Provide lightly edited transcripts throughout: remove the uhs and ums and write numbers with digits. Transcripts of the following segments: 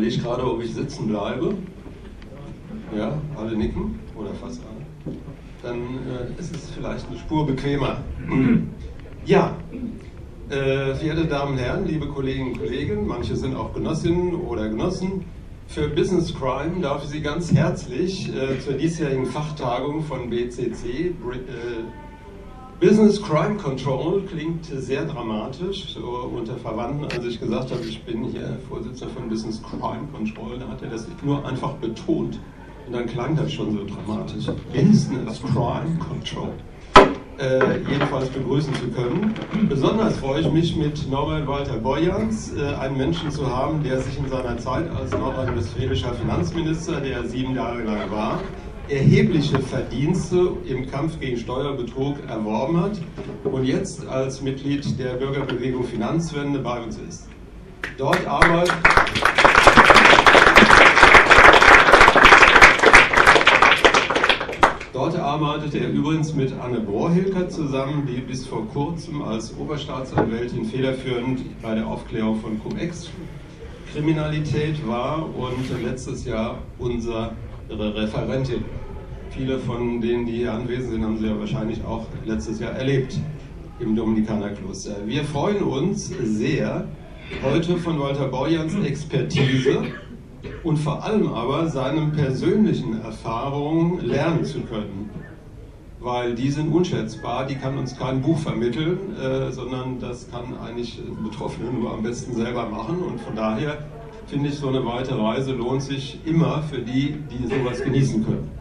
ich gerade, ob ich sitzen bleibe. Ja, alle nicken oder fast alle. Dann ist es vielleicht eine Spur bequemer. Ja, verehrte Damen und Herren, liebe Kolleginnen und Kollegen, manche sind auch Genossinnen oder Genossen. Für Business Crime darf ich Sie ganz herzlich zur diesjährigen Fachtagung von BCC. Business Crime Control klingt sehr dramatisch, so unter Verwandten, als ich gesagt habe, ich bin hier Vorsitzender von Business Crime Control, da hat er das nur einfach betont und dann klang das schon so dramatisch. Business Crime Control. Jedenfalls begrüßen zu können. Besonders freue ich mich, mit Norbert Walter Borjans einen Menschen zu haben, der sich in seiner Zeit als nordrhein-westfälischer Finanzminister, der 7 Jahre lang war, erhebliche Verdienste im Kampf gegen Steuerbetrug erworben hat und jetzt als Mitglied der Bürgerbewegung Finanzwende bei uns ist. Dort arbeitet er übrigens mit Anne Brohilker zusammen, die bis vor kurzem als Oberstaatsanwältin federführend bei der Aufklärung von Cum-Ex-Kriminalität war und letztes Jahr unsere Referentin. Viele von denen, die hier anwesend sind, haben sie ja wahrscheinlich auch letztes Jahr erlebt im Dominikanerkloster. Wir freuen uns sehr, heute von Walter Borjans Expertise und vor allem aber seinen persönlichen Erfahrungen lernen zu können. Weil die sind unschätzbar, die kann uns kein Buch vermitteln, sondern das kann eigentlich Betroffene nur am besten selber machen. Und von daher finde ich, so eine weite Reise lohnt sich immer für die, die sowas genießen können.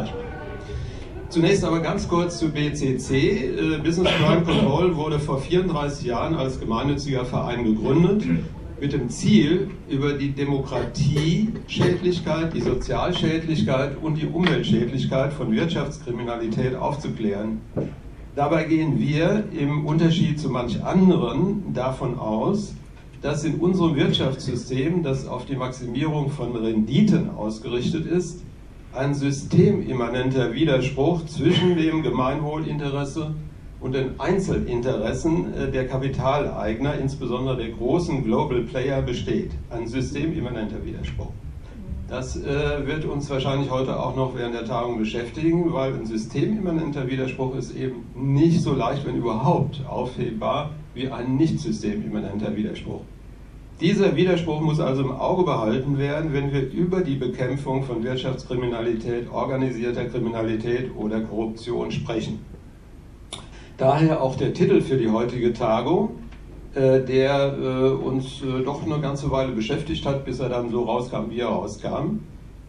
Zunächst aber ganz kurz zu BCC. Business Crime Control wurde vor 34 Jahren als gemeinnütziger Verein gegründet, mit dem Ziel, über die Demokratieschädlichkeit, die Sozialschädlichkeit und die Umweltschädlichkeit von Wirtschaftskriminalität aufzuklären. Dabei gehen wir im Unterschied zu manch anderen davon aus, dass in unserem Wirtschaftssystem, das auf die Maximierung von Renditen ausgerichtet ist, ein systemimmanenter Widerspruch zwischen dem Gemeinwohlinteresse und den Einzelinteressen der Kapitaleigner, insbesondere der großen Global Player, besteht. Ein systemimmanenter Widerspruch. Das wird uns wahrscheinlich heute auch noch während der Tagung beschäftigen, weil ein systemimmanenter Widerspruch ist eben nicht so leicht, wenn überhaupt, aufhebbar wie ein nicht systemimmanenter Widerspruch. Dieser Widerspruch muss also im Auge behalten werden, wenn wir über die Bekämpfung von Wirtschaftskriminalität, organisierter Kriminalität oder Korruption sprechen. Daher auch der Titel für die heutige Tagung, der uns doch eine ganze Weile beschäftigt hat, bis er dann so rauskam, wie er rauskam.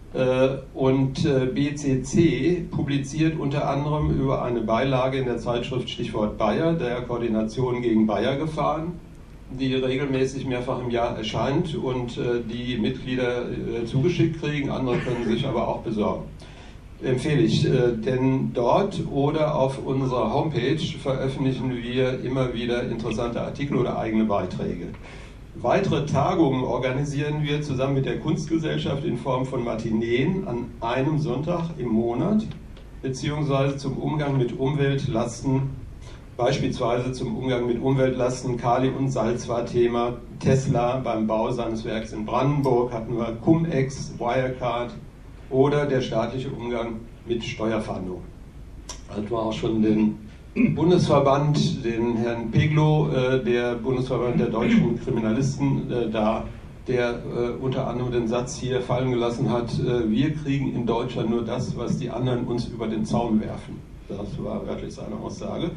Und BCC publiziert unter anderem über eine Beilage in der Zeitschrift Stichwort Bayer, der Koordination gegen Bayer-Gefahren, die regelmäßig mehrfach im Jahr erscheint und die Mitglieder zugeschickt kriegen, andere können sich aber auch besorgen. Empfehle ich, denn dort oder auf unserer Homepage veröffentlichen wir immer wieder interessante Artikel oder eigene Beiträge. Weitere Tagungen organisieren wir zusammen mit der Kunstgesellschaft in Form von Matineen an einem Sonntag im Monat, beziehungsweise zum Umgang mit Umweltlasten, beispielsweise zum Umgang mit Umweltlasten. Kali und Salz war Thema, Tesla beim Bau seines Werks in Brandenburg, hatten wir Cum-Ex, Wirecard oder der staatliche Umgang mit Steuerfahndung. Hatten wir auch schon den Bundesverband, den Herrn Peglo, der Bundesverband der deutschen Kriminalisten, der unter anderem den Satz hier fallen gelassen hat, wir kriegen in Deutschland nur das, was die anderen uns über den Zaun werfen. Das war wörtlich seine Aussage.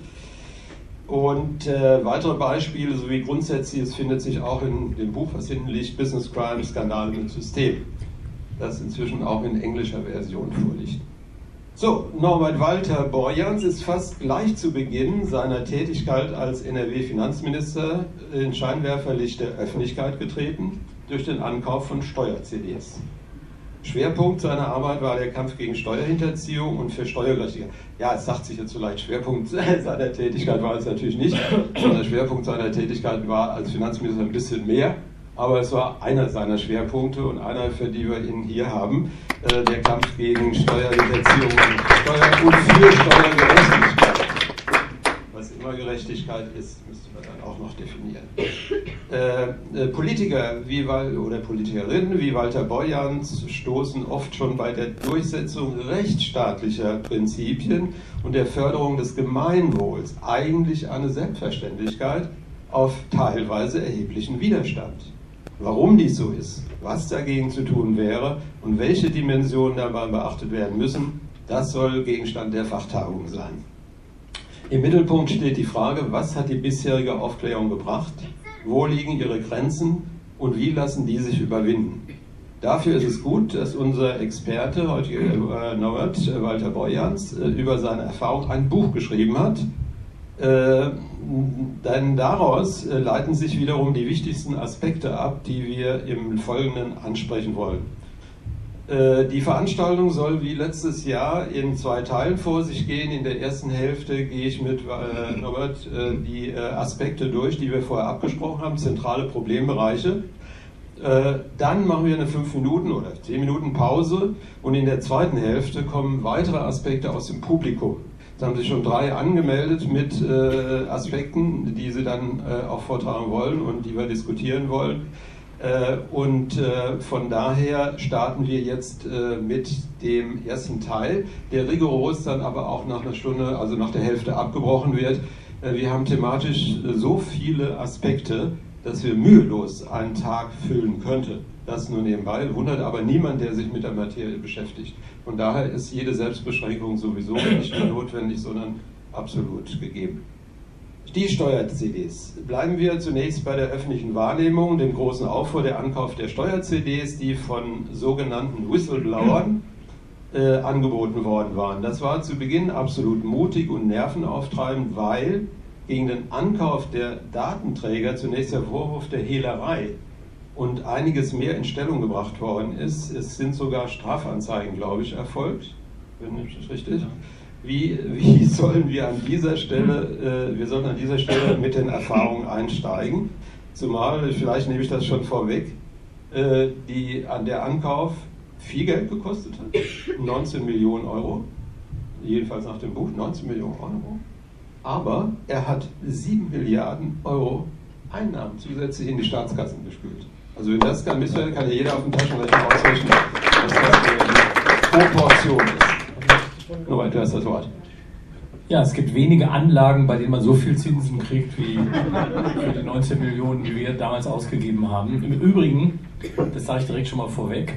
Und weitere Beispiele sowie Grundsätzliches findet sich auch in dem Buch, was hinten liegt, Business Crime, Skandale mit System, das inzwischen auch in englischer Version vorliegt. So, Norbert Walter Borjans ist fast gleich zu Beginn seiner Tätigkeit als NRW-Finanzminister in Scheinwerferlicht der Öffentlichkeit getreten durch den Ankauf von Steuer-CDs. Schwerpunkt seiner Arbeit war der Kampf gegen Steuerhinterziehung und für Steuergerechtigkeit. Ja, es sagt sich jetzt vielleicht, Schwerpunkt seiner Tätigkeit war es natürlich nicht, sondern Schwerpunkt seiner Tätigkeit war als Finanzminister ein bisschen mehr. Aber es war einer seiner Schwerpunkte und einer, für die wir ihn hier haben, der Kampf gegen Steuerhinterziehung und für Steuergerechtigkeit. Was immer Gerechtigkeit ist, müsste man dann auch noch definieren. Politiker oder Politikerinnen wie Walter Borjans stoßen oft schon bei der Durchsetzung rechtsstaatlicher Prinzipien und der Förderung des Gemeinwohls eigentlich eine Selbstverständlichkeit auf teilweise erheblichen Widerstand. Warum dies so ist, was dagegen zu tun wäre und welche Dimensionen dabei beachtet werden müssen, das soll Gegenstand der Fachtagung sein. Im Mittelpunkt steht die Frage, was hat die bisherige Aufklärung gebracht, wo liegen ihre Grenzen und wie lassen die sich überwinden. Dafür ist es gut, dass unser Experte, heutige Norbert Walter Borjans, über seine Erfahrung ein Buch geschrieben hat. Denn daraus leiten sich wiederum die wichtigsten Aspekte ab, die wir im Folgenden ansprechen wollen. Die Veranstaltung soll wie letztes Jahr in 2 Teilen vor sich gehen. In der ersten Hälfte gehe ich mit Norbert die Aspekte durch, die wir vorher abgesprochen haben, zentrale Problembereiche. Dann machen wir eine 5 Minuten oder 10 Minuten Pause und in der zweiten Hälfte kommen weitere Aspekte aus dem Publikum. Es haben sich schon 3 angemeldet mit Aspekten, die sie dann auch vortragen wollen und die wir diskutieren wollen. Von daher starten wir jetzt mit dem ersten Teil, der rigoros dann aber auch nach einer Stunde, also nach der Hälfte abgebrochen wird. Wir haben thematisch so viele Aspekte, dass wir mühelos einen Tag füllen könnten. Das nur nebenbei, wundert aber niemand, der sich mit der Materie beschäftigt. Von daher ist jede Selbstbeschränkung sowieso nicht nur notwendig, sondern absolut gegeben. Die Steuer-CDs. Bleiben wir zunächst bei der öffentlichen Wahrnehmung, dem großen Aufruhr der Ankauf der Steuer-CDs, die von sogenannten Whistleblowern angeboten worden waren. Das war zu Beginn absolut mutig und nervenauftreibend, weil gegen den Ankauf der Datenträger zunächst der Vorwurf der Hehlerei und einiges mehr in Stellung gebracht worden ist. Es sind sogar Strafanzeigen, glaube ich, erfolgt. Bin ich das richtig? Wie sollen wir an dieser Stelle, wir sollten an dieser Stelle mit den Erfahrungen einsteigen, zumal, vielleicht nehme ich das schon vorweg, der Ankauf viel Geld gekostet hat, 19 Millionen Euro, jedenfalls nach dem Buch 19 Millionen Euro, aber er hat 7 Milliarden Euro Einnahmen zusätzlich in die Staatskassen gespült. Also wenn das kann missverstehen, kann ja jeder auf dem Taschenrechner ausrechnen, dass das eine Proportion ist. Norbert, du hast das Wort. Ja, es gibt wenige Anlagen, bei denen man so viel Zinsen kriegt wie für die 19 Millionen, die wir damals ausgegeben haben. Im Übrigen, das sage ich direkt schon mal vorweg,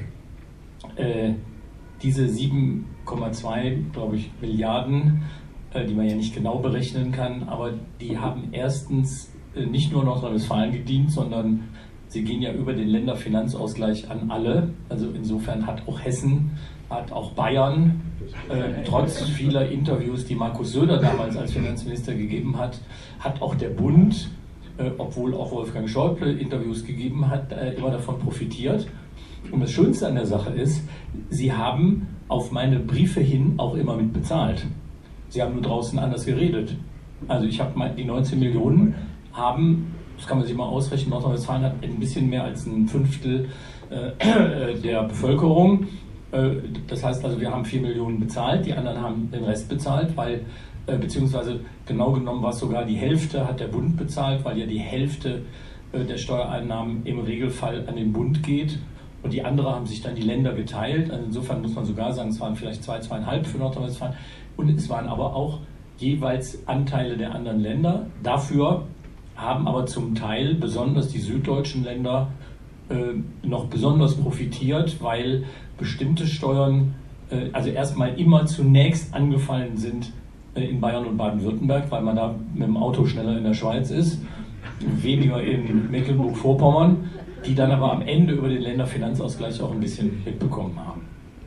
diese 7,2, glaube ich, Milliarden, die man ja nicht genau berechnen kann, aber die haben erstens nicht nur Nordrhein-Westfalen gedient, sondern sie gehen ja über den Länderfinanzausgleich an alle. Also insofern hat auch Hessen, hat auch Bayern, trotz vieler Interviews, die Markus Söder damals als Finanzminister gegeben hat, hat auch der Bund, obwohl auch Wolfgang Schäuble Interviews gegeben hat, immer davon profitiert. Und das Schönste an der Sache ist, sie haben auf meine Briefe hin auch immer mit bezahlt. Sie haben nur draußen anders geredet. Also ich habe die 19 Millionen haben, das kann man sich mal ausrechnen, Nordrhein-Westfalen hat ein bisschen mehr als ein Fünftel der Bevölkerung. Das heißt also, wir haben 4 Millionen bezahlt, die anderen haben den Rest bezahlt, weil, beziehungsweise genau genommen war es sogar die Hälfte, hat der Bund bezahlt, weil ja die Hälfte der Steuereinnahmen im Regelfall an den Bund geht und die andere haben sich dann die Länder geteilt. Also insofern muss man sogar sagen, es waren vielleicht 2,5 für Nordrhein-Westfalen und es waren aber auch jeweils Anteile der anderen Länder. Dafür haben aber zum Teil besonders die süddeutschen Länder noch besonders profitiert, weil bestimmte Steuern also erstmal immer zunächst angefallen sind in Bayern und Baden-Württemberg, weil man da mit dem Auto schneller in der Schweiz ist, weniger in Mecklenburg-Vorpommern, die dann aber am Ende über den Länderfinanzausgleich auch ein bisschen mitbekommen haben.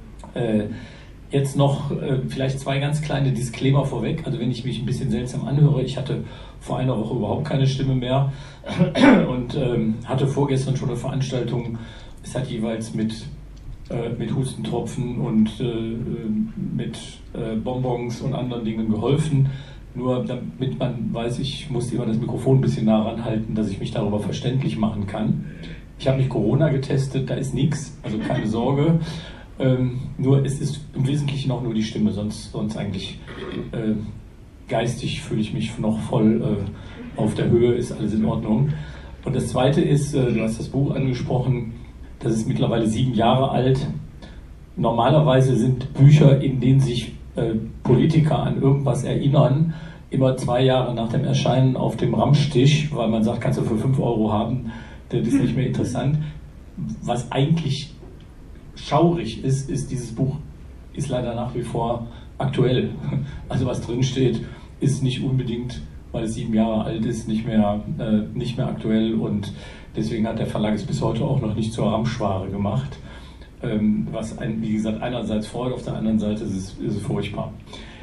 Jetzt noch vielleicht 2 ganz kleine Disclaimer vorweg. Also wenn ich mich ein bisschen seltsam anhöre, ich hatte vor einer Woche überhaupt keine Stimme mehr und hatte vorgestern schon eine Veranstaltung. Es hat jeweils mit Hustentropfen und mit Bonbons und anderen Dingen geholfen. Nur damit man weiß, ich musste immer das Mikrofon ein bisschen nah ranhalten, dass ich mich darüber verständlich machen kann. Ich habe mich Corona getestet, da ist nichts, also keine Sorge. Nur es ist im Wesentlichen auch nur die Stimme, sonst eigentlich geistig fühle ich mich noch voll auf der Höhe, ist alles in Ordnung. Und das Zweite ist, du hast das Buch angesprochen, das ist mittlerweile 7 Jahre alt. Normalerweise sind Bücher, in denen sich Politiker an irgendwas erinnern, immer 2 Jahre nach dem Erscheinen auf dem Ramstisch, weil man sagt, kannst du für 5 Euro haben, das ist nicht mehr interessant. Was eigentlich schaurig ist, dieses Buch ist leider nach wie vor aktuell. Also was drinsteht, ist nicht unbedingt, weil es 7 Jahre alt ist, nicht mehr aktuell, und deswegen hat der Verlag es bis heute auch noch nicht zur Ramschware gemacht. Was, wie gesagt, einerseits freut, auf der anderen Seite ist es furchtbar.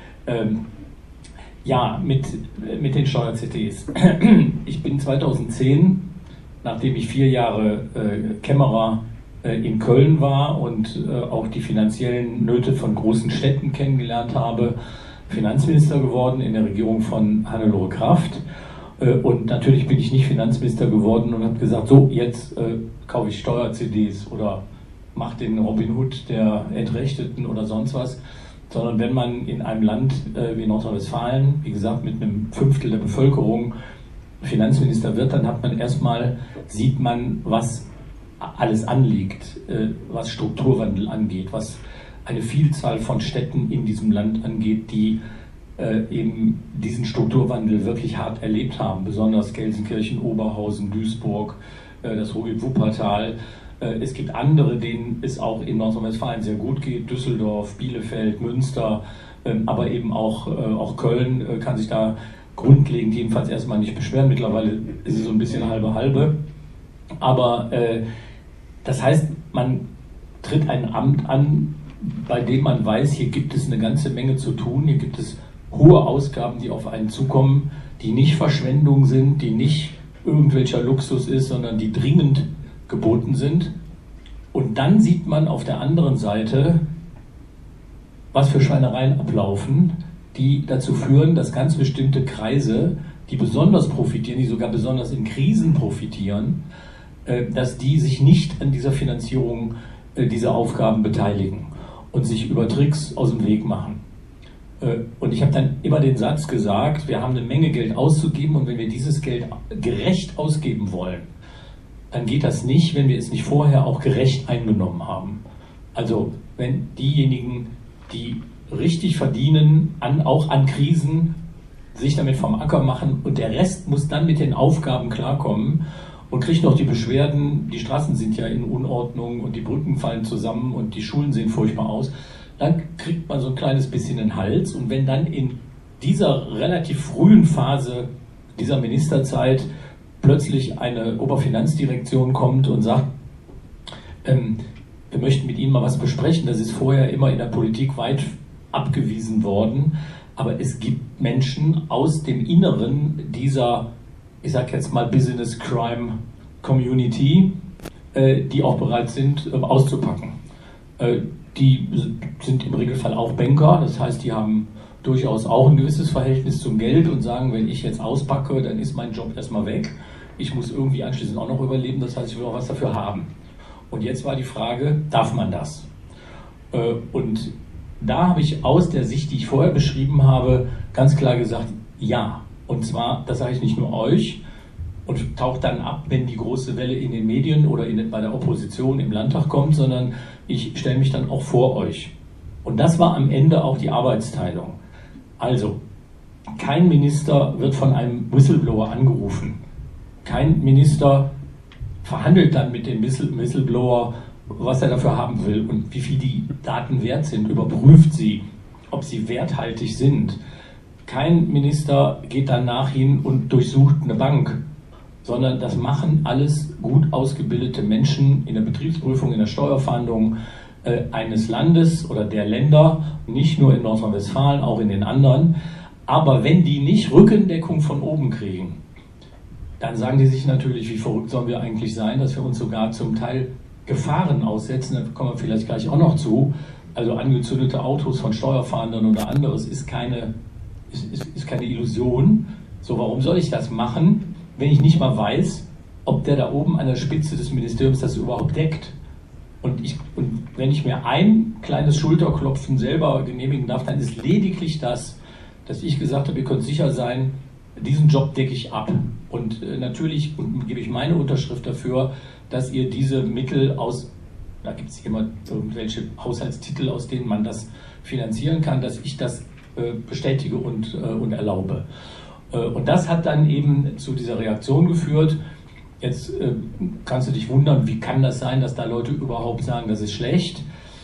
Ja, mit den Steuer-CTs. Ich bin 2010, nachdem ich 4 Jahre Kämmerer in Köln war und auch die finanziellen Nöte von großen Städten kennengelernt habe, Finanzminister geworden in der Regierung von Hannelore Kraft. Und natürlich bin ich nicht Finanzminister geworden und habe gesagt, so, jetzt kaufe ich Steuer-CDs oder mache den Robin Hood der Entrechteten oder sonst was. Sondern wenn man in einem Land wie Nordrhein-Westfalen, wie gesagt, mit einem 1/5 der Bevölkerung Finanzminister wird, dann sieht man, was alles anliegt, was Strukturwandel angeht, was eine Vielzahl von Städten in diesem Land angeht, die eben diesen Strukturwandel wirklich hart erlebt haben, besonders Gelsenkirchen, Oberhausen, Duisburg, das Ruhrgebiet Wuppertal. Es gibt andere, denen es auch in Nordrhein-Westfalen sehr gut geht, Düsseldorf, Bielefeld, Münster, aber eben auch Köln kann sich da grundlegend jedenfalls erstmal nicht beschweren. Mittlerweile ist es so ein bisschen halbe. Aber das heißt, man tritt ein Amt an, bei dem man weiß, hier gibt es eine ganze Menge zu tun, hier gibt es hohe Ausgaben, die auf einen zukommen, die nicht Verschwendung sind, die nicht irgendwelcher Luxus ist, sondern die dringend geboten sind. Und dann sieht man auf der anderen Seite, was für Schweinereien ablaufen, die dazu führen, dass ganz bestimmte Kreise, die besonders profitieren, die sogar besonders in Krisen profitieren, dass die sich nicht an dieser Finanzierung dieser Aufgaben beteiligen und sich über Tricks aus dem Weg machen. Und ich habe dann immer den Satz gesagt, wir haben eine Menge Geld auszugeben, und wenn wir dieses Geld gerecht ausgeben wollen, dann geht das nicht, wenn wir es nicht vorher auch gerecht eingenommen haben. Also wenn diejenigen, die richtig verdienen, auch an Krisen, sich damit vom Acker machen, und der Rest muss dann mit den Aufgaben klarkommen und kriegt noch die Beschwerden, die Straßen sind ja in Unordnung und die Brücken fallen zusammen und die Schulen sehen furchtbar aus, dann kriegt man so ein kleines bisschen den Hals. Und wenn dann in dieser relativ frühen Phase dieser Ministerzeit plötzlich eine Oberfinanzdirektion kommt und sagt, wir möchten mit Ihnen mal was besprechen, das ist vorher immer in der Politik weit abgewiesen worden, aber es gibt Menschen aus dem Inneren dieser, ich sage jetzt mal, Business Crime Community, die auch bereit sind, auszupacken. Die sind im Regelfall auch Banker, das heißt, die haben durchaus auch ein gewisses Verhältnis zum Geld und sagen, wenn ich jetzt auspacke, dann ist mein Job erstmal weg. Ich muss irgendwie anschließend auch noch überleben, das heißt, ich will auch was dafür haben. Und jetzt war die Frage, darf man das? Und da habe ich aus der Sicht, die ich vorher beschrieben habe, ganz klar gesagt, ja. Und zwar, das sage ich nicht nur euch, und taucht dann ab, wenn die große Welle in den Medien oder bei der Opposition im Landtag kommt, sondern ich stelle mich dann auch vor euch. Und das war am Ende auch die Arbeitsteilung. Also, kein Minister wird von einem Whistleblower angerufen. Kein Minister verhandelt dann mit dem Whistleblower, was er dafür haben will und wie viel die Daten wert sind, überprüft sie, ob sie werthaltig sind. Kein Minister geht danach hin und durchsucht eine Bank, sondern das machen alles gut ausgebildete Menschen in der Betriebsprüfung, in der Steuerfahndung eines Landes oder der Länder, nicht nur in Nordrhein-Westfalen, auch in den anderen. Aber wenn die nicht Rückendeckung von oben kriegen, dann sagen die sich natürlich, wie verrückt sollen wir eigentlich sein, dass wir uns sogar zum Teil Gefahren aussetzen, da kommen wir vielleicht gleich auch noch zu. Also angezündete Autos von Steuerfahndern oder anderes ist keine Illusion. So, warum soll ich das machen, wenn ich nicht mal weiß, ob der da oben an der Spitze des Ministeriums das überhaupt deckt? Und wenn ich mir ein kleines Schulterklopfen selber genehmigen darf, dann ist lediglich das, dass ich gesagt habe, ihr könnt sicher sein, diesen Job decke ich ab. Und natürlich gebe ich meine Unterschrift dafür, dass ihr diese Mittel aus, da gibt es immer irgendwelche Haushaltstitel, aus denen man das finanzieren kann, dass ich das bestätige und erlaube. Und das hat dann eben zu dieser Reaktion geführt. Jetzt kannst du dich wundern, wie kann das sein, dass da Leute überhaupt sagen, das ist schlecht.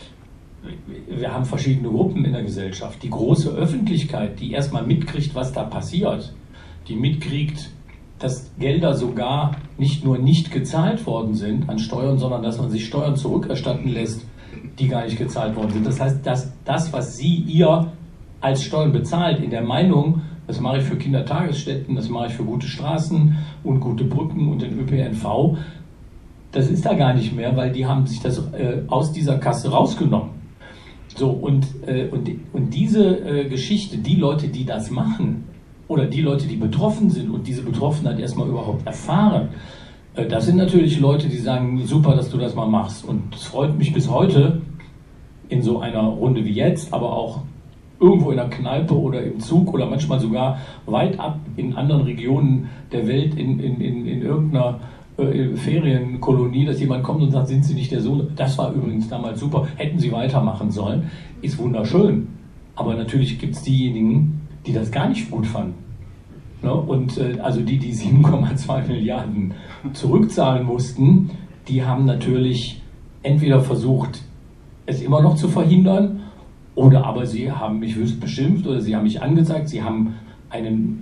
Wir haben verschiedene Gruppen in der Gesellschaft. Die große Öffentlichkeit, die erstmal mitkriegt, was da passiert, die mitkriegt, dass Gelder sogar nicht nur nicht gezahlt worden sind an Steuern, sondern dass man sich Steuern zurückerstatten lässt, die gar nicht gezahlt worden sind. Das heißt, dass das, was ihr als Steuern bezahlt, in der Meinung, das mache ich für Kindertagesstätten, das mache ich für gute Straßen und gute Brücken und den ÖPNV, das ist da gar nicht mehr, weil die haben sich das aus dieser Kasse rausgenommen. So, und diese Geschichte, die Leute, die das machen, oder die Leute, die betroffen sind und diese Betroffenheit erstmal überhaupt erfahren, das sind natürlich Leute, die sagen, super, dass du das mal machst. Und es freut mich bis heute in so einer Runde wie jetzt, aber auch irgendwo in der Kneipe oder im Zug oder manchmal sogar weit ab in anderen Regionen der Welt, in irgendeiner Ferienkolonie, dass jemand kommt und sagt, sind Sie nicht der Sohn? Das war übrigens damals super, hätten Sie weitermachen sollen. Ist wunderschön. Aber natürlich gibt es diejenigen, die das gar nicht gut fanden. Ne? Und also die 7,2 Milliarden zurückzahlen mussten, die haben natürlich entweder versucht, es immer noch zu verhindern, oder aber sie haben mich wüst beschimpft oder sie haben mich angezeigt, sie haben ein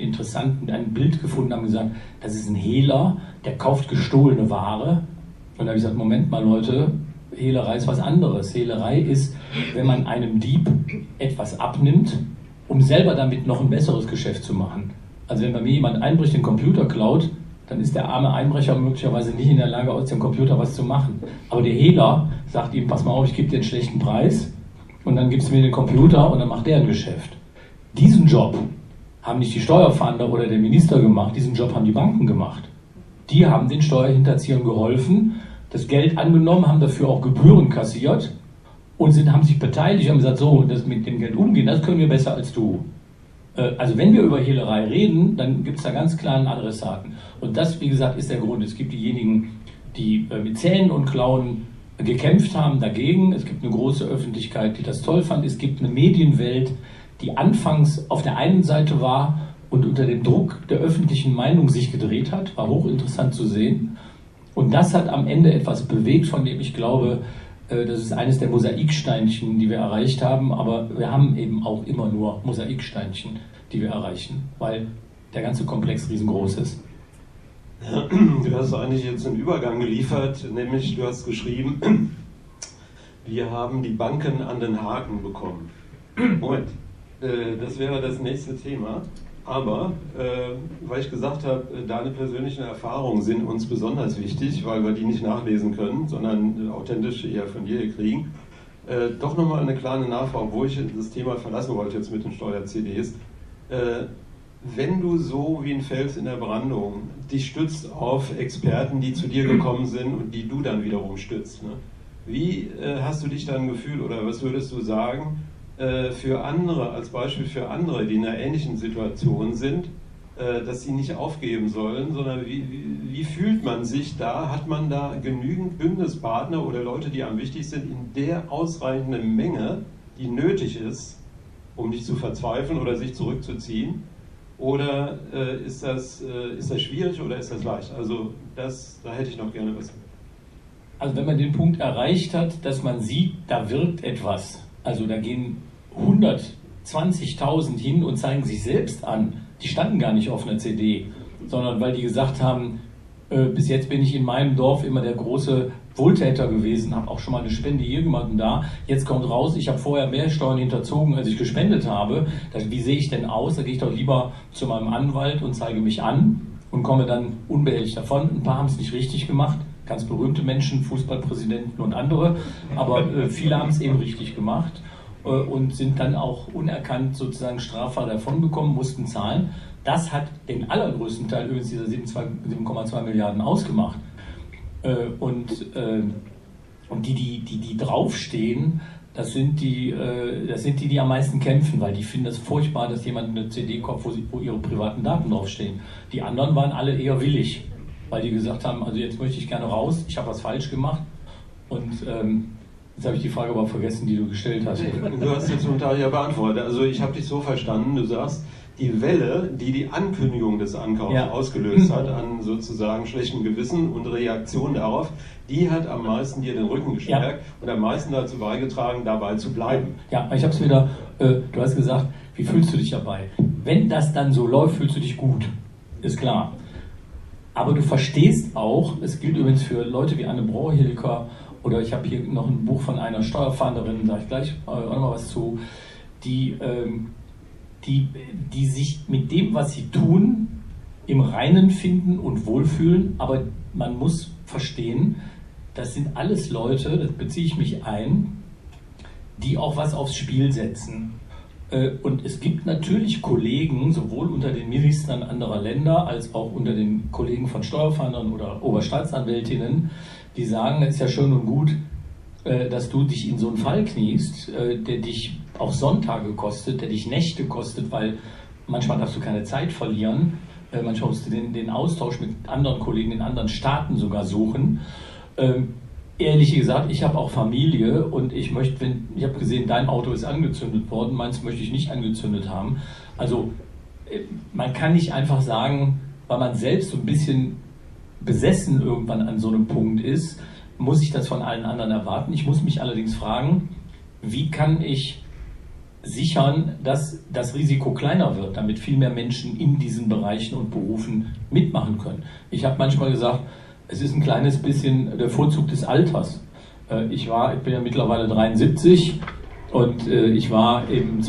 Bild gefunden, haben gesagt, das ist ein Hehler, der kauft gestohlene Ware. Und da habe ich gesagt, Moment mal Leute, Hehlerei ist was anderes. Hehlerei ist, wenn man einem Dieb etwas abnimmt, um selber damit noch ein besseres Geschäft zu machen. Also wenn bei mir jemand einbricht, den Computer klaut, dann ist der arme Einbrecher möglicherweise nicht in der Lage, aus dem Computer was zu machen. Aber der Hehler sagt ihm, pass mal auf, ich gebe dir einen schlechten Preis und dann gibst du mir den Computer und dann macht der ein Geschäft. Diesen Job haben nicht die Steuerfahnder oder der Minister gemacht, diesen Job haben die Banken gemacht. Die haben den Steuerhinterziehern geholfen, das Geld angenommen, haben dafür auch Gebühren kassiert und haben sich beteiligt, haben gesagt, so, das mit dem Geld umgehen, das können wir besser als du. Also wenn wir über Hehlerei reden, dann gibt es da ganz klar einen Adressaten. Und das, wie gesagt, ist der Grund. Es gibt diejenigen, die mit Zähnen und Klauen gekämpft haben dagegen. Es gibt eine große Öffentlichkeit, die das toll fand. Es gibt eine Medienwelt, die anfangs auf der einen Seite war und unter dem Druck der öffentlichen Meinung sich gedreht hat. War hochinteressant zu sehen. Und das hat am Ende etwas bewegt, von dem ich glaube, das ist eines der Mosaiksteinchen, die wir erreicht haben. Aber wir haben eben auch immer nur Mosaiksteinchen, die wir erreichen, weil der ganze Komplex riesengroß ist. Ja, du hast eigentlich jetzt einen Übergang geliefert, nämlich du hast geschrieben, wir haben die Banken an den Haken bekommen. Moment, das wäre das nächste Thema. Aber, weil ich gesagt habe, deine persönlichen Erfahrungen sind uns besonders wichtig, weil wir die nicht nachlesen können, sondern authentisch eher von dir kriegen. Doch nochmal eine kleine Nachfrage, obwohl ich das Thema verlassen wollte jetzt mit den Steuer-CDs. Wenn du so wie ein Fels in der Brandung dich stützt auf Experten, die zu dir gekommen sind und die du dann wiederum stützt, ne? Wie hast du dich dann gefühlt oder was würdest du sagen für andere, als Beispiel für andere, die in einer ähnlichen Situation sind, dass sie nicht aufgeben sollen, sondern wie fühlt man sich da? Hat man da genügend Bündnispartner oder Leute, die am wichtigsten sind, in der ausreichenden Menge, die nötig ist, um nicht zu verzweifeln oder sich zurückzuziehen? Oder ist das schwierig oder ist das leicht? Also da hätte ich noch gerne was. Also wenn man den Punkt erreicht hat, dass man sieht, da wirkt etwas, also da gehen 120.000 hin und zeigen sich selbst an, die standen gar nicht auf einer CD, sondern weil die gesagt haben, bis jetzt bin ich in meinem Dorf immer der große Wohltäter gewesen, habe auch schon mal eine Spende hier gemacht und da. Jetzt kommt raus, ich habe vorher mehr Steuern hinterzogen, als ich gespendet habe. Wie sehe ich denn aus? Da gehe ich doch lieber zu meinem Anwalt und zeige mich an und komme dann unbehelligt davon. Ein paar haben es nicht richtig gemacht, ganz berühmte Menschen, Fußballpräsidenten und andere, aber viele haben es eben richtig gemacht und sind dann auch unerkannt sozusagen straffrei davongekommen, mussten zahlen. Das hat den allergrößten Teil übrigens dieser 7,2 Milliarden ausgemacht. Und die draufstehen, das sind die, die am meisten kämpfen, weil die finden das furchtbar, dass jemand eine CD kauft, wo ihre privaten Daten draufstehen. Die anderen waren alle eher willig, weil die gesagt haben, also jetzt möchte ich gerne raus, ich habe was falsch gemacht und jetzt habe ich die Frage aber vergessen, die du gestellt hast. Du hast jetzt zum Teil ja beantwortet. Also ich habe dich so verstanden, du sagst, die Welle, die Ankündigung des Ankaufs ausgelöst hat, an sozusagen schlechtem Gewissen und Reaktion darauf, die hat am meisten dir den Rücken gestärkt und am meisten dazu beigetragen, dabei zu bleiben. Ja, ich habe es wieder, du hast gesagt, wie fühlst du dich dabei? Wenn das dann so läuft, fühlst du dich gut, ist klar. Aber du verstehst auch, es gilt übrigens für Leute wie Anne Brohilker, oder ich habe hier noch ein Buch von einer Steuerfahnderin, sage ich gleich auch nochmal was zu, die sich mit dem, was sie tun, im Reinen finden und wohlfühlen, aber man muss verstehen, das sind alles Leute, das beziehe ich mich ein, die auch was aufs Spiel setzen. Und es gibt natürlich Kollegen, sowohl unter den Ministern anderer Länder als auch unter den Kollegen von Steuerfahndern oder Oberstaatsanwältinnen, die sagen, es ist ja schön und gut, dass du dich in so einen Fall kniest, der dich auch Sonntage kostet, der dich Nächte kostet, weil manchmal darfst du keine Zeit verlieren, manchmal musst du den Austausch mit anderen Kollegen in anderen Staaten sogar suchen. Ehrlich gesagt, ich habe auch Familie und ich habe gesehen, dein Auto ist angezündet worden, meins möchte ich nicht angezündet haben. Also man kann nicht einfach sagen, weil man selbst so ein bisschen besessen irgendwann an so einem Punkt ist, muss ich das von allen anderen erwarten. Ich muss mich allerdings fragen, wie kann ich sichern, dass das Risiko kleiner wird, damit viel mehr Menschen in diesen Bereichen und Berufen mitmachen können. Ich habe manchmal gesagt, es ist ein kleines bisschen der Vorzug des Alters. Ich bin ja mittlerweile 73 und ich war eben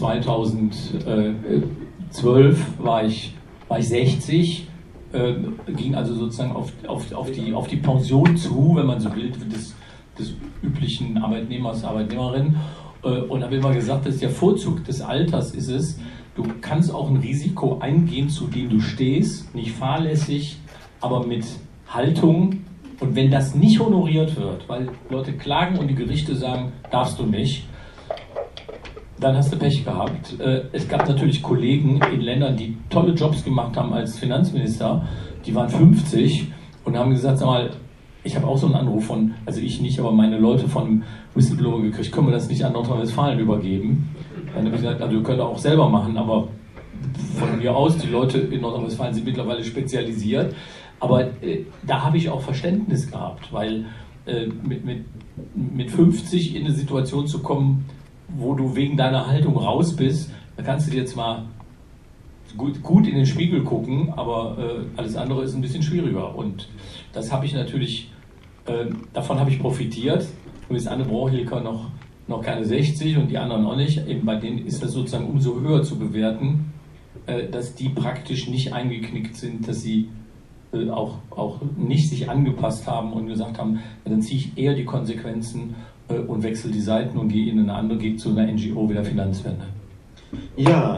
2012 war ich 60, ging also sozusagen auf die Pension zu, wenn man so will, des üblichen Arbeitnehmers, Arbeitnehmerin. Und habe immer gesagt, dass der Vorzug des Alters ist es, du kannst auch ein Risiko eingehen, zu dem du stehst, nicht fahrlässig, aber mit Haltung. Und wenn das nicht honoriert wird, weil Leute klagen und die Gerichte sagen, darfst du nicht, dann hast du Pech gehabt. Es gab natürlich Kollegen in Ländern, die tolle Jobs gemacht haben als Finanzminister, die waren 50 und haben gesagt, sag mal, ich habe auch so einen Anruf von, also ich nicht, aber meine Leute von einem Whistleblower gekriegt, können wir das nicht an Nordrhein-Westfalen übergeben? Dann habe ich gesagt, also ihr könnt auch selber machen, aber von mir aus, die Leute in Nordrhein-Westfalen sind mittlerweile spezialisiert, aber da habe ich auch Verständnis gehabt, weil mit 50 in eine Situation zu kommen, wo du wegen deiner Haltung raus bist, da kannst du dir jetzt mal gut in den Spiegel gucken, aber alles andere ist ein bisschen schwieriger. Und das habe ich natürlich, davon habe ich profitiert. Nun ist Anne Brohilker noch keine 60 und die anderen auch nicht. Eben bei denen ist das sozusagen umso höher zu bewerten, dass die praktisch nicht eingeknickt sind, dass sie auch nicht sich angepasst haben und gesagt haben, ja, dann ziehe ich eher die Konsequenzen und wechsle die Seiten und gehe in eine andere, gehe zu einer NGO wie der Finanzwende. Ja,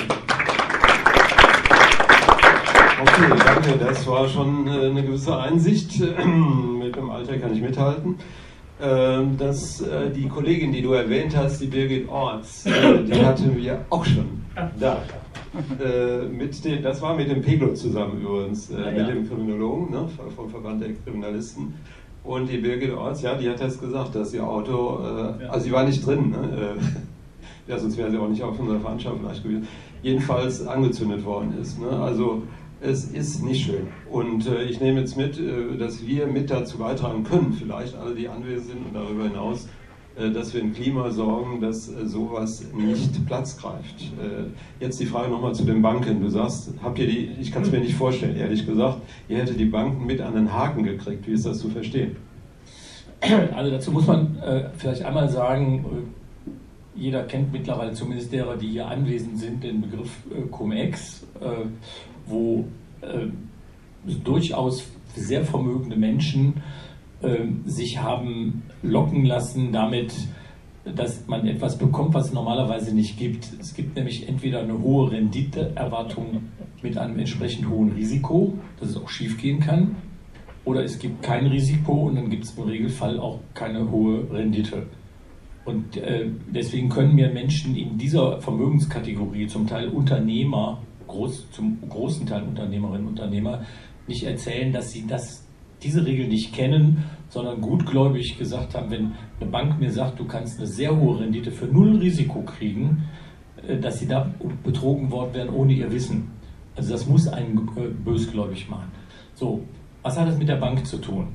okay, danke, das war schon eine gewisse Einsicht. Mit dem Alter kann ich mithalten. Dass die Kollegin, die du erwähnt hast, die Birgit Orts, die hatten wir auch schon da. Das war mit dem Peglo zusammen übrigens, mit dem Kriminologen, ne, vom Verband der Kriminalisten. Und die Birgit Orts, ja, die hat jetzt gesagt, dass ihr Auto, also sie war nicht drin, ne? Ja, sonst wäre sie auch nicht auf unserer Veranstaltung vielleicht gewesen, jedenfalls angezündet worden ist. Ne? Also es ist nicht schön. Und ich nehme jetzt mit, dass wir mit dazu beitragen können, vielleicht alle, die anwesend sind und darüber hinaus, dass wir ein Klima sorgen, dass sowas nicht Platz greift. Jetzt die Frage nochmal zu den Banken. Du sagst, ich kann es mir nicht vorstellen, ehrlich gesagt, ihr hättet die Banken mit an den Haken gekriegt. Wie ist das zu verstehen? Also dazu muss man vielleicht einmal sagen, jeder kennt mittlerweile, zumindest derer, die hier anwesend sind, den Begriff Cum-Ex, wo durchaus sehr vermögende Menschen sich haben locken lassen damit, dass man etwas bekommt, was es normalerweise nicht gibt. Es gibt nämlich entweder eine hohe Renditeerwartung mit einem entsprechend hohen Risiko, dass es auch schief gehen kann, oder es gibt kein Risiko und dann gibt es im Regelfall auch keine hohe Rendite. Und deswegen können mir Menschen in dieser Vermögenskategorie, zum Teil Unternehmer, zum großen Teil Unternehmerinnen und Unternehmer, nicht erzählen, dass sie diese Regel nicht kennen, sondern gutgläubig gesagt haben, wenn eine Bank mir sagt, du kannst eine sehr hohe Rendite für null Risiko kriegen, dass sie da betrogen worden wären ohne ihr Wissen. Also das muss einen bösgläubig machen. So, was hat das mit der Bank zu tun?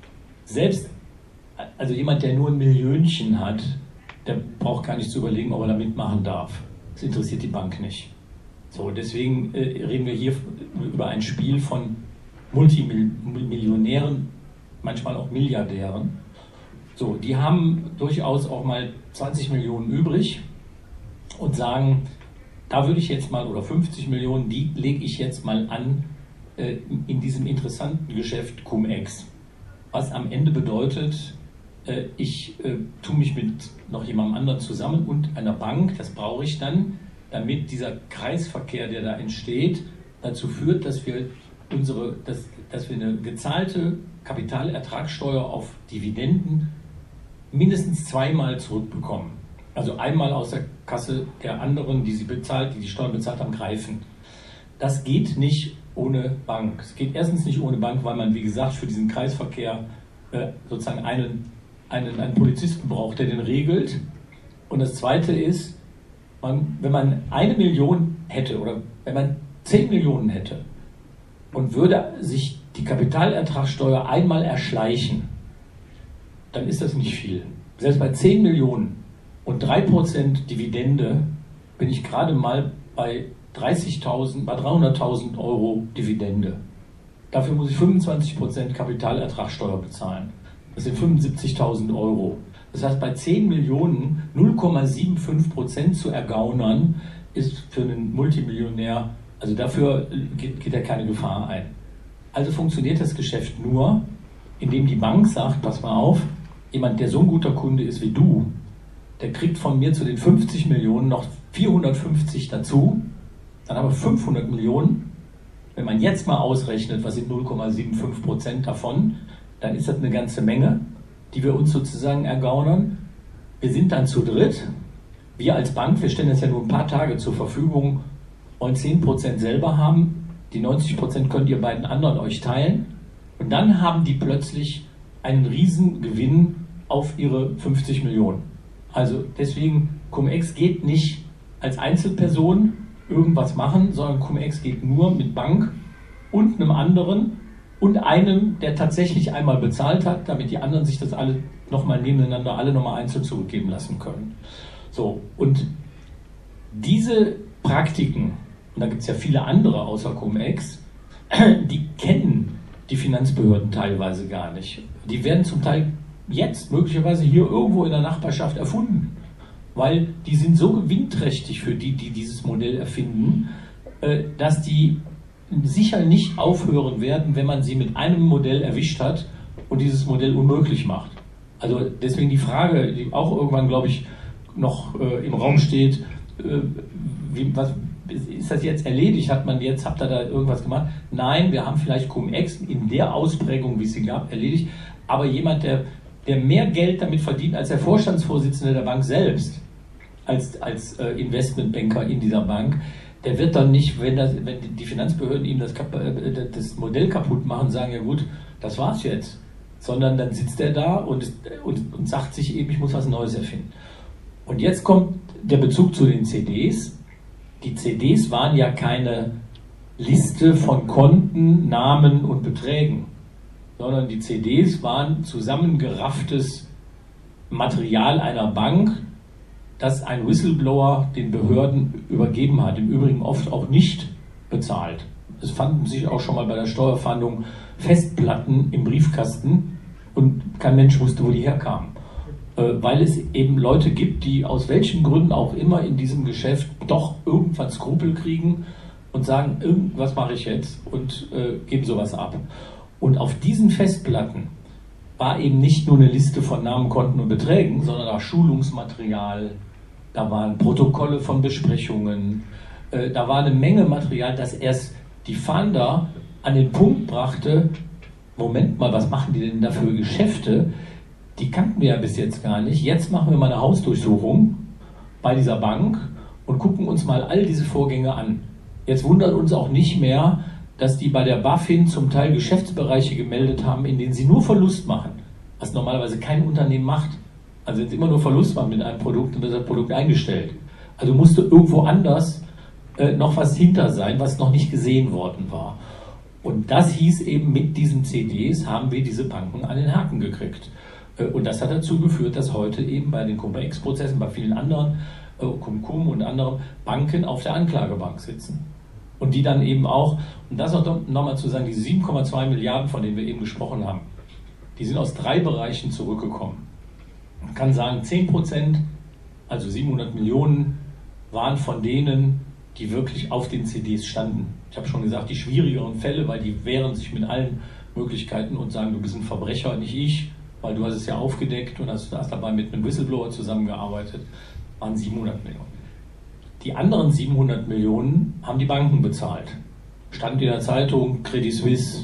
Also jemand, der nur ein Millionchen hat, der braucht gar nicht zu überlegen, ob er da mitmachen darf. Das interessiert die Bank nicht. So, deswegen reden wir hier über ein Spiel von Multimillionären, manchmal auch Milliardären. So, die haben durchaus auch mal 20 Millionen übrig und sagen, da würde ich jetzt mal, oder 50 Millionen, die lege ich jetzt mal an in diesem interessanten Geschäft Cum-Ex. Was am Ende bedeutet, ich tue mich mit noch jemandem anderen zusammen und einer Bank, das brauche ich dann, damit dieser Kreisverkehr, der da entsteht, dazu führt, dass wir eine gezahlte Kapitalertragssteuer auf Dividenden mindestens zweimal zurückbekommen. Also einmal aus der Kasse der anderen, die die Steuern bezahlt haben, greifen. Das geht nicht ohne Bank. Es geht erstens nicht ohne Bank, weil man, wie gesagt, für diesen Kreisverkehr sozusagen einen Polizisten braucht, der den regelt. Und das Zweite ist, wenn man 1 Million hätte oder wenn man 10 Millionen hätte und würde sich die Kapitalertragssteuer einmal erschleichen, dann ist das nicht viel. Selbst bei 10 Millionen und 3% Dividende bin ich gerade mal bei 300.000 Euro Dividende. Dafür muss ich 25% Kapitalertragssteuer bezahlen. Das sind 75.000 Euro. Das heißt, bei 10 Millionen 0,75% zu ergaunern, ist für einen Multimillionär, also dafür geht er keine Gefahr ein. Also funktioniert das Geschäft nur, indem die Bank sagt, pass mal auf, jemand, der so ein guter Kunde ist wie du, der kriegt von mir zu den 50 Millionen noch 450 dazu, dann haben wir 500 Millionen. Wenn man jetzt mal ausrechnet, was sind 0,75% davon, dann ist das eine ganze Menge, die wir uns sozusagen ergaunern. Wir sind dann zu dritt. Wir als Bank, wir stellen das ja nur ein paar Tage zur Verfügung, wollen 10% selber haben. Die 90% könnt ihr beiden anderen euch teilen. Und dann haben die plötzlich einen riesen Gewinn auf ihre 50 Millionen. Also deswegen, Cum-Ex geht nicht als Einzelperson irgendwas machen, sondern Cum-Ex geht nur mit Bank und einem anderen und einem, der tatsächlich einmal bezahlt hat, damit die anderen sich das alle nochmal nebeneinander, alle nochmal einzeln zurückgeben lassen können. So, und diese Praktiken, und da gibt es ja viele andere außer Cum-Ex, die kennen die Finanzbehörden teilweise gar nicht. Die werden zum Teil jetzt möglicherweise hier irgendwo in der Nachbarschaft erfunden, weil die sind so gewinnträchtig für die dieses Modell erfinden, dass die sicher nicht aufhören werden, wenn man sie mit einem Modell erwischt hat und dieses Modell unmöglich macht. Also deswegen die Frage, die auch irgendwann, glaube ich, noch im Raum steht, was ist das jetzt erledigt? Habt ihr da irgendwas gemacht? Nein, wir haben vielleicht Cum-Ex in der Ausprägung, wie es sie gab, erledigt, aber jemand, der mehr Geld damit verdient als der Vorstandsvorsitzende der Bank selbst, als Investmentbanker in dieser Bank, der wird dann nicht, wenn die Finanzbehörden ihm das Modell kaputt machen, sagen, ja gut, das war's jetzt. Sondern dann sitzt er da und sagt sich eben, ich muss was Neues erfinden. Und jetzt kommt der Bezug zu den CDs. Die CDs waren ja keine Liste von Konten, Namen und Beträgen, sondern die CDs waren zusammengerafftes Material einer Bank, das ein Whistleblower den Behörden übergeben hat, im Übrigen oft auch nicht bezahlt. Es fanden sich auch schon mal bei der Steuerfahndung Festplatten im Briefkasten und kein Mensch wusste, wo die herkamen. Weil es eben Leute gibt, die aus welchen Gründen auch immer in diesem Geschäft doch irgendwann Skrupel kriegen und sagen, irgendwas mache ich jetzt und geben sowas ab. Und auf diesen Festplatten war eben nicht nur eine Liste von Namen, Konten und Beträgen, sondern auch Schulungsmaterial, da waren Protokolle von Besprechungen, da war eine Menge Material, das erst die Fahnder an den Punkt brachte, Moment mal, was machen die denn da für Geschäfte? die kannten wir ja bis jetzt gar nicht. Jetzt machen wir mal eine Hausdurchsuchung bei dieser Bank und gucken uns mal all diese Vorgänge an. Jetzt wundert uns auch nicht mehr, dass die bei der BaFin zum Teil Geschäftsbereiche gemeldet haben, in denen sie nur Verlust machen, was normalerweise kein Unternehmen macht. Also wenn sie immer nur Verlust machen mit einem Produkt, dann wird das Produkt eingestellt. Also musste irgendwo anders noch was hinter sein, was noch nicht gesehen worden war. Und das hieß eben, mit diesen CDs haben wir diese Banken an den Haken gekriegt. Und das hat dazu geführt, dass heute eben bei den Cum-Ex-Prozessen, bei vielen anderen, Cum-Cum und anderen Banken auf der Anklagebank sitzen. Und die dann eben auch, und das nochmal zu sagen, die 7,2 Milliarden, von denen wir eben gesprochen haben, die sind aus 3 Bereichen zurückgekommen. Man kann sagen, 10%, also 700 Millionen, waren von denen, die wirklich auf den CDs standen. Ich habe schon gesagt, die schwierigeren Fälle, weil die wehren sich mit allen Möglichkeiten und sagen, du bist ein Verbrecher, nicht ich, weil du hast es ja aufgedeckt und hast dabei mit einem Whistleblower zusammengearbeitet, waren 700 Millionen. Die anderen 700 Millionen haben die Banken bezahlt. Stand in der Zeitung, Credit Suisse,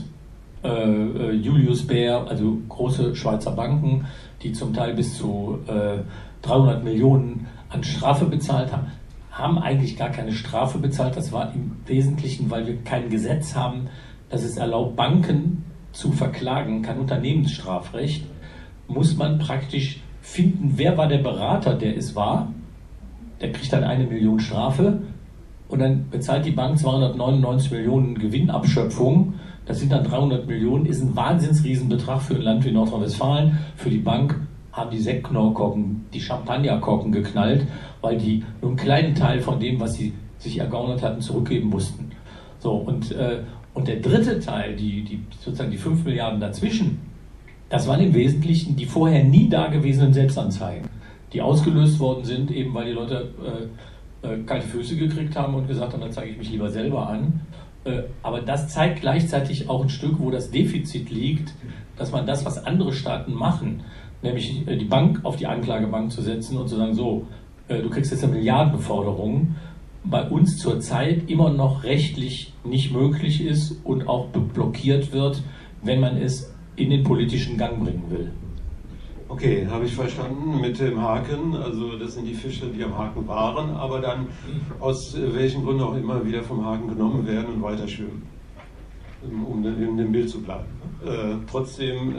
Julius Baer, also große Schweizer Banken, die zum Teil bis zu 300 Millionen an Strafe bezahlt haben, haben eigentlich gar keine Strafe bezahlt. Das war im Wesentlichen, weil wir kein Gesetz haben, das es erlaubt, Banken zu verklagen, kein Unternehmensstrafrecht, muss man praktisch finden, wer war der Berater, der es war. Der kriegt dann 1 Million Strafe und dann bezahlt die Bank 299 Millionen Gewinnabschöpfung. Das sind dann 300 Millionen, ist ein Wahnsinnsriesenbetrag für ein Land wie Nordrhein-Westfalen. Für die Bank haben die Sektknorrkorken, die Champagnerkorken geknallt, weil die nur einen kleinen Teil von dem, was sie sich ergaunert hatten, zurückgeben mussten. So, und der dritte Teil, sozusagen die 5 Milliarden dazwischen, das waren im Wesentlichen die vorher nie dagewesenen Selbstanzeigen, die ausgelöst worden sind, eben weil die Leute kalte Füße gekriegt haben und gesagt haben, da zeige ich mich lieber selber an. Aber das zeigt gleichzeitig auch ein Stück, wo das Defizit liegt, dass man das, was andere Staaten machen, nämlich die Bank auf die Anklagebank zu setzen und zu sagen, so, du kriegst jetzt eine Milliardenforderung, bei uns zurzeit immer noch rechtlich nicht möglich ist und auch blockiert wird, wenn man es in den politischen Gang bringen will. Okay, habe ich verstanden mit dem Haken. Also das sind die Fische, die am Haken waren, aber dann aus welchen Gründen auch immer wieder vom Haken genommen werden und weiter schwimmen, um in dem Bild zu bleiben. Trotzdem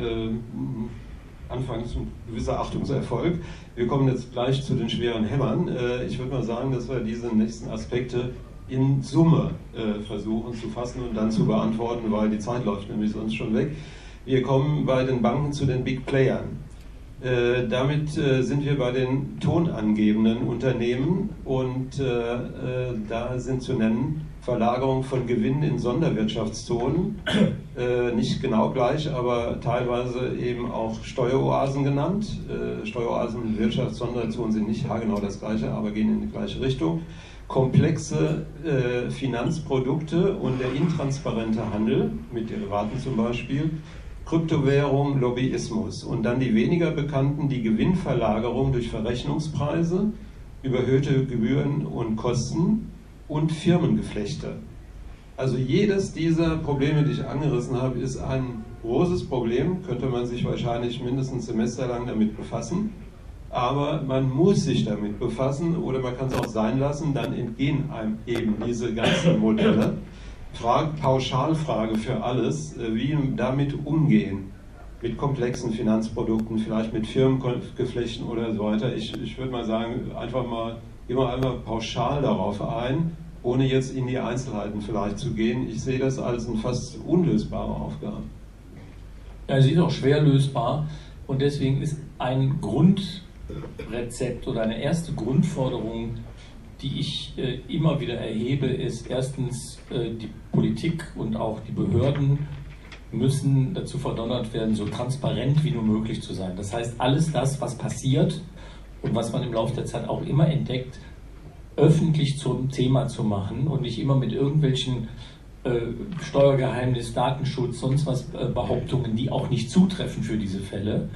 anfangs ein gewisser Achtungserfolg. Wir kommen jetzt gleich zu den schweren Hämmern. Ich würde mal sagen, dass wir diese nächsten Aspekte in Summe versuchen zu fassen und dann zu beantworten, weil die Zeit läuft nämlich sonst schon weg. Wir kommen bei den Banken zu den Big Playern. Damit sind wir bei den tonangebenden Unternehmen und da sind zu nennen Verlagerung von Gewinnen in Sonderwirtschaftszonen, nicht genau gleich, aber teilweise eben auch Steueroasen genannt. Steueroasen und Wirtschaftssonderzonen sind nicht haargenau das gleiche, aber gehen in die gleiche Richtung. Komplexe Finanzprodukte und der intransparente Handel mit Derivaten zum Beispiel, Kryptowährung, Lobbyismus und dann die weniger bekannten, die Gewinnverlagerung durch Verrechnungspreise, überhöhte Gebühren und Kosten und Firmengeflechte. Also jedes dieser Probleme, die ich angerissen habe, ist ein großes Problem, könnte man sich wahrscheinlich mindestens semesterlang damit befassen, aber man muss sich damit befassen oder man kann es auch sein lassen, dann entgehen einem eben diese ganzen Modelle. Pauschalfrage für alles, wie damit umgehen, mit komplexen Finanzprodukten, vielleicht mit Firmengeflechten oder so weiter. Ich würde mal sagen, gehen wir einfach pauschal darauf ein, ohne jetzt in die Einzelheiten vielleicht zu gehen. Ich sehe das als eine fast unlösbare Aufgabe. Ja, sie ist auch schwer lösbar und deswegen ist ein Grundrezept oder eine erste Grundforderung, die ich immer wieder erhebe, ist erstens, die Politik und auch die Behörden müssen dazu verdonnert werden, so transparent wie nur möglich zu sein. Das heißt, alles das, was passiert und was man im Laufe der Zeit auch immer entdeckt, öffentlich zum Thema zu machen und nicht immer mit irgendwelchen Steuergeheimnis, Datenschutz, sonst was Behauptungen, die auch nicht zutreffen für diese Fälle,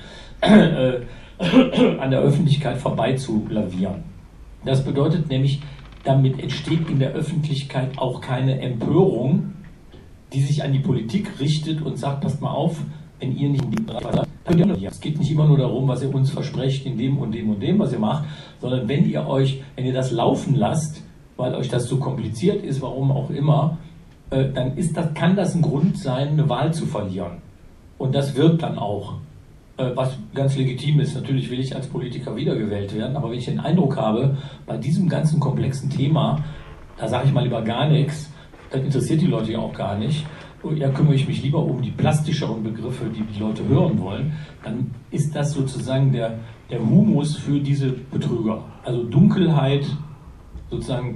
an der Öffentlichkeit vorbei zu lavieren. Das bedeutet nämlich, damit entsteht in der Öffentlichkeit auch keine Empörung, die sich an die Politik richtet und sagt, passt mal auf, wenn ihr nicht in dem Bereich seid, dann könnt ihr. Es geht nicht immer nur darum, was ihr uns versprecht in dem und dem und dem, was ihr macht, sondern wenn ihr das laufen lasst, weil euch das zu kompliziert ist, warum auch immer, dann kann das ein Grund sein, eine Wahl zu verlieren. Und das wird dann auch, was ganz legitim ist. Natürlich will ich als Politiker wiedergewählt werden, aber wenn ich den Eindruck habe, bei diesem ganzen komplexen Thema, da sage ich mal lieber gar nichts, das interessiert die Leute ja auch gar nicht, ja, kümmere ich mich lieber um die plastischeren Begriffe, die die Leute hören wollen, dann ist das sozusagen der Humus für diese Betrüger. Also Dunkelheit, sozusagen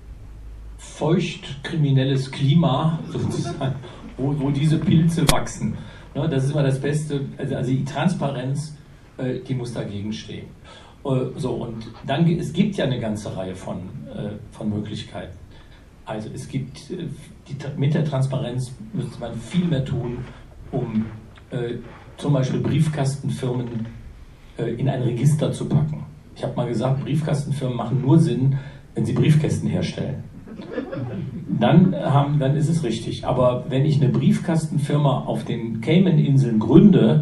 feucht kriminelles Klima, sozusagen, wo diese Pilze wachsen. Ja, das ist immer das Beste, also die Transparenz, die muss dagegen stehen. So, und dann, es gibt ja eine ganze Reihe von Möglichkeiten. Also es gibt, mit der Transparenz müsste man viel mehr tun, um zum Beispiel Briefkastenfirmen in ein Register zu packen. Ich habe mal gesagt, Briefkastenfirmen machen nur Sinn, wenn sie Briefkästen herstellen. Dann ist es richtig. Aber wenn ich eine Briefkastenfirma auf den Cayman-Inseln gründe,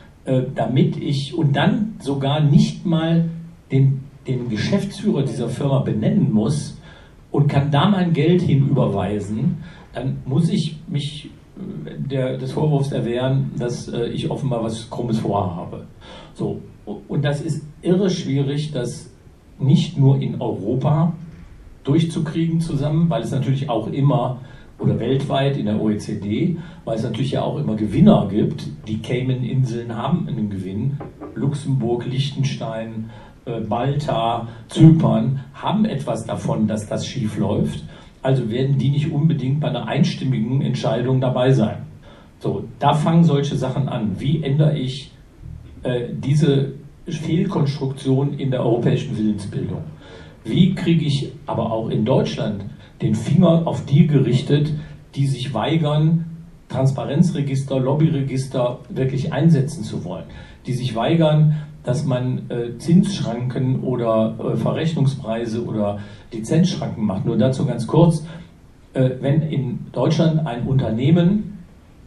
und dann sogar nicht mal den Geschäftsführer dieser Firma benennen muss und kann da mein Geld hinüberweisen, dann muss ich mich des Vorwurfs erwehren, dass ich offenbar was Krummes vorhabe. So. Und das ist irre schwierig, das nicht nur in Europa durchzukriegen zusammen, weil es natürlich auch immer, oder weltweit in der OECD, weil es natürlich ja auch immer Gewinner gibt. Die Cayman-Inseln haben einen Gewinn. Luxemburg, Liechtenstein, Malta, Zypern haben etwas davon, dass das schief läuft. Also werden die nicht unbedingt bei einer einstimmigen Entscheidung dabei sein. So, da fangen solche Sachen an. Wie ändere ich diese Fehlkonstruktion in der europäischen Willensbildung? Wie kriege ich aber auch in Deutschland den Finger auf die gerichtet, die sich weigern, Transparenzregister, Lobbyregister wirklich einsetzen zu wollen? Die sich weigern, dass man Zinsschranken oder Verrechnungspreise oder Lizenzschranken macht. Nur dazu ganz kurz, wenn in Deutschland ein Unternehmen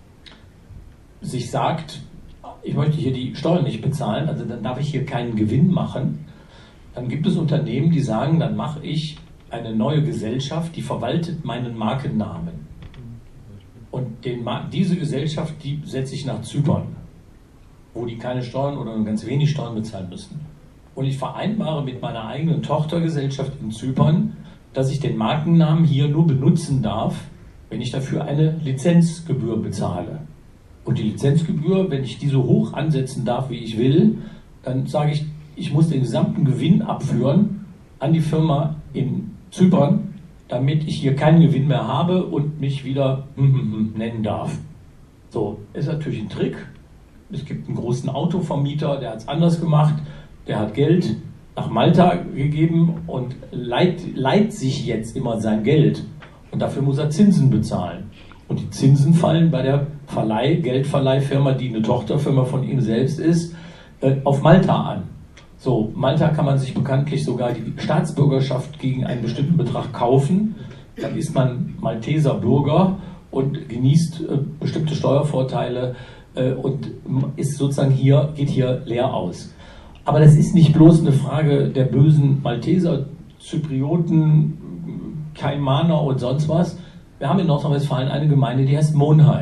sich sagt, ich möchte hier die Steuern nicht bezahlen, also dann darf ich hier keinen Gewinn machen, dann gibt es Unternehmen, die sagen, dann mache ich eine neue Gesellschaft, die verwaltet meinen Markennamen. Und diese Gesellschaft, die setze ich nach Zypern, wo die keine Steuern oder nur ganz wenig Steuern bezahlen müssen. Und ich vereinbare mit meiner eigenen Tochtergesellschaft in Zypern, dass ich den Markennamen hier nur benutzen darf, wenn ich dafür eine Lizenzgebühr bezahle. Und die Lizenzgebühr, wenn ich die so hoch ansetzen darf, wie ich will, dann sage ich muss den gesamten Gewinn abführen an die Firma in Zypern, damit ich hier keinen Gewinn mehr habe und mich wieder nennen darf. So, ist natürlich ein Trick. Es gibt einen großen Autovermieter, der hat es anders gemacht. Der hat Geld nach Malta gegeben und leiht sich jetzt immer sein Geld. Und dafür muss er Zinsen bezahlen. Und die Zinsen fallen bei der Geldverleihfirma, die eine Tochterfirma von ihm selbst ist, auf Malta an. So, Malta kann man sich bekanntlich sogar die Staatsbürgerschaft gegen einen bestimmten Betrag kaufen. Dann ist man Malteser Bürger und genießt bestimmte Steuervorteile und ist sozusagen geht hier leer aus. Aber das ist nicht bloß eine Frage der bösen Malteser, Zyprioten, Kaimaner und sonst was. Wir haben in Nordrhein-Westfalen eine Gemeinde, die heißt Monheim.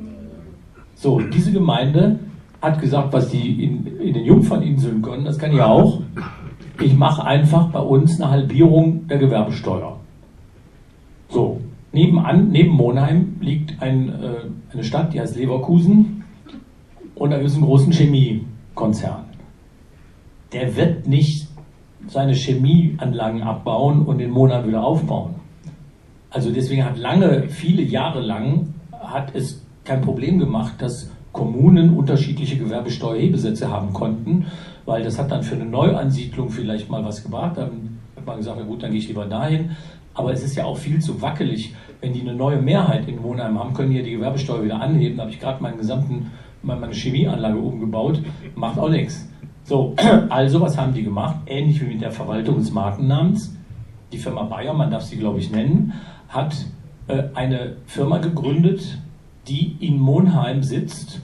So, diese Gemeinde hat gesagt, was die in den Jungferninseln können, das kann ich auch. Ich mache einfach bei uns eine Halbierung der Gewerbesteuer. So, neben Monheim liegt eine Stadt, die heißt Leverkusen, und da gibt es einen großen Chemiekonzern. Der wird nicht seine Chemieanlagen abbauen und in Monheim wieder aufbauen. Also deswegen viele Jahre lang hat es kein Problem gemacht, dass Kommunen unterschiedliche Gewerbesteuerhebesätze haben konnten, weil das hat dann für eine Neuansiedlung vielleicht mal was gebracht. Dann hat man gesagt, na gut, dann gehe ich lieber dahin. Aber es ist ja auch viel zu wackelig. Wenn die eine neue Mehrheit in Monheim haben, können die ja die Gewerbesteuer wieder anheben. Da habe ich gerade meine Chemieanlage umgebaut, macht auch nichts. So, also was haben die gemacht? Ähnlich wie mit der Verwaltung des Markennamens. Die Firma Bayer, man darf sie glaube ich nennen, hat eine Firma gegründet, die in Monheim sitzt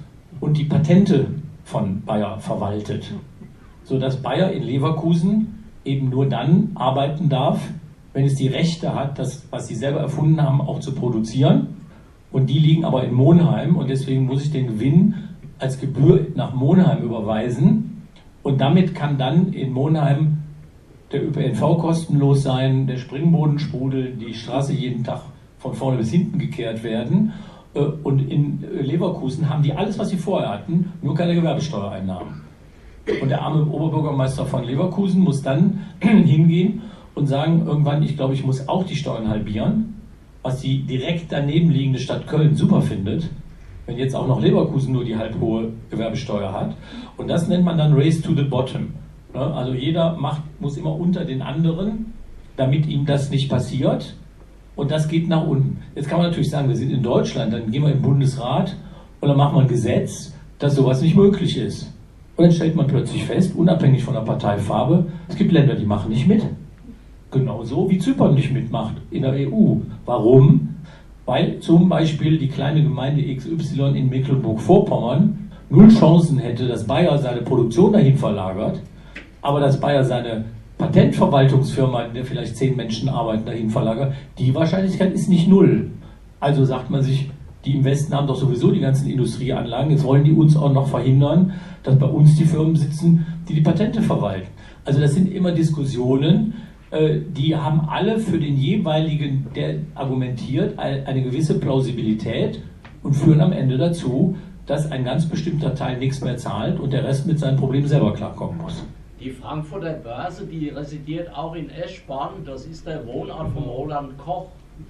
und die Patente von Bayer verwaltet, sodass Bayer in Leverkusen eben nur dann arbeiten darf, wenn es die Rechte hat, das, was sie selber erfunden haben, auch zu produzieren. Und die liegen aber in Monheim und deswegen muss ich den Gewinn als Gebühr nach Monheim überweisen. Und damit kann dann in Monheim der ÖPNV kostenlos sein, der Springboden sprudeln, die Straße jeden Tag von vorne bis hinten gekehrt werden. Und in Leverkusen haben die alles, was sie vorher hatten, nur keine Gewerbesteuereinnahmen. Und der arme Oberbürgermeister von Leverkusen muss dann hingehen und sagen, irgendwann, ich glaube, ich muss auch die Steuern halbieren, was die direkt daneben liegende Stadt Köln super findet, wenn jetzt auch noch Leverkusen nur die halb hohe Gewerbesteuer hat. Und das nennt man dann Race to the Bottom. Also jeder muss immer unter den anderen, damit ihm das nicht passiert. Und das geht nach unten. Jetzt kann man natürlich sagen, wir sind in Deutschland, dann gehen wir im Bundesrat und dann machen wir ein Gesetz, dass sowas nicht möglich ist. Und dann stellt man plötzlich fest, unabhängig von der Parteifarbe, es gibt Länder, die machen nicht mit. Genauso wie Zypern nicht mitmacht in der EU. Warum? Weil zum Beispiel die kleine Gemeinde XY in Mecklenburg-Vorpommern null Chancen hätte, dass Bayer seine Produktion dahin verlagert, aber dass Bayer seine Patentverwaltungsfirma, in der vielleicht 10 Menschen arbeiten, dahin verlagert, die Wahrscheinlichkeit ist nicht null. Also sagt man sich, die im Westen haben doch sowieso die ganzen Industrieanlagen, jetzt wollen die uns auch noch verhindern, dass bei uns die Firmen sitzen, die die Patente verwalten. Also das sind immer Diskussionen, die haben alle für den jeweiligen, der argumentiert, eine gewisse Plausibilität und führen am Ende dazu, dass ein ganz bestimmter Teil nichts mehr zahlt und der Rest mit seinen Problemen selber klarkommen muss. Die Frankfurter Börse, die residiert auch in Eschborn, das ist der Wohnort von Roland Koch.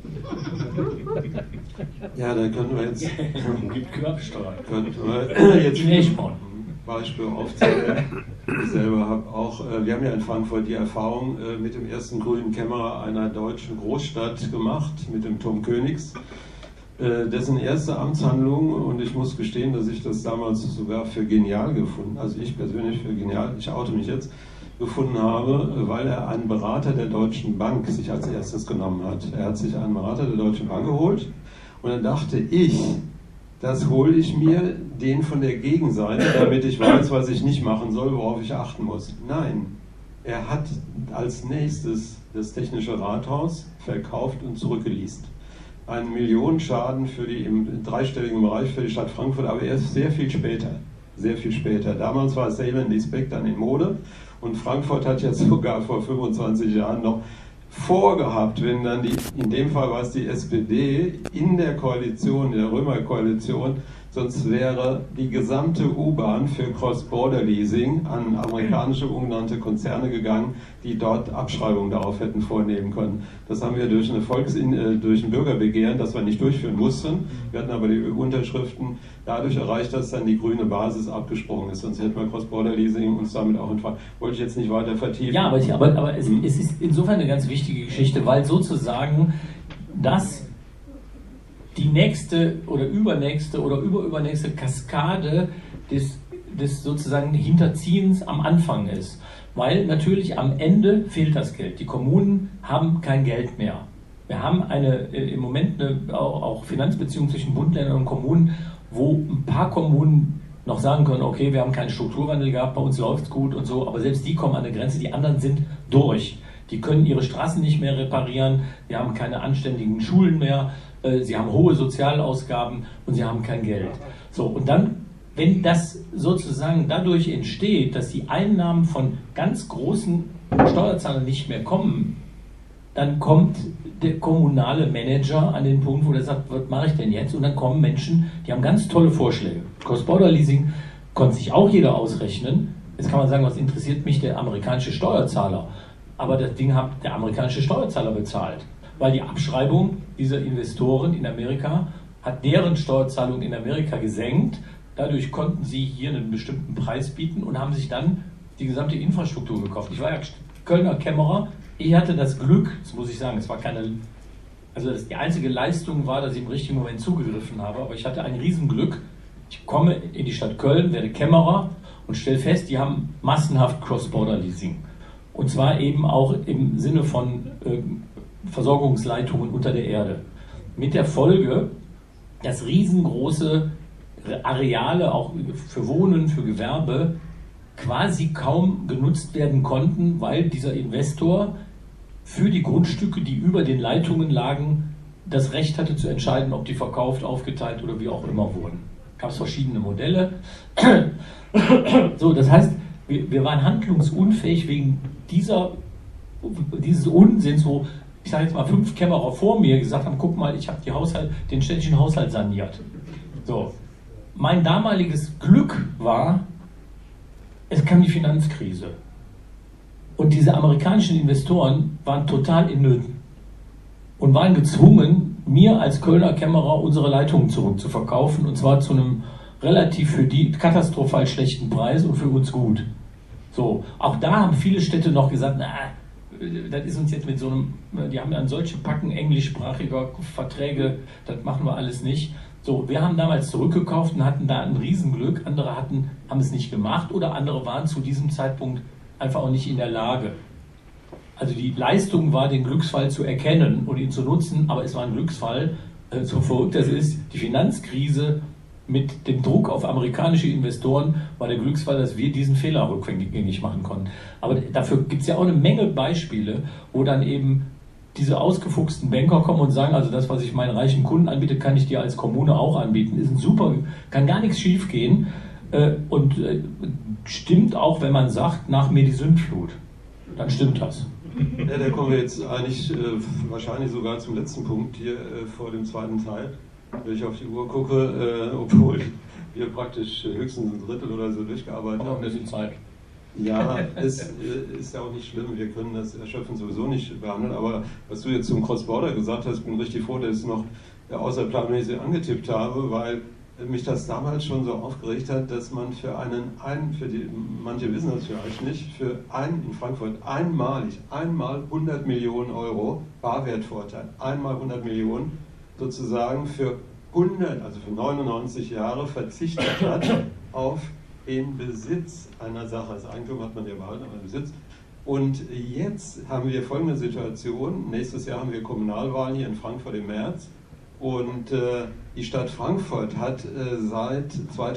Ja, da können wir jetzt Gibt Gewerbesteuer. In Eschborn Beispiel aufzählen. Ich selber habe auch, wir haben ja in Frankfurt die Erfahrung mit dem ersten grünen Kämmerer einer deutschen Großstadt gemacht, mit dem Tom Königs, dessen erste Amtshandlung, und ich muss gestehen, dass ich das damals sogar für genial gefunden, also ich persönlich für genial, ich oute mich jetzt, gefunden habe, weil er einen Berater der Deutschen Bank sich als erstes genommen hat. Er hat sich einen Berater der Deutschen Bank geholt und dann dachte ich, das hole ich mir den von der Gegenseite, damit ich weiß, was ich nicht machen soll, worauf ich achten muss. Nein, er hat als nächstes das Technische Rathaus verkauft und zurückgeleast. Einen Millionenschaden im dreistelligen Bereich für die Stadt Frankfurt, aber erst sehr viel später. Sehr viel später. Damals war Sale and Leaseback dann in Mode und Frankfurt hat jetzt sogar vor 25 Jahren noch vorgehabt, wenn dann in dem Fall war es die SPD in der Koalition, in der Römer-Koalition, sonst wäre die gesamte U-Bahn für Cross-Border-Leasing an amerikanische ungenannte Konzerne gegangen, die dort Abschreibungen darauf hätten vornehmen können. Das haben wir durch ein Bürgerbegehren, das wir nicht durchführen mussten. Wir hatten aber die Unterschriften dadurch erreicht, dass dann die grüne Basis abgesprungen ist. Sonst hätten wir Cross-Border-Leasing uns damit auch entfallen. Wollte ich jetzt nicht weiter vertiefen. Ja, aber es ist insofern eine ganz wichtige Geschichte, weil sozusagen das die nächste oder übernächste oder übernächste Kaskade des sozusagen Hinterziehens am Anfang ist. Weil natürlich am Ende fehlt das Geld. Die Kommunen haben kein Geld mehr. Wir haben im Moment auch Finanzbeziehung zwischen Bund, Ländern und Kommunen, wo ein paar Kommunen noch sagen können, okay, wir haben keinen Strukturwandel gehabt, bei uns läuft es gut und so, aber selbst die kommen an eine Grenze, die anderen sind durch. Die können ihre Straßen nicht mehr reparieren, die haben keine anständigen Schulen mehr, sie haben hohe Sozialausgaben und sie haben kein Geld. So, und dann, wenn das sozusagen dadurch entsteht, dass die Einnahmen von ganz großen Steuerzahlern nicht mehr kommen, dann kommt der kommunale Manager an den Punkt, wo der sagt, was mache ich denn jetzt? Und dann kommen Menschen, die haben ganz tolle Vorschläge. Cross-Border-Leasing konnte sich auch jeder ausrechnen. Jetzt kann man sagen, was interessiert mich der amerikanische Steuerzahler? Aber das Ding hat der amerikanische Steuerzahler bezahlt. Weil die Abschreibung dieser Investoren in Amerika hat deren Steuerzahlung in Amerika gesenkt. Dadurch konnten sie hier einen bestimmten Preis bieten und haben sich dann die gesamte Infrastruktur gekauft. Ich war ja Kölner Kämmerer. Ich hatte das Glück, das muss ich sagen, die einzige Leistung war, dass ich im richtigen Moment zugegriffen habe, aber ich hatte ein Riesenglück. Ich komme in die Stadt Köln, werde Kämmerer und stelle fest, die haben massenhaft Cross-Border-Leasing. Und zwar eben auch im Sinne von Versorgungsleitungen unter der Erde. Mit der Folge, dass riesengroße Areale auch für Wohnen, für Gewerbe quasi kaum genutzt werden konnten, weil dieser Investor für die Grundstücke, die über den Leitungen lagen, das Recht hatte zu entscheiden, ob die verkauft, aufgeteilt oder wie auch immer wurden. Gab es verschiedene Modelle. So, das heißt, wir waren handlungsunfähig wegen dieses Unsinns, wo, ich sage jetzt mal, 5 Kämmerer vor mir gesagt haben, guck mal, ich habe den städtischen Haushalt saniert. So. Mein damaliges Glück war, es kam die Finanzkrise. Und diese amerikanischen Investoren waren total in Nöten und waren gezwungen, mir als Kölner Kämmerer unsere Leitungen zurückzuverkaufen, und zwar zu einem relativ für die katastrophal schlechten Preis und für uns gut. So, auch da haben viele Städte noch gesagt, na, das ist uns jetzt mit so einem, die haben dann solche Packen englischsprachiger Verträge, das machen wir alles nicht. So, wir haben damals zurückgekauft und hatten da ein Riesenglück, andere haben es nicht gemacht oder andere waren zu diesem Zeitpunkt einfach auch nicht in der Lage. Also die Leistung war, den Glücksfall zu erkennen und ihn zu nutzen, aber es war ein Glücksfall, so verrückt das ist, die Finanzkrise mit dem Druck auf amerikanische Investoren war der Glücksfall, dass wir diesen Fehler rückgängig machen konnten. Aber dafür gibt es ja auch eine Menge Beispiele, wo dann eben diese ausgefuchsten Banker kommen und sagen, also das, was ich meinen reichen Kunden anbiete, kann ich dir als Kommune auch anbieten. Ist ein super, kann gar nichts schief gehen und stimmt auch, wenn man sagt, nach mir die Sündflut. Dann stimmt das. Ja, da kommen wir jetzt eigentlich wahrscheinlich sogar zum letzten Punkt hier vor dem zweiten Teil, wenn ich auf die Uhr gucke, obwohl wir praktisch höchstens ein Drittel oder so durchgearbeitet haben. Das ist die Zeit. Ja, es ist ja auch nicht schlimm, wir können das erschöpfend sowieso nicht behandeln, aber was du jetzt zum Cross-Border gesagt hast, bin richtig froh, dass ich es noch außerplanmäßig angetippt habe, weil mich das damals schon so aufgeregt hat, dass man für manche wissen das vielleicht nicht, in Frankfurt einmal 100 Millionen Euro Barwertvorteil, einmal 100 Millionen sozusagen für 99 Jahre verzichtet hat auf den Besitz einer Sache. Das Eigentum hat man ja behalten, aber den Besitz. Und jetzt haben wir folgende Situation. Nächstes Jahr haben wir Kommunalwahlen hier in Frankfurt im März. Und die Stadt Frankfurt hat seit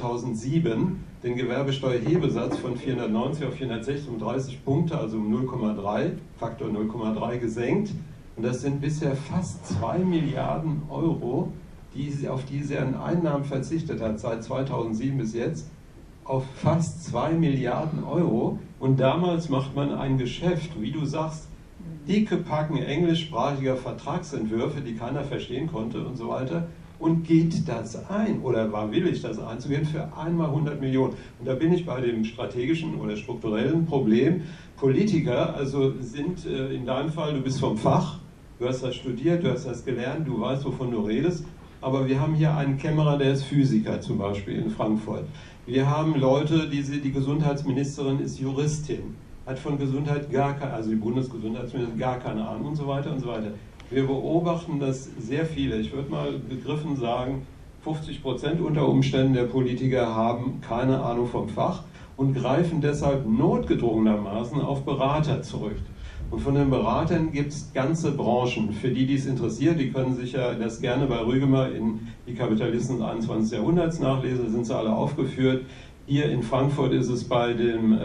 2007 den Gewerbesteuerhebesatz von 490 auf 436 Punkte, also um 0,3, Faktor 0,3 gesenkt. Und das sind bisher fast 2 Milliarden Euro, auf die sie an Einnahmen verzichtet hat, seit 2007 bis jetzt, auf fast 2 Milliarden Euro. Und damals macht man ein Geschäft, wie du sagst, dicke Packen englischsprachiger Vertragsentwürfe, die keiner verstehen konnte und so weiter, und geht das ein, oder war willig, das einzugehen, für einmal 100 Millionen. Und da bin ich bei dem strategischen oder strukturellen Problem. Politiker, also sind in deinem Fall, du bist vom Fach, du hast das studiert, du hast das gelernt, du weißt, wovon du redest, aber wir haben hier einen Kämmerer, der ist Physiker zum Beispiel in Frankfurt. Wir haben Leute, die Gesundheitsministerin ist Juristin, hat von Gesundheit also die Bundesgesundheitsministerin gar keine Ahnung und so weiter und so weiter. Wir beobachten, dass sehr viele, ich würde mal begriffen sagen, 50% unter Umständen der Politiker haben keine Ahnung vom Fach und greifen deshalb notgedrungenermaßen auf Berater zurück. Und von den Beratern gibt es ganze Branchen. Für die es interessiert, die können sich ja das gerne bei Rügemer in Die Kapitalisten des 21. Jahrhunderts nachlesen, da sind sie alle aufgeführt. Hier in Frankfurt ist es bei dem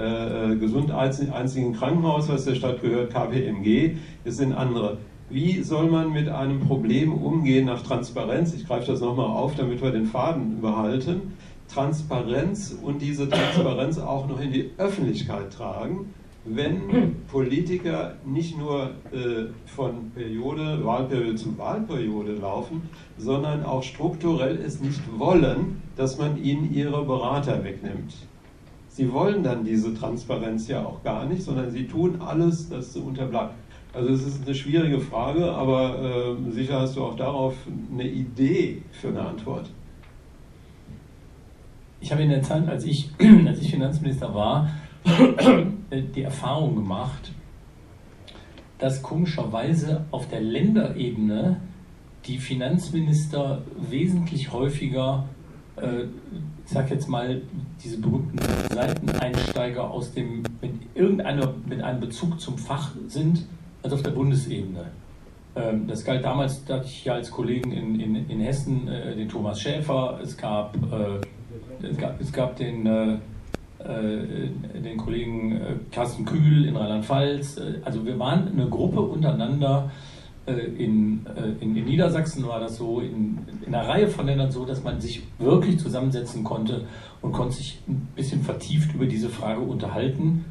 einzigen Krankenhaus, was der Stadt gehört, KPMG. Es sind andere. Wie soll man mit einem Problem umgehen nach Transparenz? Ich greife das nochmal auf, damit wir den Faden behalten. Transparenz und diese Transparenz auch noch in die Öffentlichkeit tragen, wenn Politiker nicht nur von Wahlperiode zu Wahlperiode laufen, sondern auch strukturell es nicht wollen, dass man ihnen ihre Berater wegnimmt. Sie wollen dann diese Transparenz ja auch gar nicht, sondern sie tun alles, das zu unterbleibt. Also es ist eine schwierige Frage, aber sicher hast du auch darauf eine Idee für eine Antwort. Ich habe in der Zeit, als ich Finanzminister war, die Erfahrung gemacht, dass komischerweise auf der Länderebene die Finanzminister wesentlich häufiger, ich sag jetzt mal, diese berühmten Seiteneinsteiger mit einem Bezug zum Fach sind, als auf der Bundesebene. Das galt damals, da hatte ich ja als Kollegen in Hessen den Thomas Schäfer, es gab den Kollegen Carsten Kühl in Rheinland-Pfalz. Also wir waren eine Gruppe untereinander. In Niedersachsen war das so, in einer Reihe von Ländern so, dass man sich wirklich zusammensetzen konnte und konnte sich ein bisschen vertieft über diese Frage unterhalten.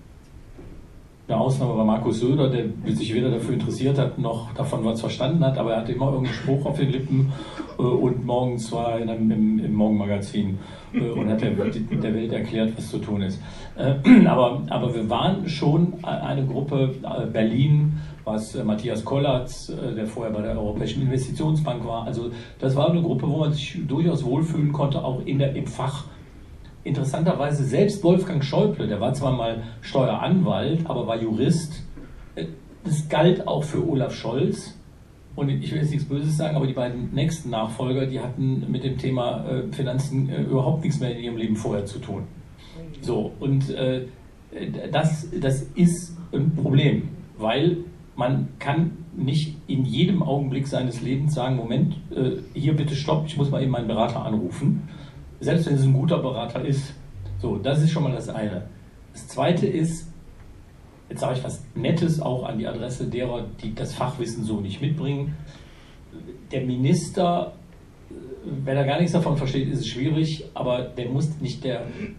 Eine Ausnahme war Markus Söder, der sich weder dafür interessiert hat, noch davon was verstanden hat, aber er hatte immer irgendeinen Spruch auf den Lippen und morgens war er im Morgenmagazin und hat der Welt erklärt, was zu tun ist. Aber wir waren schon eine Gruppe, Berlin, was Matthias Kollatz, der vorher bei der Europäischen Investitionsbank war, also das war eine Gruppe, wo man sich durchaus wohlfühlen konnte, auch im Fach. Interessanterweise selbst Wolfgang Schäuble, der war zwar mal Steueranwalt, aber war Jurist. Das galt auch für Olaf Scholz. Und ich will jetzt nichts Böses sagen, aber die beiden nächsten Nachfolger, die hatten mit dem Thema Finanzen überhaupt nichts mehr in ihrem Leben vorher zu tun. So, und das ist ein Problem, weil man kann nicht in jedem Augenblick seines Lebens sagen, Moment, hier bitte stopp, ich muss mal eben meinen Berater anrufen. Selbst wenn es ein guter Berater ist. So, das ist schon mal das eine. Das zweite ist, jetzt sage ich was Nettes auch an die Adresse derer, die das Fachwissen so nicht mitbringen. Der Minister, wenn er gar nichts davon versteht, ist es schwierig, aber der muss nicht der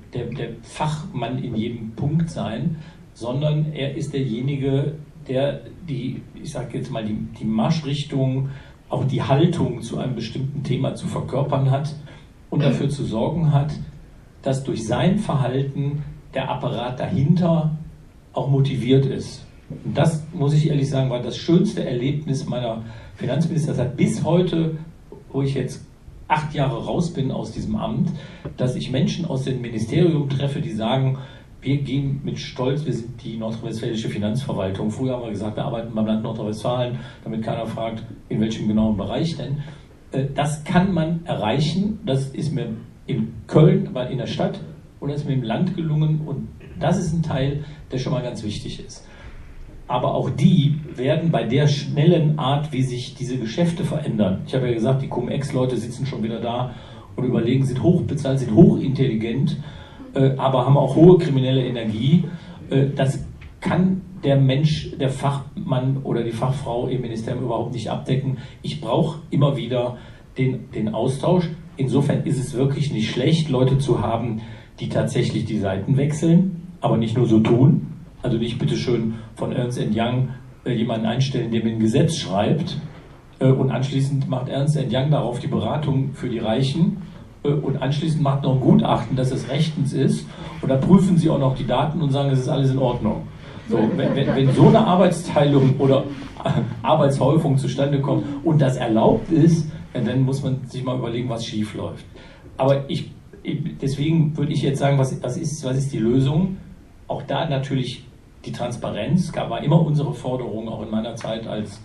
Fachmann in jedem Punkt sein, sondern er ist derjenige, der ich sage jetzt mal, die Marschrichtung, auch die Haltung zu einem bestimmten Thema zu verkörpern hat und dafür zu sorgen hat, dass durch sein Verhalten der Apparat dahinter auch motiviert ist. Und das, muss ich ehrlich sagen, war das schönste Erlebnis meiner Finanzministerzeit bis heute, wo ich jetzt 8 Jahre raus bin aus diesem Amt, dass ich Menschen aus dem Ministerium treffe, die sagen, wir gehen mit Stolz, wir sind die nordrhein-westfälische Finanzverwaltung. Früher haben wir gesagt, wir arbeiten beim Land Nordrhein-Westfalen, damit keiner fragt, in welchem genauen Bereich denn. Das kann man erreichen, das ist mir in Köln, aber in der Stadt, und das ist mir im Land gelungen, und das ist ein Teil, der schon mal ganz wichtig ist. Aber auch die werden bei der schnellen Art, wie sich diese Geschäfte verändern. Ich habe ja gesagt, die Cum-Ex-Leute sitzen schon wieder da und überlegen, sind hochbezahlt, sind hochintelligent, aber haben auch hohe kriminelle Energie. Das kann der Mensch, der Fachmann oder die Fachfrau im Ministerium überhaupt nicht abdecken. Ich brauche immer wieder den Austausch. Insofern ist es wirklich nicht schlecht, Leute zu haben, die tatsächlich die Seiten wechseln, aber nicht nur so tun. Also nicht bitteschön von Ernst & Young jemanden einstellen, der mir ein Gesetz schreibt und anschließend macht Ernst & Young darauf die Beratung für die Reichen und anschließend macht noch ein Gutachten, dass es rechtens ist, und dann prüfen sie auch noch die Daten und sagen, es ist alles in Ordnung. So, wenn so eine Arbeitsteilung oder Arbeitshäufung zustande kommt und das erlaubt ist, dann muss man sich mal überlegen, was schief läuft. Aber deswegen würde ich jetzt sagen, was ist die Lösung? Auch da natürlich die Transparenz, war immer unsere Forderung, auch in meiner Zeit als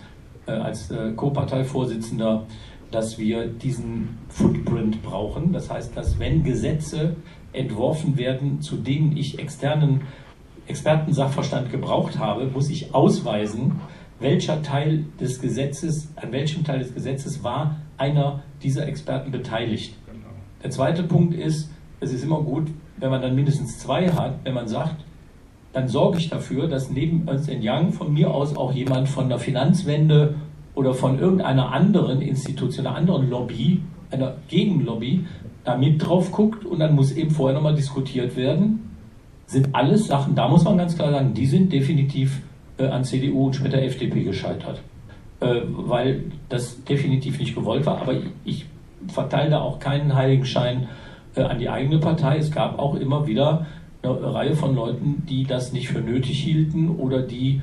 Co-Parteivorsitzender, dass wir diesen Footprint brauchen. Das heißt, dass wenn Gesetze entworfen werden, zu denen ich Expertensachverstand gebraucht habe, muss ich ausweisen, an welchem Teil des Gesetzes war einer dieser Experten beteiligt. Der zweite Punkt ist, es ist immer gut, wenn man dann mindestens 2 hat, wenn man sagt, dann sorge ich dafür, dass neben Ernst & Young von mir aus auch jemand von der Finanzwende oder von irgendeiner anderen Institution, einer anderen Lobby, einer Gegenlobby, da mit drauf guckt, und dann muss eben vorher nochmal diskutiert werden. Sind alles Sachen, da muss man ganz klar sagen, die sind definitiv an CDU und später FDP gescheitert. Weil das definitiv nicht gewollt war, aber ich verteile da auch keinen Heiligenschein an die eigene Partei. Es gab auch immer wieder eine Reihe von Leuten, die das nicht für nötig hielten oder die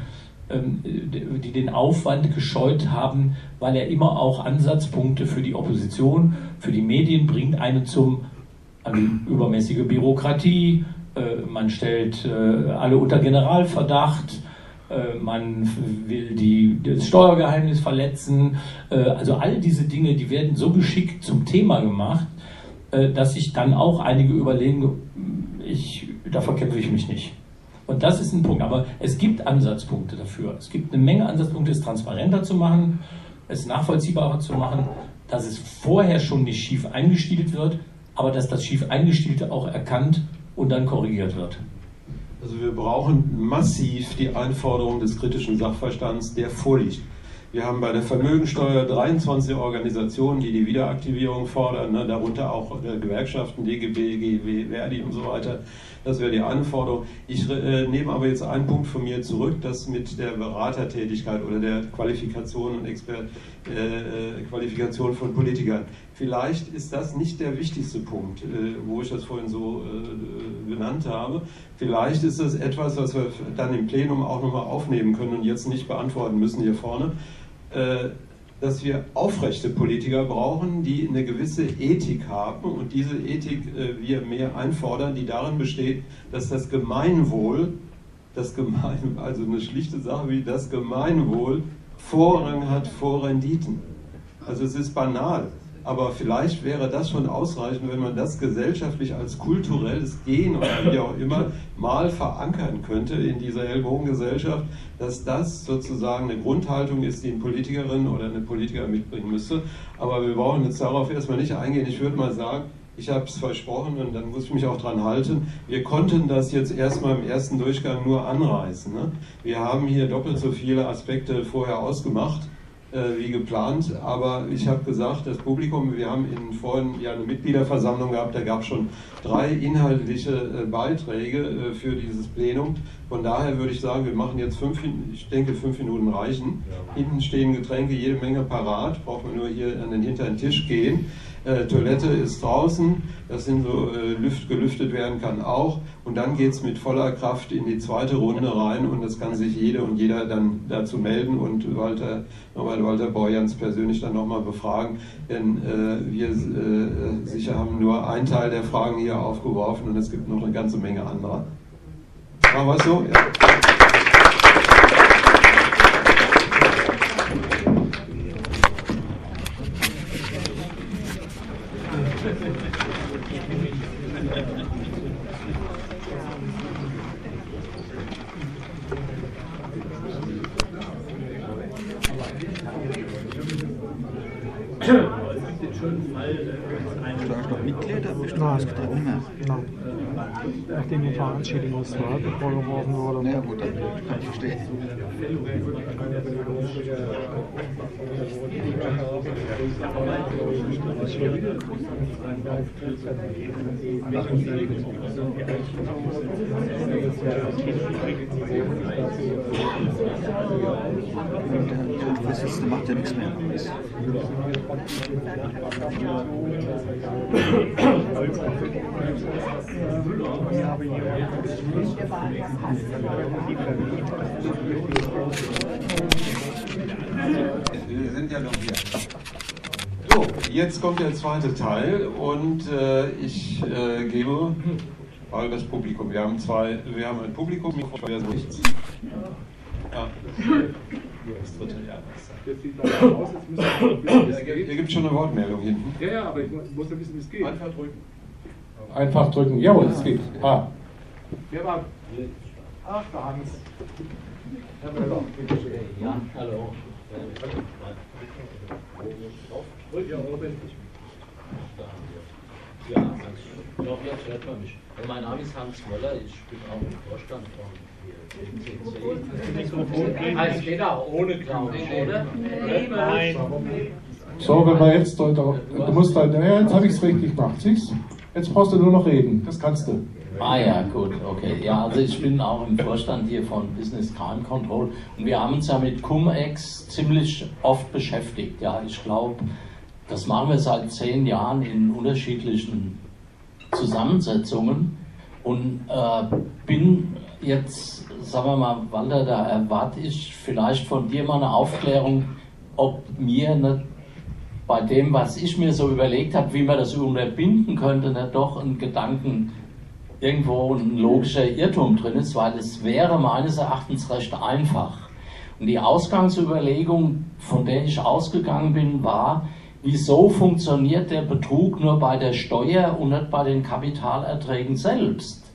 den Aufwand gescheut haben, weil er immer auch Ansatzpunkte für die Opposition, für die Medien bringt, einen an übermäßige Bürokratie, man stellt alle unter Generalverdacht, man will das Steuergeheimnis verletzen, also all diese Dinge, die werden so geschickt zum Thema gemacht, dass sich dann auch einige überlegen, da verkämpfe ich mich nicht. Und das ist ein Punkt. Aber es gibt Ansatzpunkte dafür. Es gibt eine Menge Ansatzpunkte, es transparenter zu machen, es nachvollziehbarer zu machen, dass es vorher schon nicht schief eingestielt wird, aber dass das schief eingestielte auch erkannt und dann korrigiert wird. Also wir brauchen massiv die Einforderung des kritischen Sachverstands, der vorliegt. Wir haben bei der Vermögensteuer 23 Organisationen, die die Wiederaktivierung fordern, ne, darunter auch Gewerkschaften, DGB, GW, Verdi und so weiter. Das wäre die Anforderung. Ich nehme aber jetzt einen Punkt von mir zurück, das mit der Beratertätigkeit oder der Qualifikation und Qualifikation von Politikern. Vielleicht ist das nicht der wichtigste Punkt, wo ich das vorhin so genannt habe. Vielleicht ist das etwas, was wir dann im Plenum auch nochmal aufnehmen können und jetzt nicht beantworten müssen hier vorne, dass wir aufrechte Politiker brauchen, die eine gewisse Ethik haben und diese Ethik wir mehr einfordern, die darin besteht, dass das Gemeinwohl, also eine schlichte Sache wie das Gemeinwohl Vorrang hat vor Renditen. Also es ist banal. Aber vielleicht wäre das schon ausreichend, wenn man das gesellschaftlich als kulturelles Gen oder wie auch immer mal verankern könnte in dieser Ellbogengesellschaft, dass das sozusagen eine Grundhaltung ist, die eine Politikerin oder eine Politiker mitbringen müsste. Aber wir brauchen jetzt darauf erstmal nicht eingehen. Ich würde mal sagen, ich habe es versprochen und dann muss ich mich auch dran halten. Wir konnten das jetzt erstmal im ersten Durchgang nur anreißen. Ne? Wir haben hier doppelt so viele Aspekte vorher ausgemacht wie geplant, aber ich habe gesagt, das Publikum, wir haben vorhin ja eine Mitgliederversammlung gehabt, da gab es schon 3 inhaltliche Beiträge für dieses Plenum. Von daher würde ich sagen, wir machen jetzt 5 Minuten reichen. Hinten stehen Getränke, jede Menge parat, braucht man nur hier an den hinteren Tisch gehen. Toilette ist draußen, das sind so gelüftet werden kann auch. Und dann geht es mit voller Kraft in die zweite Runde rein und das kann sich jede und jeder dann dazu melden und Walter Borjans persönlich dann nochmal befragen. Denn wir sicher haben nur einen Teil der Fragen hier aufgeworfen und es gibt noch eine ganze Menge anderer. Machen wir es so? Ja. Nachdem die Verabschiedung aus der Rate vorgeworfen wurde. Ja gut, dann kann ich verstehen. Der Vorsitzende macht ja nichts mehr. Wir sind ja noch hier. So, jetzt kommt der zweite Teil und ich gebe mal das Publikum. Wir haben ein Publikum, wer so nichts. Ja. Das dritte Jahr. Hier gibt es schon eine Wortmeldung hinten. Ja, aber ich muss ja wissen, wie es geht. Einfach drücken. Einfach drücken. Jawohl, es geht. Ah. Wer war? Ach, der Hans. Herr Müller, bitte schön. Ja, hallo. Ja, ich glaube, jetzt hört man mich. Mein Name ist Hans Möller, ich bin auch im Vorstand von es geht auch ohne, glaube ich, oder? Nein. So, wenn wir jetzt, du musst halt, ja, jetzt habe ich es richtig gemacht, siehst du? Jetzt brauchst du nur noch reden, das kannst du. Ah ja, gut, okay. Ja, also ich bin auch im Vorstand hier von Business Crime Control und wir haben uns ja mit Cum-Ex ziemlich oft beschäftigt. Ja, ich glaube, das machen wir seit 10 Jahren in unterschiedlichen Zusammensetzungen und bin jetzt, sagen wir mal, Walter, da erwarte ich vielleicht von dir mal eine Aufklärung, ob mir nicht bei dem, was ich mir so überlegt habe, wie man das unterbinden könnte, nicht doch ein Gedanken irgendwo ein logischer Irrtum drin ist, weil es wäre meines Erachtens recht einfach. Und die Ausgangsüberlegung, von der ich ausgegangen bin, war, wieso funktioniert der Betrug nur bei der Steuer und nicht bei den Kapitalerträgen selbst?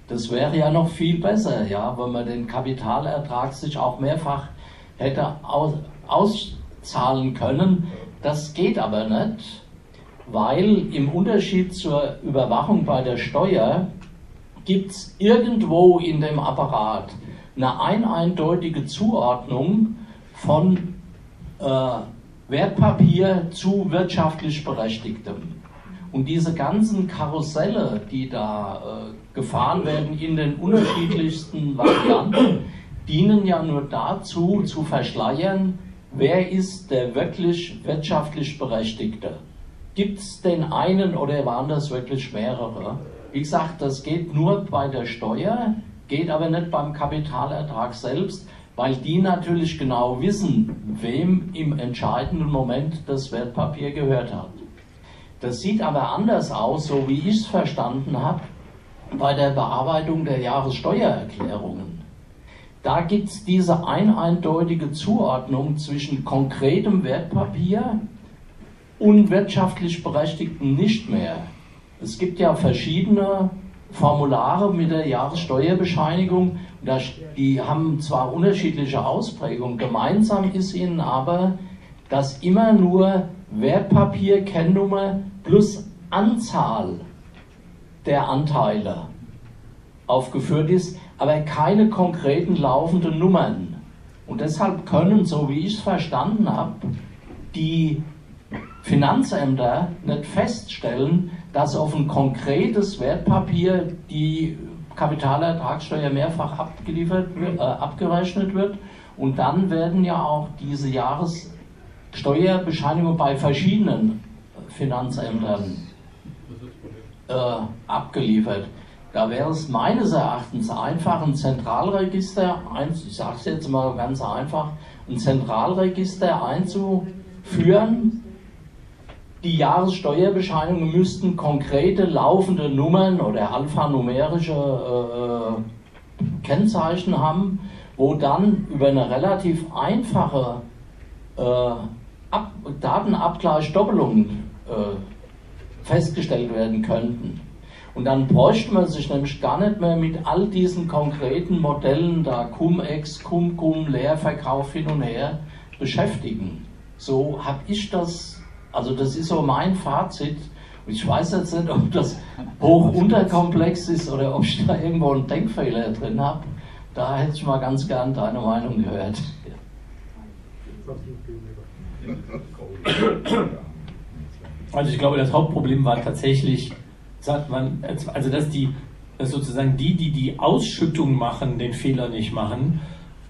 Das wäre ja noch viel besser, ja, wenn man den Kapitalertrag sich auch mehrfach hätte auszahlen können. Das geht aber nicht, weil im Unterschied zur Überwachung bei der Steuer gibt es irgendwo in dem Apparat eine eindeutige Zuordnung von Wertpapier zu wirtschaftlich Berechtigtem. Und diese ganzen Karusselle, die da gefahren werden in den unterschiedlichsten Varianten, dienen ja nur dazu, zu verschleiern, wer ist der wirklich wirtschaftlich Berechtigte. Gibt es den einen oder waren das wirklich mehrere? Wie gesagt, das geht nur bei der Steuer, geht aber nicht beim Kapitalertrag selbst, weil die natürlich genau wissen, wem im entscheidenden Moment das Wertpapier gehört hat. Das sieht aber anders aus, so wie ich es verstanden habe, bei der Bearbeitung der Jahressteuererklärungen. Da gibt es diese eindeutige Zuordnung zwischen konkretem Wertpapier und wirtschaftlich Berechtigten nicht mehr. Es gibt ja verschiedene Formulare mit der Jahressteuerbescheinigung, die haben zwar unterschiedliche Ausprägungen, gemeinsam ist ihnen aber, dass immer nur Wertpapier, Kennnummer plus Anzahl der Anteile aufgeführt ist, aber keine konkreten laufenden Nummern. Und deshalb können, so wie ich es verstanden habe, die Finanzämter nicht feststellen, dass auf ein konkretes Wertpapier die Kapitalertragssteuer mehrfach abgerechnet wird. Und dann werden ja auch diese Jahressteuerbescheinigungen bei verschiedenen Finanzämtern abgeliefert. Da wäre es meines Erachtens einfach, ein Zentralregister, ich sage es jetzt mal ganz einfach, ein Zentralregister einzuführen. Die Jahressteuerbescheinigungen müssten konkrete laufende Nummern oder alphanumerische Kennzeichen haben, wo dann über eine relativ einfache Datenabgleich-Doppelung festgestellt werden könnten. Und dann bräuchte man sich nämlich gar nicht mehr mit all diesen konkreten Modellen, da Cum-Ex, Cum-Cum, Leerverkauf hin und her, beschäftigen. So habe ich das. Also das ist so mein Fazit. Und ich weiß jetzt nicht, ob das hoch unterkomplex ist oder ob ich da irgendwo einen Denkfehler drin habe. Da hätte ich mal ganz gern deine Meinung gehört. Also ich glaube, das Hauptproblem war tatsächlich, sagt man, also dass sozusagen die Ausschüttung machen, den Fehler nicht machen.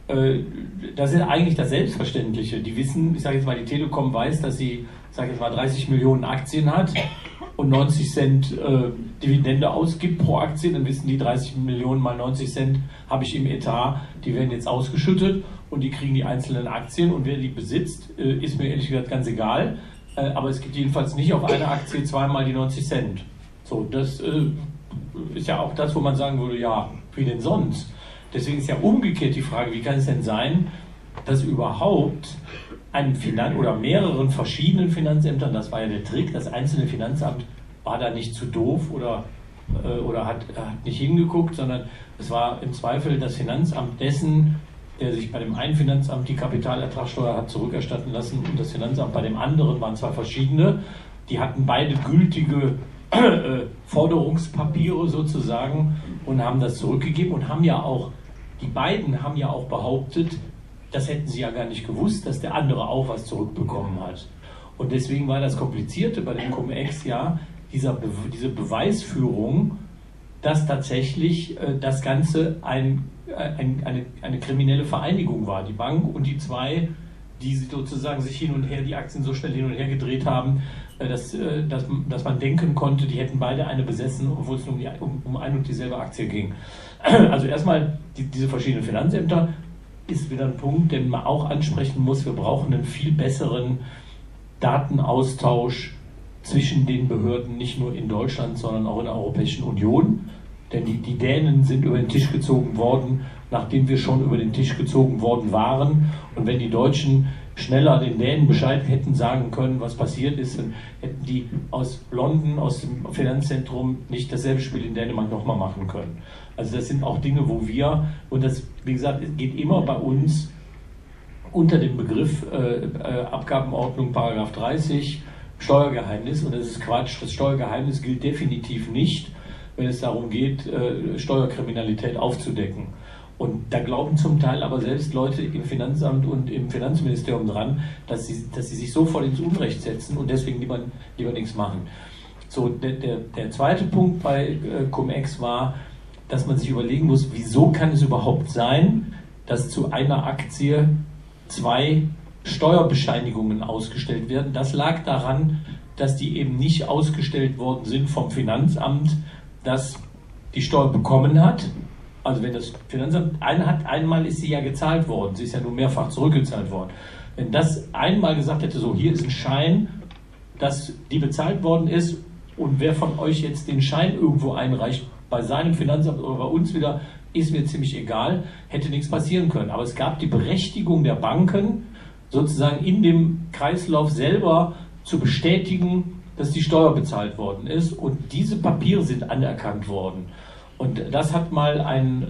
Das ist eigentlich das Selbstverständliche. Die wissen, ich sage jetzt mal, die Telekom weiß, dass sie, ich sage jetzt mal, 30 Millionen Aktien hat und 90 Cent Dividende ausgibt pro Aktie, dann wissen die 30 Millionen mal 90 Cent habe ich im Etat, die werden jetzt ausgeschüttet und die kriegen die einzelnen Aktien und wer die besitzt, ist mir ehrlich gesagt ganz egal, aber es gibt jedenfalls nicht auf eine Aktie zweimal die 90 Cent. So, das ist ja auch das, wo man sagen würde, ja, wie denn sonst? Deswegen ist ja umgekehrt die Frage, wie kann es denn sein, dass überhaupt einem oder mehreren verschiedenen Finanzämtern, das war ja der Trick, das einzelne Finanzamt war da nicht zu doof oder hat nicht hingeguckt, sondern es war im Zweifel das Finanzamt dessen, der sich bei dem einen Finanzamt die Kapitalertragssteuer hat zurückerstatten lassen und das Finanzamt bei dem anderen, waren zwei verschiedene, die hatten beide gültige Forderungspapiere sozusagen und haben das zurückgegeben und die beiden haben ja auch behauptet, das hätten sie ja gar nicht gewusst, dass der andere auch was zurückbekommen hat. Und deswegen war das Komplizierte bei dem Cum-Ex ja diese Beweisführung, dass tatsächlich das Ganze eine kriminelle Vereinigung war. Die Bank und die zwei, die sozusagen sich hin und her, die Aktien so schnell hin und her gedreht haben, dass man denken konnte, die hätten beide eine besessen, obwohl es nur um ein und dieselbe Aktie ging. Also erstmal diese verschiedenen Finanzämter ist wieder ein Punkt, den man auch ansprechen muss. Wir brauchen einen viel besseren Datenaustausch zwischen den Behörden, nicht nur in Deutschland, sondern auch in der Europäischen Union. Denn die Dänen sind über den Tisch gezogen worden, nachdem wir schon über den Tisch gezogen worden waren. Und wenn die Deutschen schneller den Dänen Bescheid hätten sagen können, was passiert ist, dann hätten die aus London, aus dem Finanzzentrum, nicht dasselbe Spiel in Dänemark nochmal machen können. Also das sind auch Dinge, wo wir, und das, wie gesagt, es geht immer bei uns unter dem Begriff Abgabenordnung Paragraph 30, Steuergeheimnis, und das ist Quatsch. Das Steuergeheimnis gilt definitiv nicht, wenn es darum geht, Steuerkriminalität aufzudecken. Und da glauben zum Teil aber selbst Leute im Finanzamt und im Finanzministerium dran, dass sie sich so voll ins Unrecht setzen und deswegen lieber nichts machen. So, der zweite Punkt bei Cum-Ex war, dass man sich überlegen muss, wieso kann es überhaupt sein, dass zu einer Aktie 2 Steuerbescheinigungen ausgestellt werden. Das lag daran, dass die eben nicht ausgestellt worden sind vom Finanzamt, das die Steuer bekommen hat. Also wenn das Finanzamt einmal ist sie ja gezahlt worden, sie ist ja nur mehrfach zurückgezahlt worden. Wenn das einmal gesagt hätte, so hier ist ein Schein, dass die bezahlt worden ist, und wer von euch jetzt den Schein irgendwo einreicht, bei seinem Finanzamt oder bei uns wieder, ist mir ziemlich egal, hätte nichts passieren können. Aber es gab die Berechtigung der Banken, sozusagen in dem Kreislauf selber zu bestätigen, dass die Steuer bezahlt worden ist, und diese Papiere sind anerkannt worden. Und das hat mal ein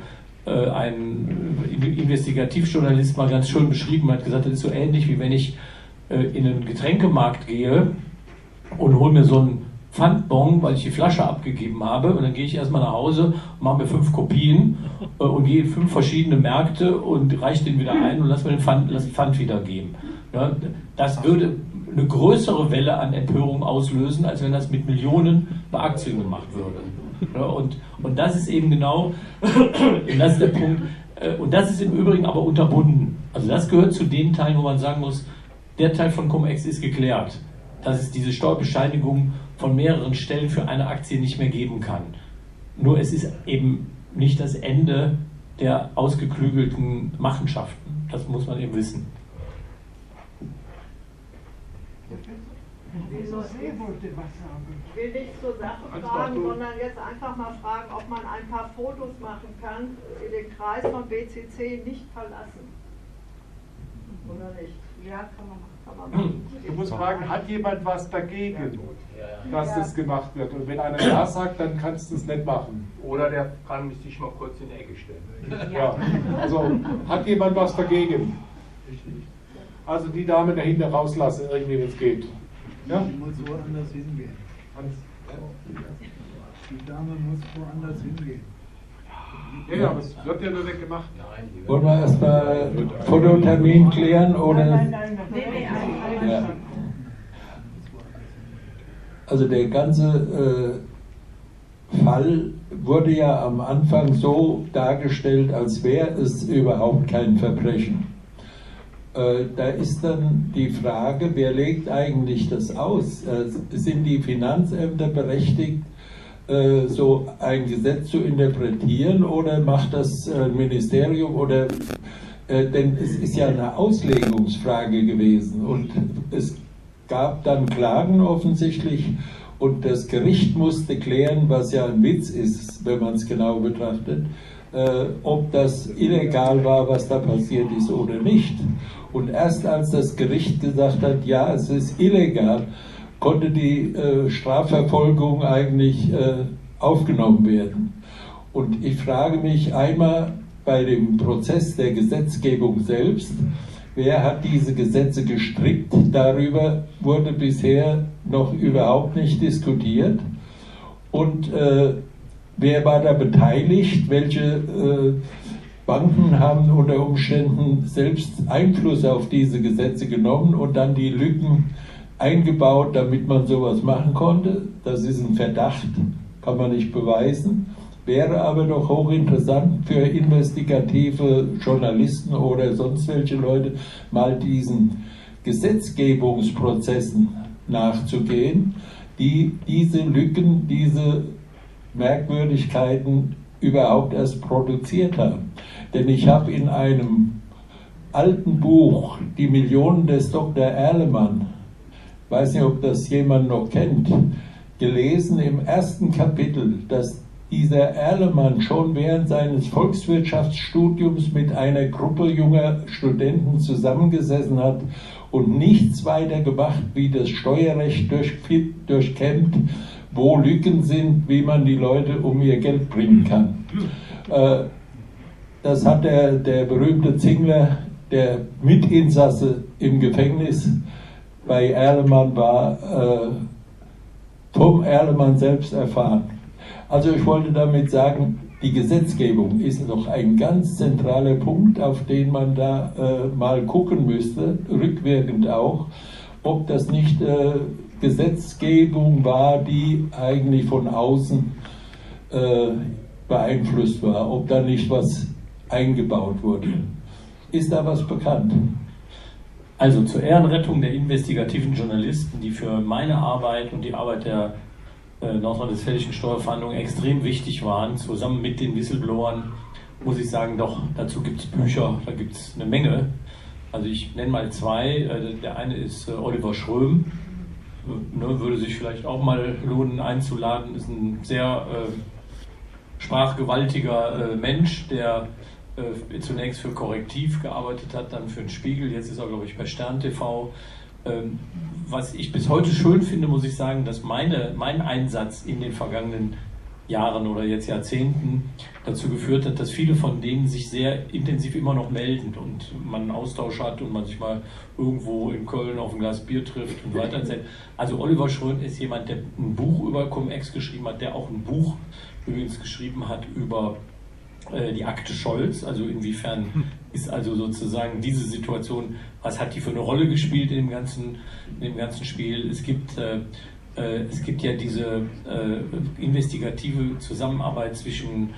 Investigativjournalist mal ganz schön beschrieben, hat gesagt, das ist so ähnlich, wie wenn ich in einen Getränkemarkt gehe und hole mir so einen Pfandbon, weil ich die Flasche abgegeben habe, und dann gehe ich erstmal nach Hause und mache mir 5 Kopien und gehe in 5 verschiedene Märkte und reiche den wieder ein und lass mir den Pfand wieder geben. Ja, das würde eine größere Welle an Empörung auslösen, als wenn das mit Millionen bei Aktien gemacht würde. Ja, und das ist eben genau, das ist der Punkt, und das ist im Übrigen aber unterbunden. Also das gehört zu den Teilen, wo man sagen muss, der Teil von Cum-Ex ist geklärt, dass es diese Steuerbescheinigung von mehreren Stellen für eine Aktie nicht mehr geben kann. Nur es ist eben nicht das Ende der ausgeklügelten Machenschaften. Das muss man eben wissen. Ich will nicht zur Sache fragen, sondern jetzt einfach mal fragen, ob man ein paar Fotos machen kann, den Kreis von BCC nicht verlassen. Oder nicht? Ja, kann man machen. Du musst fragen, hat jemand was dagegen, dass das gemacht wird? Und wenn einer Ja sagt, dann kannst du es nicht machen. Oder der kann sich mal kurz in die Ecke stellen. Ja. Also, hat jemand was dagegen? Also die Dame dahinter rauslassen, irgendwie, wenn es geht. Ja? Die muss woanders hingehen. Die Dame muss woanders hingehen. Ja, aber es wird ja nur nicht gemacht. Wollen wir erstmal Fototermin klären? Oder? Nein. Ja. Also der ganze Fall wurde ja am Anfang so dargestellt, als wäre es überhaupt kein Verbrechen. Da ist dann die Frage, wer legt eigentlich das aus? Sind die Finanzämter berechtigt, so ein Gesetz zu interpretieren, oder macht das Ministerium? Oder denn es ist ja eine Auslegungsfrage gewesen, und es gab dann Klagen offensichtlich, und das Gericht musste klären, was ja ein Witz ist, wenn man es genau betrachtet, ob das illegal war, was da passiert ist oder nicht. Und erst als das Gericht gesagt hat, ja, es ist illegal, konnte die Strafverfolgung eigentlich aufgenommen werden. Und ich frage mich einmal bei dem Prozess der Gesetzgebung selbst, wer hat diese Gesetze gestrickt? Darüber wurde bisher noch überhaupt nicht diskutiert. Und wer war da beteiligt? Welche Banken haben unter Umständen selbst Einfluss auf diese Gesetze genommen und dann die Lücken eingebaut, damit man sowas machen konnte? Das ist ein Verdacht, kann man nicht beweisen. Wäre aber doch hochinteressant für investigative Journalisten oder sonst welche Leute, mal diesen Gesetzgebungsprozessen nachzugehen, die diese Lücken, diese Merkwürdigkeiten überhaupt erst produziert haben. Denn ich habe in einem alten Buch, Die Millionen des Dr. Erlemann, weiß nicht, ob das jemand noch kennt, gelesen im ersten Kapitel, dass dieser Erlemann schon während seines Volkswirtschaftsstudiums mit einer Gruppe junger Studenten zusammengesessen hat und nichts weiter gemacht, wie das Steuerrecht durchkämmt, wo Lücken sind, wie man die Leute um ihr Geld bringen kann. Das hat der berühmte Zingler, der Mitinsasse im Gefängnis bei Erlemann war, vom Erlemann selbst erfahren. Also ich wollte damit sagen, die Gesetzgebung ist noch ein ganz zentraler Punkt, auf den man da mal gucken müsste, rückwirkend auch, ob das nicht Gesetzgebung war, die eigentlich von außen beeinflusst war, ob da nicht was eingebaut wurde. Ist da was bekannt? Also zur Ehrenrettung der investigativen Journalisten, die für meine Arbeit und die Arbeit der nordrhein-westfälischen Steuerverhandlungen extrem wichtig waren, zusammen mit den Whistleblowern, muss ich sagen, doch, dazu gibt es Bücher, da gibt es eine Menge. Also ich nenne mal zwei. Der eine ist Oliver Schröm, würde sich vielleicht auch mal lohnen einzuladen, ist ein sehr sprachgewaltiger Mensch, der zunächst für Korrektiv gearbeitet hat, dann für den Spiegel, jetzt ist er, glaube ich, bei Stern TV. Was ich bis heute schön finde, muss ich sagen, dass mein Einsatz in den vergangenen Jahren oder jetzt Jahrzehnten dazu geführt hat, dass viele von denen sich sehr intensiv immer noch melden und man einen Austausch hat und man sich mal irgendwo in Köln auf ein Glas Bier trifft und weiter erzählt. Also Oliver Schröm ist jemand, der ein Buch über Cum-Ex geschrieben hat, der auch ein Buch übrigens geschrieben hat über die Akte Scholz, also inwiefern ist also sozusagen diese Situation, was hat die für eine Rolle gespielt in dem ganzen Spiel. Es gibt ja diese investigative Zusammenarbeit zwischen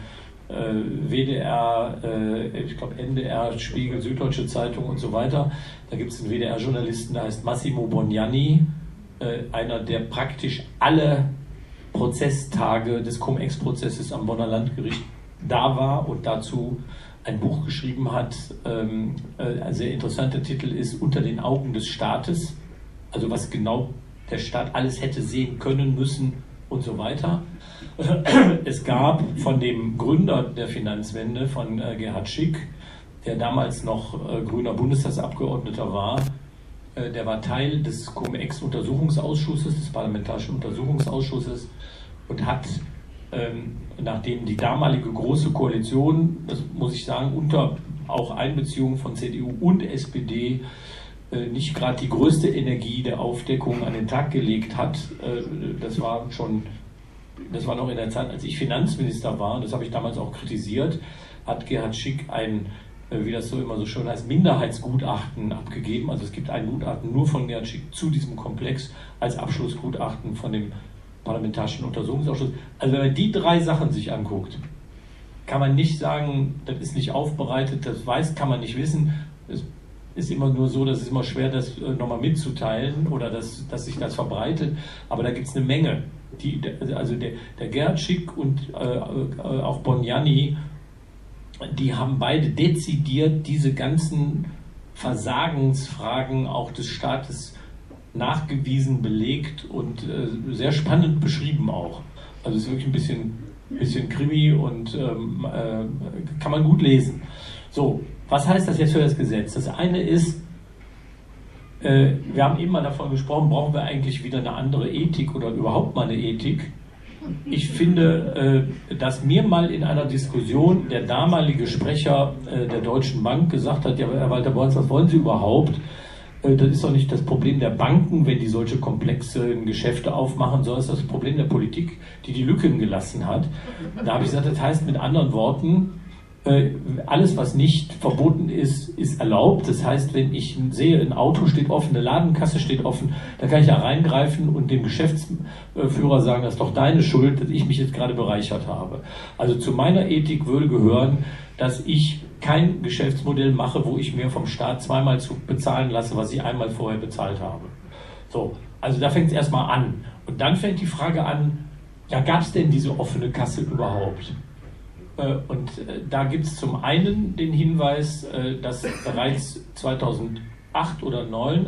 WDR, ich glaube NDR, Spiegel, Süddeutsche Zeitung und so weiter. Da gibt es einen WDR-Journalisten, der heißt Massimo Bognani, einer, der praktisch alle Prozesstage des Cum-Ex-Prozesses am Bonner Landgericht da war und dazu ein Buch geschrieben hat. Ein sehr interessanter Titel ist Unter den Augen des Staates, also was genau der Staat alles hätte sehen können, müssen und so weiter. Es gab von dem Gründer der Finanzwende, von Gerhard Schick, der damals noch grüner Bundestagsabgeordneter war, der war Teil des Cum-Ex-Untersuchungsausschusses, des Parlamentarischen Untersuchungsausschusses und hat, nachdem die damalige Große Koalition, das muss ich sagen, unter auch Einbeziehung von CDU und SPD nicht gerade die größte Energie der Aufdeckung an den Tag gelegt hat. Das war noch in der Zeit, als ich Finanzminister war, und das habe ich damals auch kritisiert, hat Gerhard Schick ein, wie das so immer so schön heißt, Minderheitsgutachten abgegeben. Also es gibt ein Gutachten nur von Gerhard Schick zu diesem Komplex als Abschlussgutachten von dem Parlamentarischen Untersuchungsausschuss. Also wenn man die drei Sachen sich anguckt, kann man nicht sagen, das ist nicht aufbereitet, kann man nicht wissen. Es ist immer nur so, dass es immer schwer, das nochmal mitzuteilen oder dass sich das verbreitet. Aber da gibt es eine Menge. Also der Gerhard Schick und auch Bognani, die haben beide dezidiert diese ganzen Versagensfragen auch des Staates nachgewiesen, belegt und sehr spannend beschrieben auch. Also es ist wirklich ein bisschen Krimi und kann man gut lesen. So, was heißt das jetzt für das Gesetz? Das eine ist, wir haben eben mal davon gesprochen, brauchen wir eigentlich wieder eine andere Ethik oder überhaupt mal eine Ethik? Ich finde, dass mir mal in einer Diskussion der damalige Sprecher der Deutschen Bank gesagt hat, ja, Herr Walter Borns, was wollen Sie überhaupt? Das ist doch nicht das Problem der Banken, wenn die solche komplexen Geschäfte aufmachen, sondern es ist das Problem der Politik, die Lücken gelassen hat. Da habe ich gesagt, das heißt mit anderen Worten, alles, was nicht verboten ist, ist erlaubt. Das heißt, wenn ich sehe, ein Auto steht offen, eine Ladenkasse steht offen, dann kann ich da reingreifen und dem Geschäftsführer sagen, das ist doch deine Schuld, dass ich mich jetzt gerade bereichert habe. Also zu meiner Ethik würde gehören, dass ich kein Geschäftsmodell mache, wo ich mir vom Staat zweimal zu bezahlen lasse, was ich einmal vorher bezahlt habe. So, also da fängt es erstmal an. Und dann fängt die Frage an, ja, gab es denn diese offene Kasse überhaupt? Und da gibt es zum einen den Hinweis, dass bereits 2008 oder 2009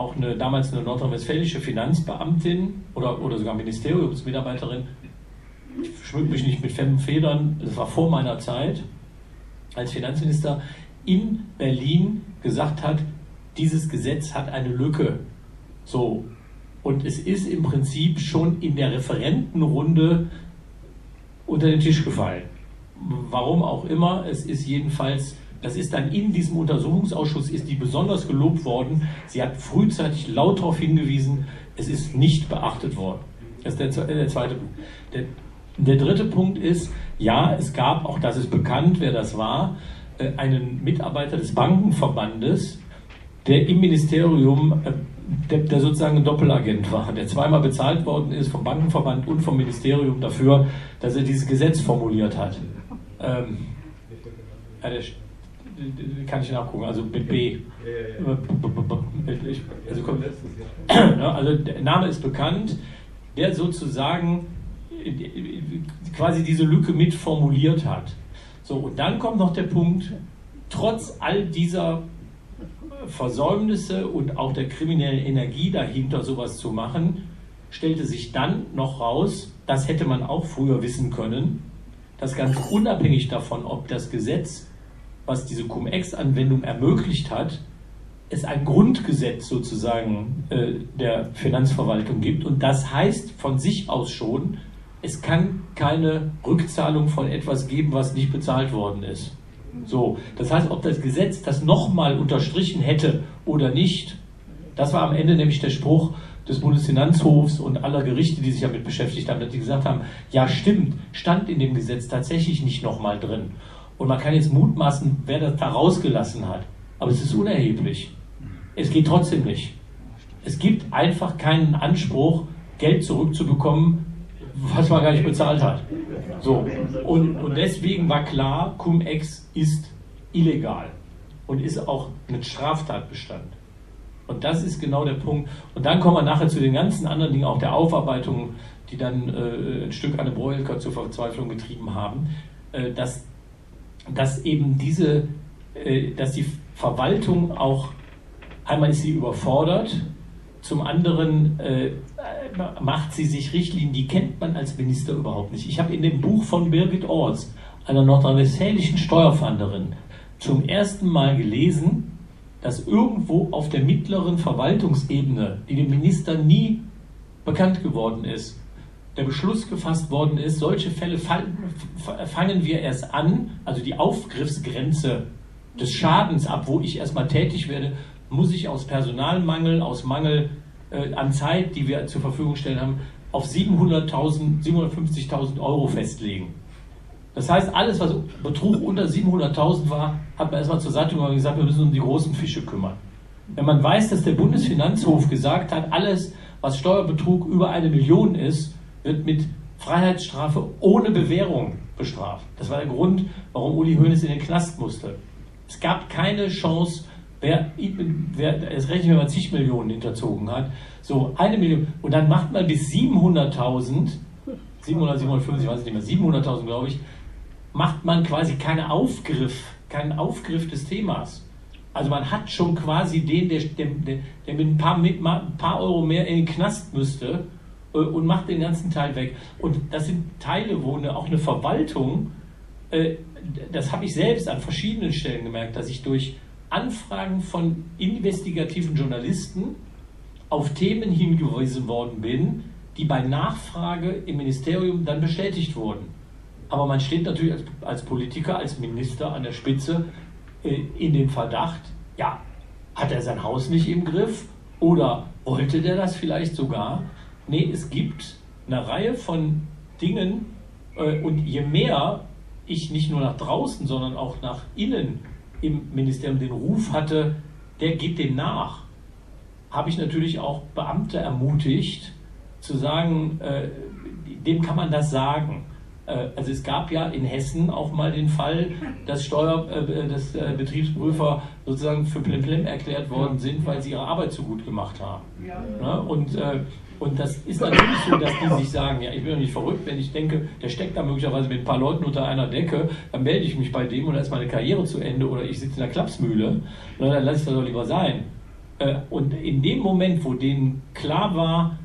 damals eine nordrhein-westfälische Finanzbeamtin oder sogar Ministeriumsmitarbeiterin ich schmück mich nicht mit Federn, das war vor meiner Zeit, als Finanzminister in Berlin gesagt hat, dieses Gesetz hat eine Lücke. So. Und es ist im Prinzip schon in der Referentenrunde unter den Tisch gefallen. Warum auch immer, es ist jedenfalls, das ist dann in diesem Untersuchungsausschuss, ist die besonders gelobt worden. Sie hat frühzeitig laut darauf hingewiesen, es ist nicht beachtet worden. Das ist der zweite Punkt. Der dritte Punkt ist, ja, es gab, auch das ist bekannt, wer das war, einen Mitarbeiter des Bankenverbandes, der im Ministerium, der sozusagen ein Doppelagent war, der zweimal bezahlt worden ist vom Bankenverband und vom Ministerium dafür, dass er dieses Gesetz formuliert hat. Kann ich nachgucken, also mit B. Also der Name ist bekannt, der sozusagen quasi diese Lücke mit formuliert hat. So, und dann kommt noch der Punkt, trotz all dieser Versäumnisse und auch der kriminellen Energie dahinter, sowas zu machen, stellte sich dann noch raus, das hätte man auch früher wissen können, dass ganz unabhängig davon, ob das Gesetz, was diese Cum-Ex-Anwendung ermöglicht hat, es ein Grundgesetz sozusagen der Finanzverwaltung gibt. Und das heißt von sich aus schon, es kann keine Rückzahlung von etwas geben, was nicht bezahlt worden ist. So, das heißt, ob das Gesetz das nochmal unterstrichen hätte oder nicht, das war am Ende nämlich der Spruch des Bundesfinanzhofs und aller Gerichte, die sich damit beschäftigt haben, dass die gesagt haben, ja stimmt, stand in dem Gesetz tatsächlich nicht nochmal drin. Und man kann jetzt mutmaßen, wer das da rausgelassen hat. Aber es ist unerheblich. Es geht trotzdem nicht. Es gibt einfach keinen Anspruch, Geld zurückzubekommen, was man gar nicht bezahlt hat. So. Und deswegen war klar, Cum-Ex ist illegal und ist auch ein Straftatbestand. Und das ist genau der Punkt. Und dann kommen wir nachher zu den ganzen anderen Dingen, auch der Aufarbeitung, die dann ein Stück Anne Broelker zur Verzweiflung getrieben haben, dass eben dass die Verwaltung auch, einmal ist sie überfordert, zum anderen macht sie sich Richtlinien, die kennt man als Minister überhaupt nicht. Ich habe in dem Buch von Birgit Orts, einer nordrhein-westfälischen Steuerfahnderin, zum ersten Mal gelesen, dass irgendwo auf der mittleren Verwaltungsebene, die dem Minister nie bekannt geworden ist, der Beschluss gefasst worden ist, solche Fälle fangen wir erst an, also die Aufgriffsgrenze des Schadens ab, wo ich erstmal tätig werde, muss ich aus Personalmangel, aus Mangel an Zeit, die wir zur Verfügung stellen haben, auf 750.000 Euro festlegen. Das heißt, alles, was Betrug unter 700.000 war, hat man erstmal zur Seite gemacht und gesagt, wir müssen uns um die großen Fische kümmern. Wenn man weiß, dass der Bundesfinanzhof gesagt hat, alles, was Steuerbetrug über 1 Million ist, wird mit Freiheitsstrafe ohne Bewährung bestraft. Das war der Grund, warum Uli Hoeneß in den Knast musste. Es gab keine Chance, es rechnet, wenn man zig Millionen hinterzogen hat, so 1 Million, und dann macht man bis 700.000, 750, ich weiß nicht mehr, 700.000 glaube ich, macht man quasi keinen Aufgriff des Themas. Also man hat schon quasi den, der mit ein paar Euro mehr in den Knast müsste, und macht den ganzen Teil weg. Und das sind Teile, wo auch eine Verwaltung, das habe ich selbst an verschiedenen Stellen gemerkt, dass ich durch Anfragen von investigativen Journalisten auf Themen hingewiesen worden bin, die bei Nachfrage im Ministerium dann bestätigt wurden. Aber man steht natürlich als Politiker, als Minister an der Spitze in dem Verdacht, ja, hat er sein Haus nicht im Griff oder wollte der das vielleicht sogar? Nee, es gibt eine Reihe von Dingen und je mehr ich nicht nur nach draußen, sondern auch nach innen im Ministerium den Ruf hatte, der geht dem nach, habe ich natürlich auch Beamte ermutigt, zu sagen, dem kann man das sagen. Also es gab ja in Hessen auch mal den Fall, dass Betriebsprüfer sozusagen für Plemplem erklärt worden sind, weil sie ihre Arbeit zu gut gemacht haben. Ja. Und das ist natürlich so, dass die sich sagen, ja, ich bin doch nicht verrückt, wenn ich denke, der steckt da möglicherweise mit ein paar Leuten unter einer Decke, dann melde ich mich bei dem und dann ist meine Karriere zu Ende oder ich sitze in der Klapsmühle, dann lasse ich das doch lieber sein. Und in dem Moment, wo denen klar war,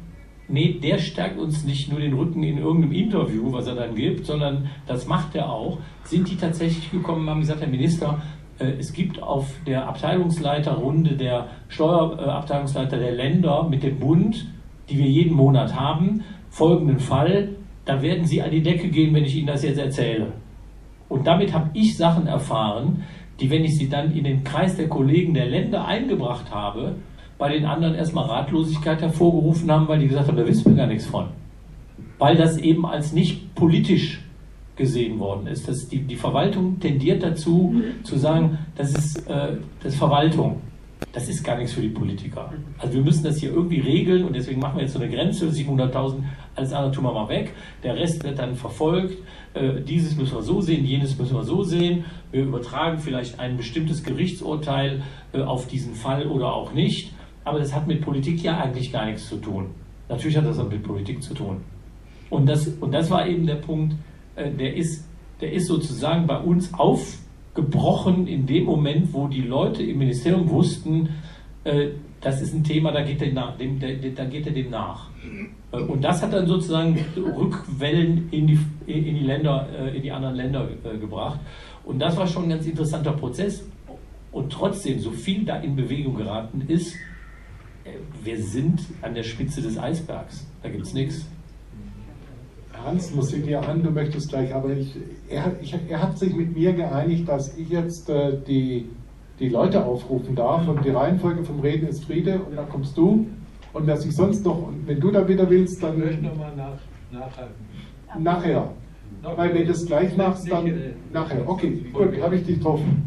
nee, der stärkt uns nicht nur den Rücken in irgendeinem Interview, was er dann gibt, sondern das macht er auch, sind die tatsächlich gekommen und haben gesagt, Herr Minister, es gibt auf der Abteilungsleiterrunde der Steuerabteilungsleiter der Länder mit dem Bund, die wir jeden Monat haben, folgenden Fall, da werden Sie an die Decke gehen, wenn ich Ihnen das jetzt erzähle. Und damit habe ich Sachen erfahren, die, wenn ich sie dann in den Kreis der Kollegen der Länder eingebracht habe, bei den anderen erstmal Ratlosigkeit hervorgerufen haben, weil die gesagt haben, da wissen wir gar nichts von. Weil das eben als nicht politisch gesehen worden ist. Die Verwaltung tendiert dazu, zu sagen, das ist Verwaltung. Das ist gar nichts für die Politiker. Also wir müssen das hier irgendwie regeln und deswegen machen wir jetzt so eine Grenze, 700.000, alles andere tun wir mal weg. Der Rest wird dann verfolgt. Dieses müssen wir so sehen, jenes müssen wir so sehen. Wir übertragen vielleicht ein bestimmtes Gerichtsurteil auf diesen Fall oder auch nicht. Aber das hat mit Politik ja eigentlich gar nichts zu tun. Natürlich hat das mit Politik zu tun. Und das war eben der Punkt, der ist sozusagen bei uns aufgebrochen in dem Moment, wo die Leute im Ministerium wussten, das ist ein Thema, da geht er dem nach. Und das hat dann sozusagen Rückwellen in die Länder, in die anderen Länder gebracht. Und das war schon ein ganz interessanter Prozess. Und trotzdem, so viel da in Bewegung geraten ist, wir sind an der Spitze des Eisbergs. Da gibt es nichts. Hans, muss ich dir an, du möchtest gleich, aber er hat sich mit mir geeinigt, dass ich jetzt die Leute aufrufen darf und die Reihenfolge vom Reden ist Friede und dann kommst du und dass ich sonst noch, und wenn du da wieder willst, dann... Ich möchte nochmal nachhalten. Nachher. Weil wenn du das gleich machst, dann nachher. Okay, gut, habe ich dich getroffen.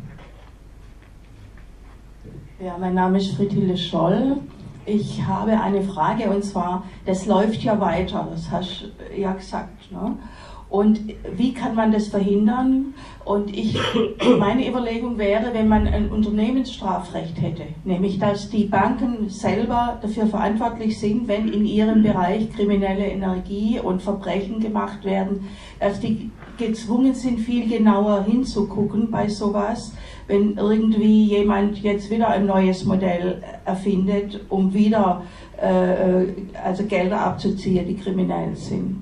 Ja, mein Name ist Friedhilde Scholl. Ich habe eine Frage und zwar, das läuft ja weiter, das hast du ja gesagt, ne? Und wie kann man das verhindern? Und meine Überlegung wäre, wenn man ein Unternehmensstrafrecht hätte, nämlich dass die Banken selber dafür verantwortlich sind, wenn in ihrem Bereich kriminelle Energie und Verbrechen gemacht werden, dass die gezwungen sind, viel genauer hinzugucken bei sowas, wenn irgendwie jemand jetzt wieder ein neues Modell erfindet, um wieder also Gelder abzuziehen, die kriminell sind.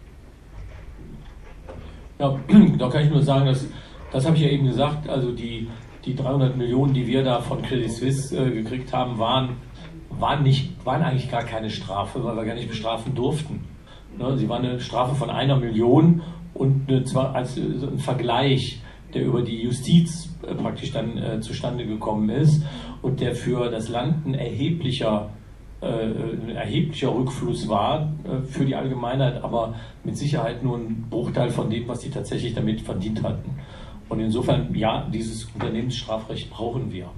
Ja, da kann ich nur sagen, das habe ich ja eben gesagt, also die 300 Millionen, die wir da von Credit Suisse gekriegt haben, waren eigentlich gar keine Strafe, weil wir gar nicht bestrafen durften. Ne, sie waren eine Strafe von 1 Million und zwar als ein Vergleich, der über die Justiz praktisch dann zustande gekommen ist und der für das Land ein erheblicher Rückfluss war für die Allgemeinheit, aber mit Sicherheit nur ein Bruchteil von dem, was die tatsächlich damit verdient hatten. Und insofern, ja, dieses Unternehmensstrafrecht brauchen wir.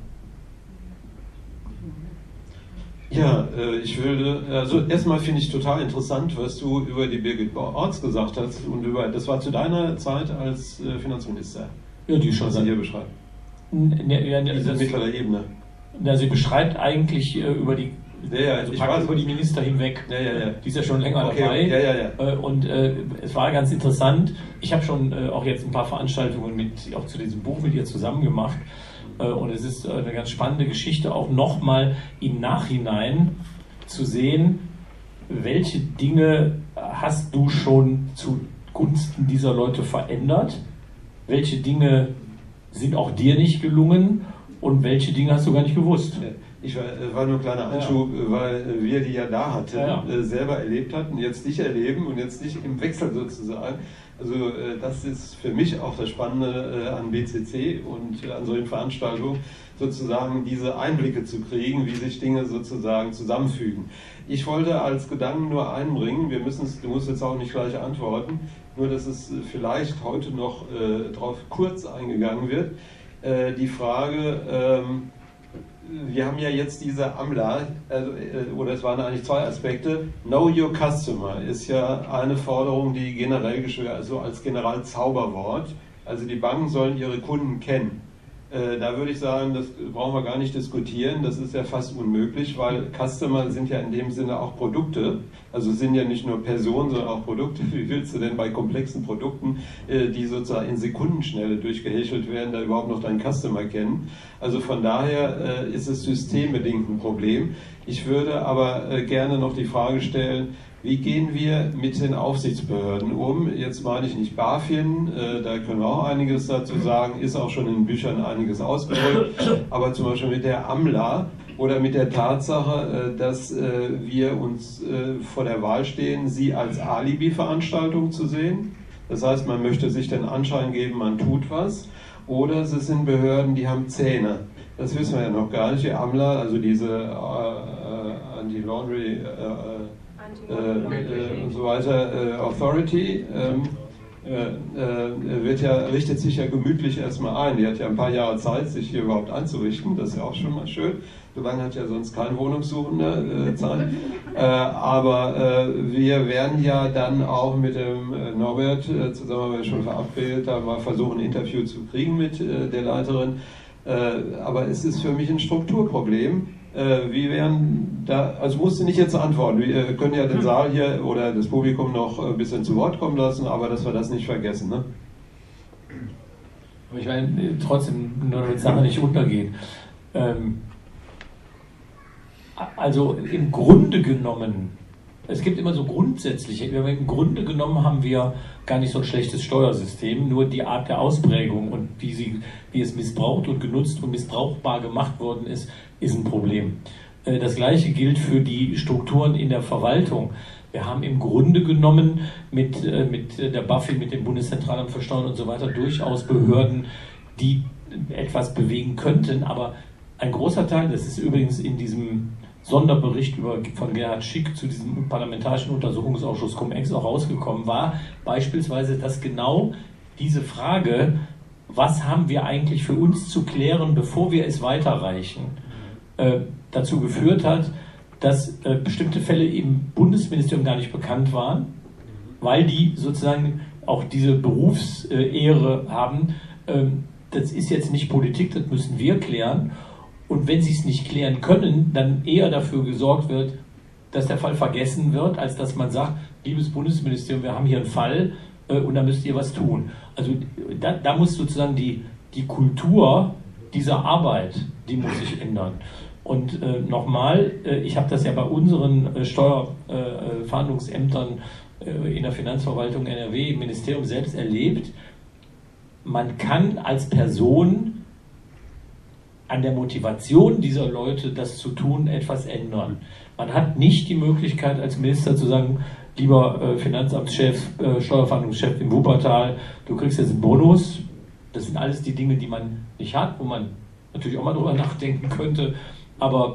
Ja, also erstmal finde ich total interessant, was du über die Birgit Orts gesagt hast und das war zu deiner Zeit als Finanzminister. Ja, die schon. Was sie hier beschreibt. Diese mittlere Ebene. Sie beschreibt eigentlich über die ich weiß, über die Minister hinweg. Ja. Die ist ja schon länger dabei. Ja. Und es war ganz interessant. Ich habe schon auch jetzt ein paar Veranstaltungen auch zu diesem Buch mit ihr zusammen gemacht. Und es ist eine ganz spannende Geschichte, auch nochmal im Nachhinein zu sehen, welche Dinge hast du schon zugunsten dieser Leute verändert, welche Dinge sind auch dir nicht gelungen und welche Dinge hast du gar nicht gewusst. War nur ein kleiner Einschub, weil wir die ja da hatten, selber erlebt hatten, jetzt nicht erleben und jetzt nicht im Wechsel sozusagen. Also das ist für mich auch das Spannende an BCC und an solchen Veranstaltungen, sozusagen diese Einblicke zu kriegen, wie sich Dinge sozusagen zusammenfügen. Ich wollte als Gedanken nur einbringen, du musst jetzt auch nicht gleich antworten, nur dass es vielleicht heute noch darauf kurz eingegangen wird, die Frage, wir haben ja jetzt diese AMLA, oder es waren eigentlich 2 Aspekte. Know Your Customer ist ja eine Forderung, die generell als Generalzauberwort, also die Banken sollen ihre Kunden kennen. Da würde ich sagen, das brauchen wir gar nicht diskutieren, das ist ja fast unmöglich, weil Customer sind ja in dem Sinne auch Produkte, also sind ja nicht nur Personen, sondern auch Produkte. Wie willst du denn bei komplexen Produkten, die sozusagen in Sekundenschnelle durchgehechelt werden, da überhaupt noch deinen Customer kennen? Also von daher ist es systembedingt ein Problem. Ich würde aber gerne noch die Frage stellen, wie gehen wir mit den Aufsichtsbehörden um? Jetzt meine ich nicht BaFin, da können wir auch einiges dazu sagen, ist auch schon in Büchern einiges ausgedrückt, aber zum Beispiel mit der AMLA oder mit der Tatsache, dass wir uns vor der Wahl stehen, sie als Alibi-Veranstaltung zu sehen. Das heißt, man möchte sich den Anschein geben, man tut was, oder es sind Behörden, die haben Zähne. Das wissen wir ja noch gar nicht. Die AMLA, also diese Anti-Laundry und so weiter, Authority, richtet sich ja gemütlich erstmal ein. Die hat ja ein paar Jahre Zeit, sich hier überhaupt einzurichten. Das ist ja auch schon mal schön. So lange hat ja sonst kein Wohnungssuchender Zeit. Aber wir werden ja dann auch mit dem Norbert zusammen schon verabredet, da mal versuchen, ein Interview zu kriegen mit der Leiterin. Aber es ist für mich ein Strukturproblem. Wie werden da, also musst du nicht jetzt antworten, wir können ja den Saal hier oder das Publikum noch ein bisschen zu Wort kommen lassen, aber dass wir das nicht vergessen. Ne? Aber ich meine, trotzdem, nur damit Sache nicht untergeht. Also im Grunde genommen, es gibt immer so grundsätzliche, im Grunde genommen haben wir gar nicht so ein schlechtes Steuersystem, nur die Art der Ausprägung und wie es missbraucht und genutzt und missbrauchbar gemacht worden ist ein Problem. Das Gleiche gilt für die Strukturen in der Verwaltung. Wir haben im Grunde genommen mit der BaFin, mit dem Bundeszentralamt für Steuern und so weiter durchaus Behörden, die etwas bewegen könnten, aber ein großer Teil, das ist übrigens in diesem Sonderbericht von Gerhard Schick zu diesem Parlamentarischen Untersuchungsausschuss Cum-Ex auch rausgekommen war, beispielsweise, dass genau diese Frage, was haben wir eigentlich für uns zu klären, bevor wir es weiterreichen, dazu geführt hat, dass bestimmte Fälle im Bundesministerium gar nicht bekannt waren, weil die sozusagen auch diese Berufsehre haben. Das ist jetzt nicht Politik, das müssen wir klären. Und wenn sie es nicht klären können, dann eher dafür gesorgt wird, dass der Fall vergessen wird, als dass man sagt, liebes Bundesministerium, wir haben hier einen Fall und da müsst ihr was tun. Also da muss sozusagen die Kultur dieser Arbeit, die muss sich ändern. Und nochmal, ich habe das ja bei unseren Steuerfahndungsämtern in der Finanzverwaltung NRW, im Ministerium selbst erlebt, man kann als Person an der Motivation dieser Leute, das zu tun, etwas ändern. Man hat nicht die Möglichkeit als Minister zu sagen, lieber Finanzamtschef, Steuerfahndungschef im Wuppertal, du kriegst jetzt einen Bonus. Das sind alles die Dinge, die man nicht hat, wo man natürlich auch mal drüber nachdenken könnte. Aber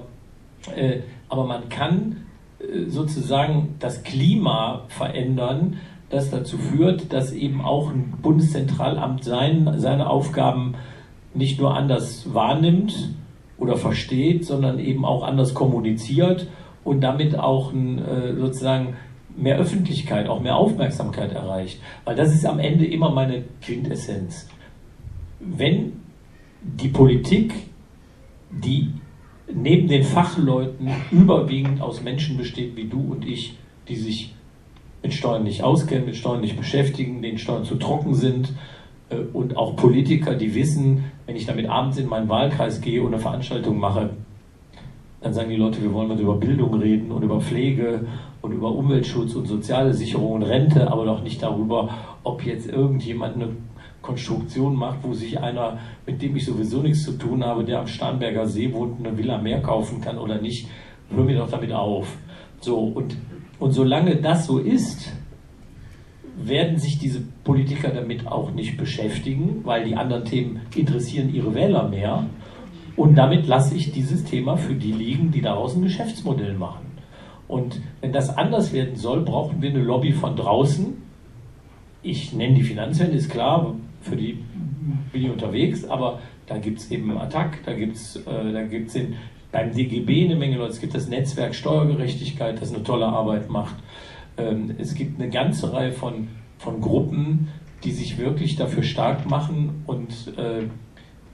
man kann sozusagen das Klima verändern, das dazu führt, dass eben auch ein Bundeszentralamt seine Aufgaben nicht nur anders wahrnimmt oder versteht, sondern eben auch anders kommuniziert und damit auch sozusagen mehr Öffentlichkeit, auch mehr Aufmerksamkeit erreicht. Weil das ist am Ende immer meine Quintessenz. Wenn die Politik, die neben den Fachleuten überwiegend aus Menschen besteht wie du und ich, die sich mit Steuern nicht auskennen, mit Steuern nicht beschäftigen, denen Steuern zu trocken sind, und auch Politiker, die wissen, wenn ich damit abends in meinen Wahlkreis gehe und eine Veranstaltung mache, dann sagen die Leute, wir wollen mal über Bildung reden und über Pflege und über Umweltschutz und soziale Sicherung und Rente, aber doch nicht darüber, ob jetzt irgendjemand eine Konstruktion macht, wo sich einer, mit dem ich sowieso nichts zu tun habe, der am Starnberger See wohnt, eine Villa mehr kaufen kann oder nicht. Hör mir doch damit auf. So, und solange das so ist, werden sich diese Politiker damit auch nicht beschäftigen, weil die anderen Themen interessieren ihre Wähler mehr. Und damit lasse ich dieses Thema für die liegen, die daraus ein Geschäftsmodell machen. Und wenn das anders werden soll, brauchen wir eine Lobby von draußen. Ich nenne die Finanzwende, ist klar, für die bin ich unterwegs, aber da gibt es eben Attac, da gibt's beim DGB eine Menge Leute, es gibt das Netzwerk Steuergerechtigkeit, das eine tolle Arbeit macht. Es gibt eine ganze Reihe von Gruppen, die sich wirklich dafür stark machen und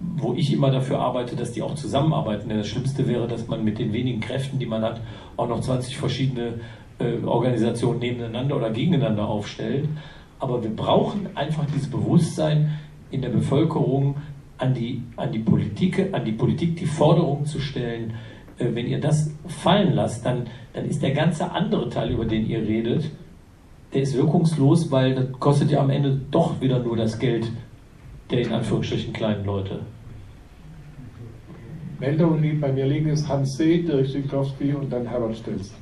wo ich immer dafür arbeite, dass die auch zusammenarbeiten. Denn das Schlimmste wäre, dass man mit den wenigen Kräften, die man hat, auch noch 20 verschiedene Organisationen nebeneinander oder gegeneinander aufstellt. Aber wir brauchen einfach dieses Bewusstsein in der Bevölkerung, an die Politik die Forderung zu stellen. Wenn ihr das fallen lasst, dann ist der ganze andere Teil, über den ihr redet, der ist wirkungslos, weil das kostet ja am Ende doch wieder nur das Geld der in Anführungsstrichen kleinen Leute. Meldungen, die bei mir liegen, ist Hans See, Dirk Sinkowski und dann Herbert Stelz.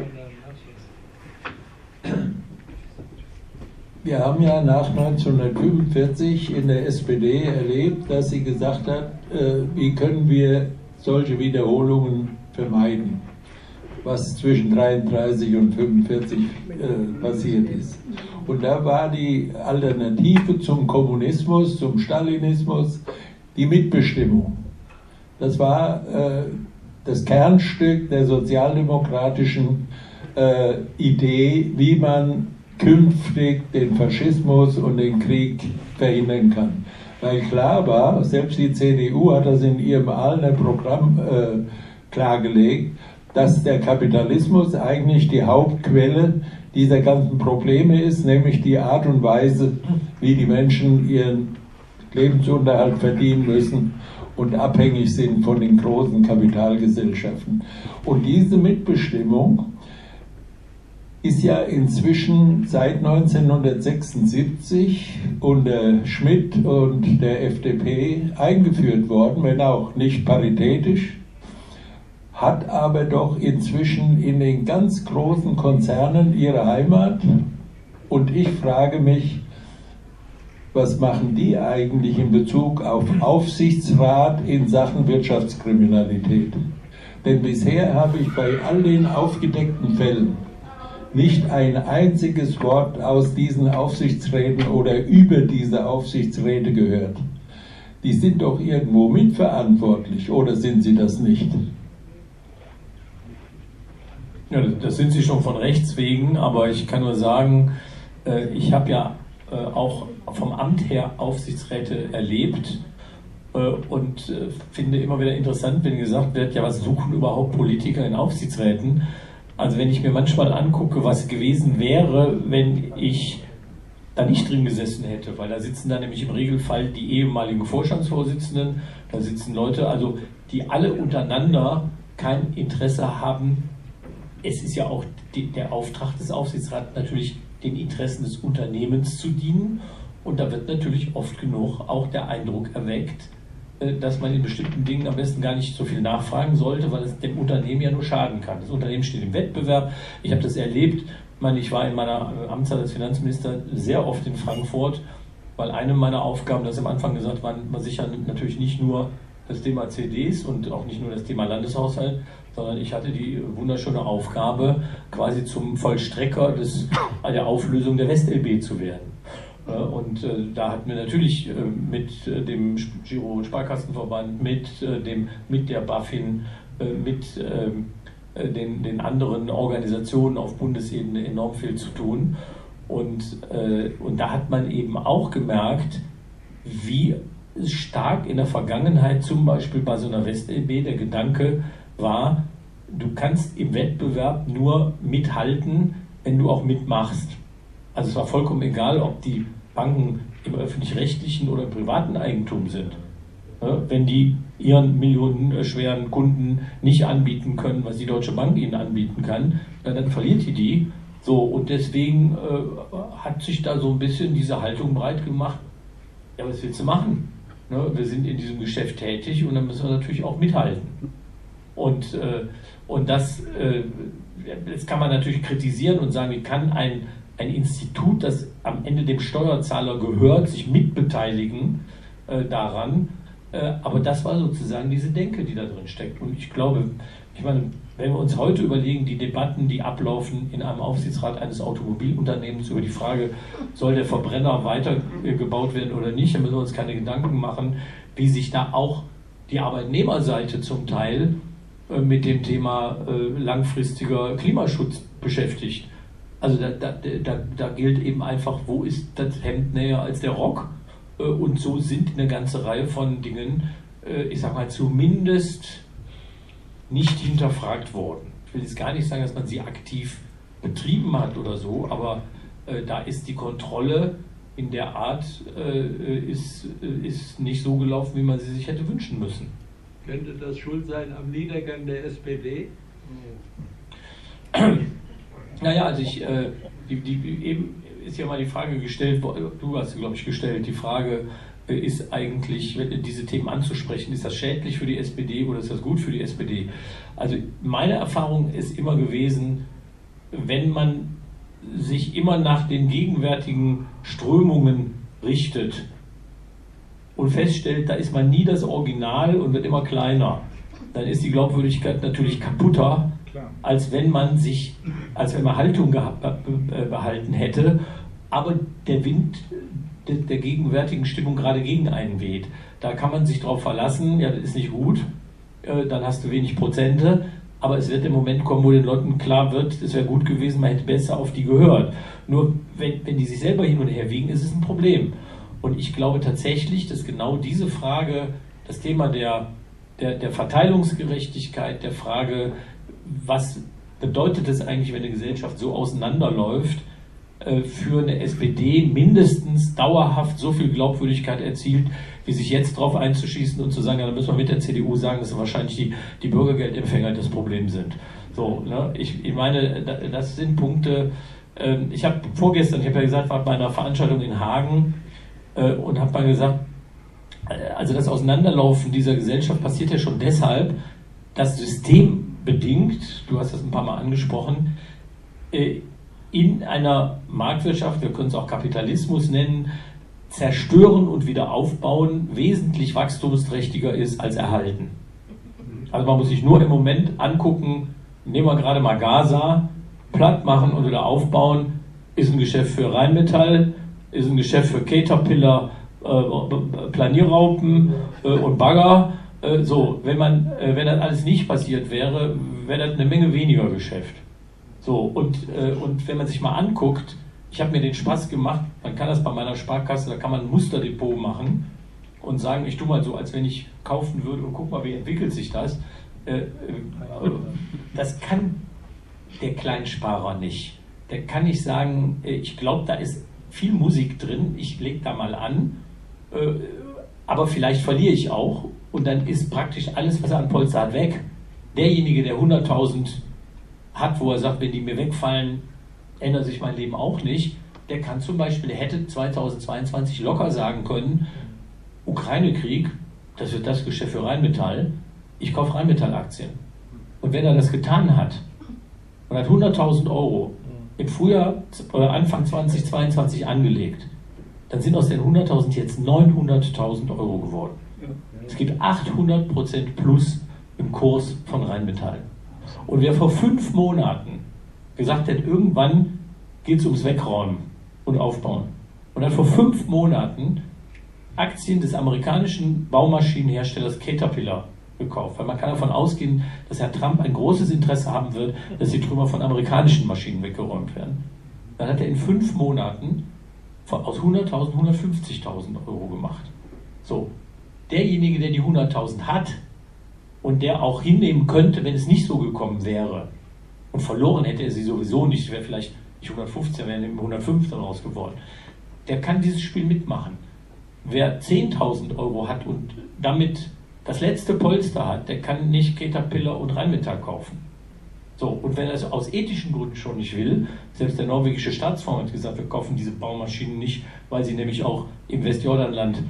Wir haben ja nach 1945 in der SPD erlebt, dass sie gesagt hat, wie können wir solche Wiederholungen vermeiden, was zwischen 33 und 45 passiert ist. Und da war die Alternative zum Kommunismus, zum Stalinismus, die Mitbestimmung. Das war das Kernstück der sozialdemokratischen Idee, wie man künftig den Faschismus und den Krieg verhindern kann. Weil klar war, selbst die CDU hat das in ihrem Ahlener Programm klargelegt, dass der Kapitalismus eigentlich die Hauptquelle dieser ganzen Probleme ist, nämlich die Art und Weise, wie die Menschen ihren Lebensunterhalt verdienen müssen und abhängig sind von den großen Kapitalgesellschaften. Und diese Mitbestimmung ist ja inzwischen seit 1976 unter Schmidt und der FDP eingeführt worden, wenn auch nicht paritätisch, hat aber doch inzwischen in den ganz großen Konzernen ihre Heimat. Und ich frage mich, was machen die eigentlich in Bezug auf Aufsichtsrat in Sachen Wirtschaftskriminalität? Denn bisher habe ich bei all den aufgedeckten Fällen nicht ein einziges Wort aus diesen Aufsichtsräten oder über diese Aufsichtsräte gehört. Die sind doch irgendwo mitverantwortlich, oder sind sie das nicht? Ja, das sind sie schon von Rechts wegen, aber ich kann nur sagen, ich habe ja auch vom Amt her Aufsichtsräte erlebt und finde immer wieder interessant, wenn gesagt wird, ja, was suchen überhaupt Politiker in Aufsichtsräten? Also wenn ich mir manchmal angucke, was gewesen wäre, wenn ich da nicht drin gesessen hätte, weil da sitzen dann nämlich im Regelfall die ehemaligen Vorstandsvorsitzenden, da sitzen Leute, also die alle untereinander kein Interesse haben. Es ist ja auch der Auftrag des Aufsichtsrats natürlich, den Interessen des Unternehmens zu dienen, und da wird natürlich oft genug auch der Eindruck erweckt, dass man in bestimmten Dingen am besten gar nicht so viel nachfragen sollte, weil es dem Unternehmen ja nur schaden kann. Das Unternehmen steht im Wettbewerb. Ich habe das erlebt. Ich war in meiner Amtszeit als Finanzminister sehr oft in Frankfurt, weil eine meiner Aufgaben, das am Anfang gesagt war, man sichern natürlich nicht nur das Thema CDs und auch nicht nur das Thema Landeshaushalt, sondern ich hatte die wunderschöne Aufgabe, quasi zum Vollstrecker der Auflösung der WestLB zu werden. Und da hatten wir natürlich mit dem Giro- Sparkassenverband, mit der BaFin, mit den anderen Organisationen auf Bundesebene enorm viel zu tun. Und da hat man eben auch gemerkt, wie stark in der Vergangenheit zum Beispiel bei so einer WestLB der Gedanke war, du kannst im Wettbewerb nur mithalten, wenn du auch mitmachst. Also es war vollkommen egal, ob die Banken im öffentlich-rechtlichen oder im privaten Eigentum sind. Wenn die ihren millionenschweren Kunden nicht anbieten können, was die Deutsche Bank ihnen anbieten kann, dann verliert die. So, und deswegen hat sich da so ein bisschen diese Haltung breit gemacht, ja, was willst du machen? Wir sind in diesem Geschäft tätig und dann müssen wir natürlich auch mithalten. Und das kann man natürlich kritisieren und sagen, wie kann ein Institut, das am Ende dem Steuerzahler gehört, sich mitbeteiligen daran. Aber das war sozusagen diese Denke, die da drin steckt. Und ich meine, wenn wir uns heute überlegen, die Debatten, die ablaufen in einem Aufsichtsrat eines Automobilunternehmens über die Frage, soll der Verbrenner weitergebaut werden oder nicht, dann müssen wir uns keine Gedanken machen, wie sich da auch die Arbeitnehmerseite zum Teil mit dem Thema langfristiger Klimaschutz beschäftigt. Also da gilt eben einfach, wo ist das Hemd näher als der Rock? Und so sind eine ganze Reihe von Dingen, ich sag mal, zumindest nicht hinterfragt worden. Ich will jetzt gar nicht sagen, dass man sie aktiv betrieben hat oder so, aber da ist die Kontrolle in der Art ist nicht so gelaufen, wie man sie sich hätte wünschen müssen. Könnte das schuld sein am Niedergang der SPD? Naja, also eben ist ja mal die Frage gestellt, du hast sie, glaube ich, gestellt, die Frage ist eigentlich, diese Themen anzusprechen, ist das schädlich für die SPD oder ist das gut für die SPD? Also meine Erfahrung ist immer gewesen, wenn man sich immer nach den gegenwärtigen Strömungen richtet und feststellt, da ist man nie das Original und wird immer kleiner, dann ist die Glaubwürdigkeit natürlich kaputter, als wenn man Haltung behalten hätte, aber der Wind der gegenwärtigen Stimmung gerade gegen einen weht. Da kann man sich darauf verlassen, ja, das ist nicht gut, dann hast du wenig Prozente, aber es wird der Moment kommen, wo den Leuten klar wird, es wäre gut gewesen, man hätte besser auf die gehört. Nur wenn die sich selber hin und her wiegen, ist es ein Problem. Und ich glaube tatsächlich, dass genau diese Frage, das Thema der Verteilungsgerechtigkeit, der Frage, was bedeutet es eigentlich, wenn eine Gesellschaft so auseinanderläuft, für eine SPD mindestens dauerhaft so viel Glaubwürdigkeit erzielt, wie sich jetzt drauf einzuschießen und zu sagen, ja, dann müssen wir mit der CDU sagen, dass wahrscheinlich die Bürgergeldempfänger das Problem sind. So, ne? Ich meine, das sind Punkte. Ich habe vorgestern, ich habe ja gesagt, war bei einer Veranstaltung in Hagen und habe mal gesagt, also das Auseinanderlaufen dieser Gesellschaft passiert ja schon deshalb, dass systembedingt, du hast das ein paar Mal angesprochen, in einer Marktwirtschaft, wir können es auch Kapitalismus nennen, zerstören und wieder aufbauen wesentlich wachstumsträchtiger ist als erhalten. Also man muss sich nur im Moment angucken, nehmen wir gerade mal Gaza, platt machen und wieder aufbauen, ist ein Geschäft für Rheinmetall, ist ein Geschäft für Caterpillar, Planierraupen und Bagger. So, wenn das alles nicht passiert wäre, wäre das eine Menge weniger Geschäft. So, und wenn man sich mal anguckt, ich habe mir den Spaß gemacht, man kann das bei meiner Sparkasse, da kann man ein Musterdepot machen und sagen, ich tue mal so, als wenn ich kaufen würde und guck mal, wie entwickelt sich das. Das kann der Kleinsparer nicht. Der kann nicht sagen, ich glaube, da ist viel Musik drin, ich lege da mal an, aber vielleicht verliere ich auch und dann ist praktisch alles, was er an Polster hat, weg. Derjenige, der 100.000 hat, wo er sagt, wenn die mir wegfallen, ändert sich mein Leben auch nicht, der kann zum Beispiel, der hätte 2022 locker sagen können, Ukraine-Krieg, das wird das Geschäft für Rheinmetall, ich kaufe Rheinmetall-Aktien. Und wenn er das getan hat und hat 100.000 € im Frühjahr oder Anfang 2022 angelegt, dann sind aus den 100.000 jetzt 900.000 € geworden. Es gibt 800% plus im Kurs von Rheinmetall. Und wer vor 5 Monaten gesagt hat, irgendwann geht es ums Wegräumen und Aufbauen. Und hat vor 5 Monaten Aktien des amerikanischen Baumaschinenherstellers Caterpillar gekauft. Weil man kann davon ausgehen, dass Herr Trump ein großes Interesse haben wird, dass die Trümmer von amerikanischen Maschinen weggeräumt werden. Dann hat er in 5 Monaten aus 100.000 150.000 € gemacht. So, derjenige, der die 100.000 hat und der auch hinnehmen könnte, wenn es nicht so gekommen wäre, und verloren hätte er sie sowieso nicht, wäre vielleicht nicht 115, wäre 105 dann raus geworden. Der kann dieses Spiel mitmachen. Wer 10.000 € hat und damit das letzte Polster hat, der kann nicht Caterpillar und Rheinmetall kaufen. So, und wenn er es aus ethischen Gründen schon nicht will, selbst der norwegische Staatsfonds hat gesagt, wir kaufen diese Baumaschinen nicht, weil sie nämlich auch im Westjordanland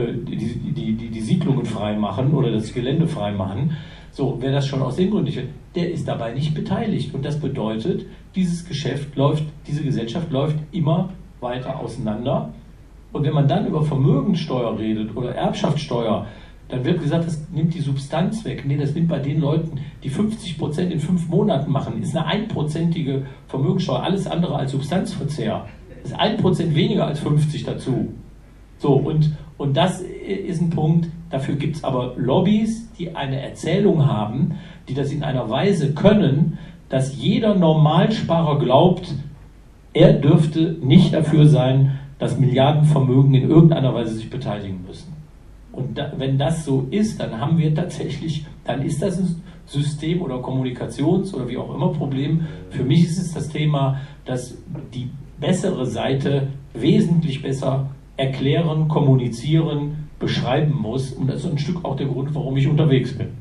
die Siedlungen frei machen oder das Gelände frei machen. So, wer das schon aus den Gründen nicht will, der ist dabei nicht beteiligt. Und das bedeutet, diese Gesellschaft läuft immer weiter auseinander. Und wenn man dann über Vermögenssteuer redet oder Erbschaftssteuer, dann wird gesagt, das nimmt die Substanz weg. Nee, das nimmt bei den Leuten, die 50% in 5 Monaten machen, ist eine 1%ige Vermögenssteuer, alles andere als Substanzverzehr. Das ist 1% weniger als 50 dazu. So, und das ist ein Punkt, dafür gibt es aber Lobbys, die eine Erzählung haben, die das in einer Weise können, dass jeder Normalsparer glaubt, er dürfte nicht dafür sein, dass Milliardenvermögen in irgendeiner Weise sich beteiligen müssen. Und wenn das so ist, dann haben wir tatsächlich, dann ist das ein System- oder Kommunikations- oder wie auch immer Problem. Für mich ist es das Thema, dass die bessere Seite wesentlich besser erklären, kommunizieren, beschreiben muss. Und das ist ein Stück auch der Grund, warum ich unterwegs bin.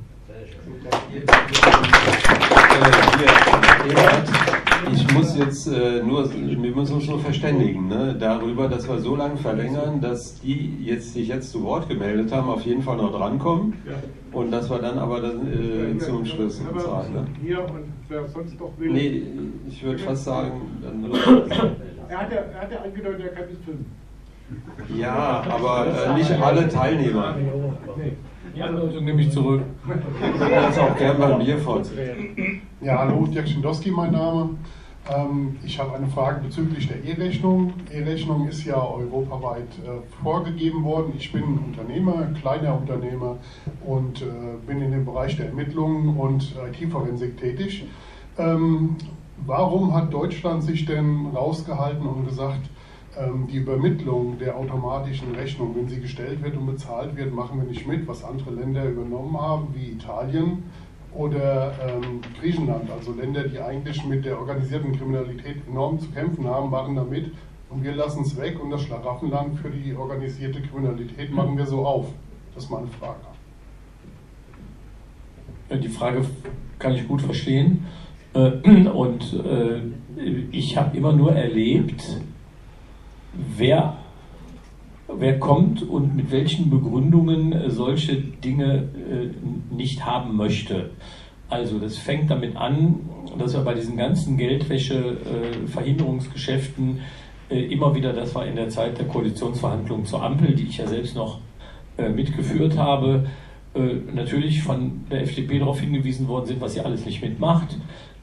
Ich muss jetzt wir müssen uns nur verständigen, ne, darüber, dass wir so lange verlängern, dass die sich jetzt zu Wort gemeldet haben, auf jeden Fall noch drankommen und dass wir dann aber zum Schluss sagen. Ne? Hier und wer sonst noch will. Nee, ich würde fast sagen, Er hat ja angedeutet, er kann nicht filmen. ja, aber nicht alle Teilnehmer. Die Anleitung nehme ich zurück. Ich kann das auch gerne bei mir vorziehen. Ja, hallo, Dirk Schindowski mein Name. Ich habe eine Frage bezüglich der E-Rechnung. E-Rechnung ist ja europaweit vorgegeben worden. Ich bin Unternehmer, kleiner Unternehmer und bin in dem Bereich der Ermittlungen und IT-Forensik tätig. Warum hat Deutschland sich denn rausgehalten und gesagt, die Übermittlung der automatischen Rechnung, wenn sie gestellt wird und bezahlt wird, machen wir nicht mit, was andere Länder übernommen haben, wie Italien oder Griechenland, also Länder, die eigentlich mit der organisierten Kriminalität enorm zu kämpfen haben, machen da mit und wir lassen es weg und das Schlaraffenland für die organisierte Kriminalität machen wir so auf. Das ist meine Frage. Die Frage kann ich gut verstehen und ich habe immer nur erlebt, wer kommt und mit welchen Begründungen solche Dinge nicht haben möchte. Also das fängt damit an, dass wir bei diesen ganzen Geldwäsche-Verhinderungsgeschäften immer wieder, das war in der Zeit der Koalitionsverhandlungen zur Ampel, die ich ja selbst noch mitgeführt habe, natürlich von der FDP darauf hingewiesen worden sind, was sie alles nicht mitmacht.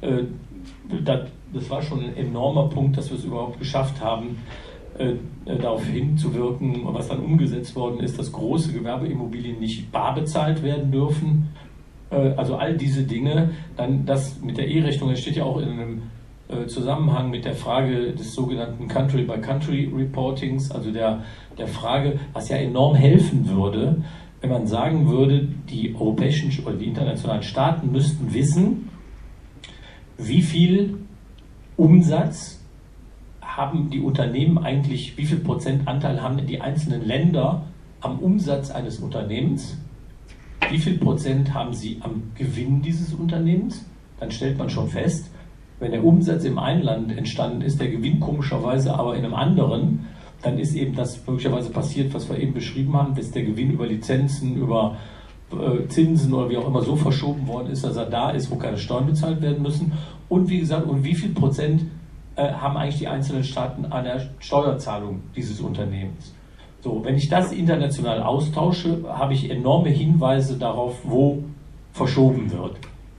Das war schon ein enormer Punkt, dass wir es überhaupt geschafft haben, darauf hinzuwirken, was dann umgesetzt worden ist, dass große Gewerbeimmobilien nicht bar bezahlt werden dürfen. Also all diese Dinge, dann das mit der E-Rechnung, das steht ja auch in einem Zusammenhang mit der Frage des sogenannten Country-by-Country-Reportings, also der Frage, was ja enorm helfen würde, wenn man sagen würde, die europäischen oder die internationalen Staaten müssten wissen, wie viel Umsatz haben die Unternehmen eigentlich, wie viel Prozentanteil haben die einzelnen Länder am Umsatz eines Unternehmens, wie viel Prozent haben sie am Gewinn dieses Unternehmens, dann stellt man schon fest, wenn der Umsatz im einen Land entstanden ist, der Gewinn komischerweise aber in einem anderen, dann ist eben das möglicherweise passiert, was wir eben beschrieben haben, dass der Gewinn über Lizenzen, über Zinsen oder wie auch immer so verschoben worden ist, dass er da ist, wo keine Steuern bezahlt werden müssen. Und wie gesagt, und wie viel Prozent haben eigentlich die einzelnen Staaten an der Steuerzahlung dieses Unternehmens. So, wenn ich das international austausche, habe ich enorme Hinweise darauf, wo verschoben wird.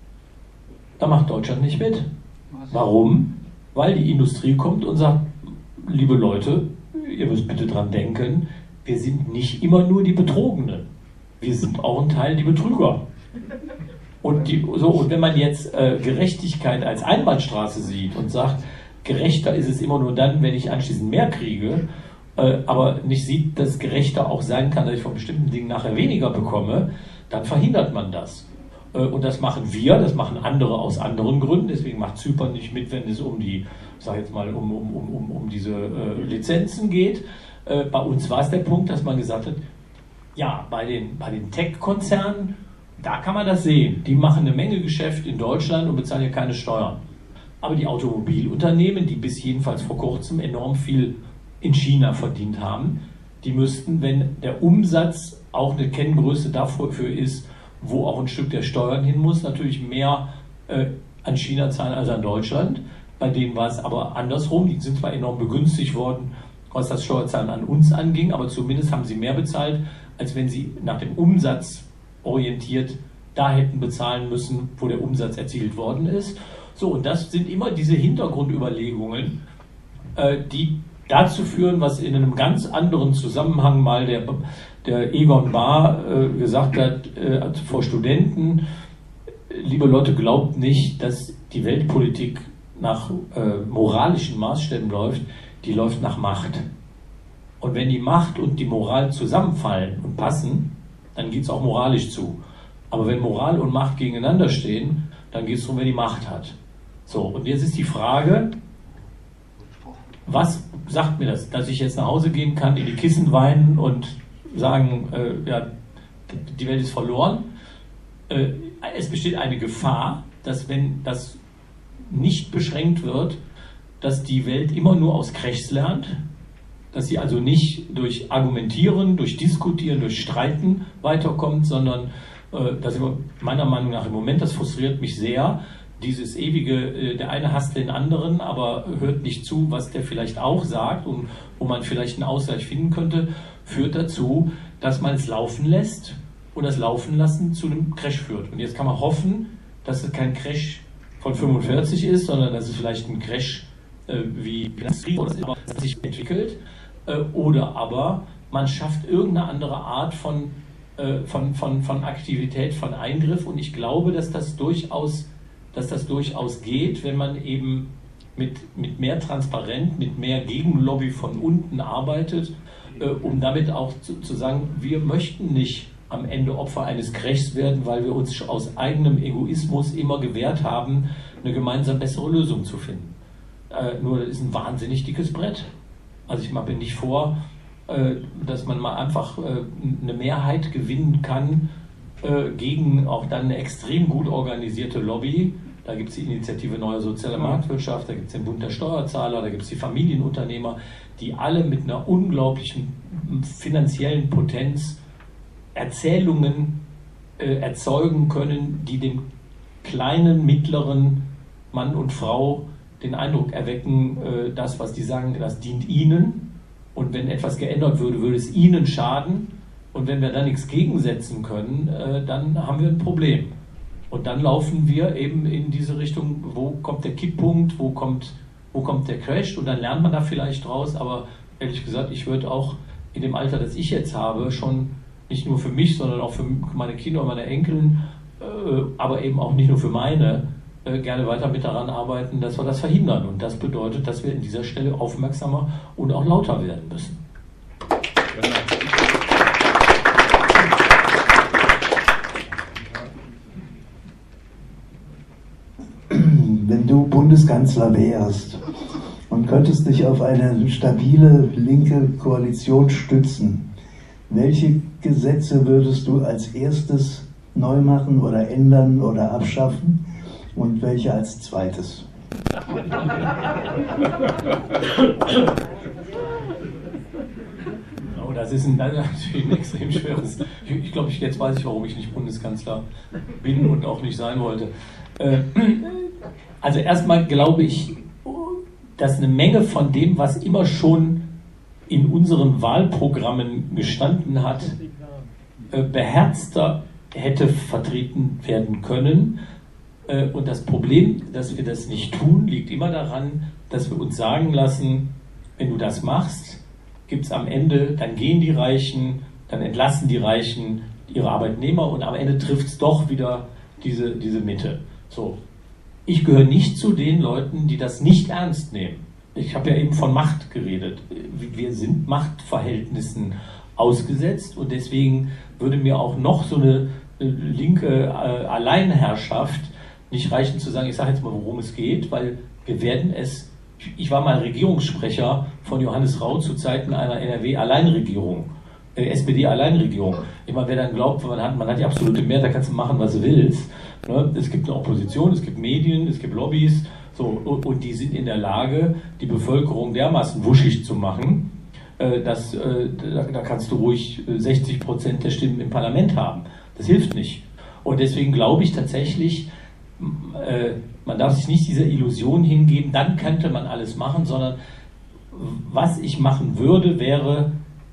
Da macht Deutschland nicht mit. Warum? Weil die Industrie kommt und sagt, liebe Leute, ihr müsst bitte dran denken, wir sind nicht immer nur die Betrogenen. Wir sind auch ein Teil die Betrüger. Und wenn man jetzt Gerechtigkeit als Einbahnstraße sieht und sagt, gerechter ist es immer nur dann, wenn ich anschließend mehr kriege, aber nicht sieht, dass es gerechter auch sein kann, dass ich von bestimmten Dingen nachher weniger bekomme, dann verhindert man das. Und das machen wir, das machen andere aus anderen Gründen, deswegen macht Zypern nicht mit, wenn es um die, sag jetzt mal, um diese Lizenzen geht. Bei uns war es der Punkt, dass man gesagt hat, ja, bei den Tech-Konzernen, da kann man das sehen. Die machen eine Menge Geschäft in Deutschland und bezahlen ja keine Steuern. Aber die Automobilunternehmen, die bis jedenfalls vor kurzem enorm viel in China verdient haben, die müssten, wenn der Umsatz auch eine Kenngröße dafür ist, wo auch ein Stück der Steuern hin muss, natürlich mehr an China zahlen als an Deutschland. Bei denen war es aber andersrum. Die sind zwar enorm begünstigt worden, was das Steuerzahlen an uns anging, aber zumindest haben sie mehr bezahlt, als wenn sie nach dem Umsatz orientiert da hätten bezahlen müssen, wo der Umsatz erzielt worden ist. So, und das sind immer diese Hintergrundüberlegungen, die dazu führen, was in einem ganz anderen Zusammenhang mal der Egon Bahr gesagt hat vor Studenten: Liebe Leute, glaubt nicht, dass die Weltpolitik nach moralischen Maßstäben läuft, die läuft nach Macht. Und wenn die Macht und die Moral zusammenfallen und passen, dann geht es auch moralisch zu. Aber wenn Moral und Macht gegeneinander stehen, dann geht es darum, wer die Macht hat. So, und jetzt ist die Frage, was sagt mir das? Dass ich jetzt nach Hause gehen kann, in die Kissen weinen und sagen, ja, die Welt ist verloren. Es besteht eine Gefahr, dass wenn das nicht beschränkt wird, dass die Welt immer nur aus Krechs lernt, dass sie also nicht durch Argumentieren, durch Diskutieren, durch Streiten weiterkommt, sondern dass meiner Meinung nach im Moment, das frustriert mich sehr, dieses ewige, der eine hasst den anderen, aber hört nicht zu, was der vielleicht auch sagt und wo man vielleicht einen Ausgleich finden könnte, führt dazu, dass man es laufen lässt und das Laufen lassen zu einem Crash führt. Und jetzt kann man hoffen, dass es kein Crash von 45 ist, sondern dass es vielleicht ein Crash wie Finanzkrise oder das sich entwickelt, oder aber man schafft irgendeine andere Art von Aktivität, von Eingriff, und ich glaube, dass das durchaus geht, wenn man eben mit mehr Transparenz, mit mehr Gegenlobby von unten arbeitet, um damit auch zu sagen, wir möchten nicht am Ende Opfer eines Crashs werden, weil wir uns aus eigenem Egoismus immer gewehrt haben, eine gemeinsam bessere Lösung zu finden. Nur das ist ein wahnsinnig dickes Brett. Also ich mache mir nicht vor, dass man mal einfach eine Mehrheit gewinnen kann gegen auch dann eine extrem gut organisierte Lobby. Da gibt es die Initiative Neue Soziale Marktwirtschaft, da gibt es den Bund der Steuerzahler, da gibt es die Familienunternehmer, die alle mit einer unglaublichen finanziellen Potenz Erzählungen erzeugen können, die dem kleinen, mittleren Mann und Frau den Eindruck erwecken, das, was die sagen, das dient ihnen. Und wenn etwas geändert würde, würde es ihnen schaden. Und wenn wir da nichts gegensetzen können, dann haben wir ein Problem. Und dann laufen wir eben in diese Richtung, wo kommt der Kipppunkt, wo kommt der Crash, und dann lernt man da vielleicht draus. Aber ehrlich gesagt, ich würde auch in dem Alter, das ich jetzt habe, schon nicht nur für mich, sondern auch für meine Kinder und meine Enkeln, aber eben auch nicht nur für meine, gerne weiter mit daran arbeiten, dass wir das verhindern. Und das bedeutet, dass wir an dieser Stelle aufmerksamer und auch lauter werden müssen. Wenn du Bundeskanzler wärst und könntest dich auf eine stabile linke Koalition stützen, welche Gesetze würdest du als erstes neu machen oder ändern oder abschaffen und welche als zweites? Oh, das ist natürlich ein extrem schweres. Ich glaube, jetzt weiß ich, warum ich nicht Bundeskanzler bin und auch nicht sein wollte. Also erstmal glaube ich, dass eine Menge von dem, was immer schon in unseren Wahlprogrammen gestanden hat, beherzter hätte vertreten werden können. Und das Problem, dass wir das nicht tun, liegt immer daran, dass wir uns sagen lassen, wenn du das machst, gibt es am Ende, dann gehen die Reichen, dann entlassen die Reichen ihre Arbeitnehmer und am Ende trifft es doch wieder diese Mitte. So. Ich gehöre nicht zu den Leuten, die das nicht ernst nehmen. Ich habe ja eben von Macht geredet. Wir sind Machtverhältnissen ausgesetzt und deswegen würde mir auch noch so eine linke Alleinherrschaft nicht reichen zu sagen, ich sage jetzt mal, worum es geht, weil wir werden es, ich war mal Regierungssprecher von Johannes Rau zu Zeiten einer NRW-Alleinregierung, SPD-Alleinregierung. Ich meine, wer dann glaubt, man hat die absolute Mehrheit, da kannst du machen, was du willst. Ne? Es gibt eine Opposition, es gibt Medien, es gibt Lobbys, so, und die sind in der Lage, die Bevölkerung dermaßen wuschig zu machen, dass da kannst du ruhig 60% der Stimmen im Parlament haben. Das hilft nicht. Und deswegen glaube ich tatsächlich, man darf sich nicht dieser Illusion hingeben, dann könnte man alles machen, sondern was ich machen würde, wäre,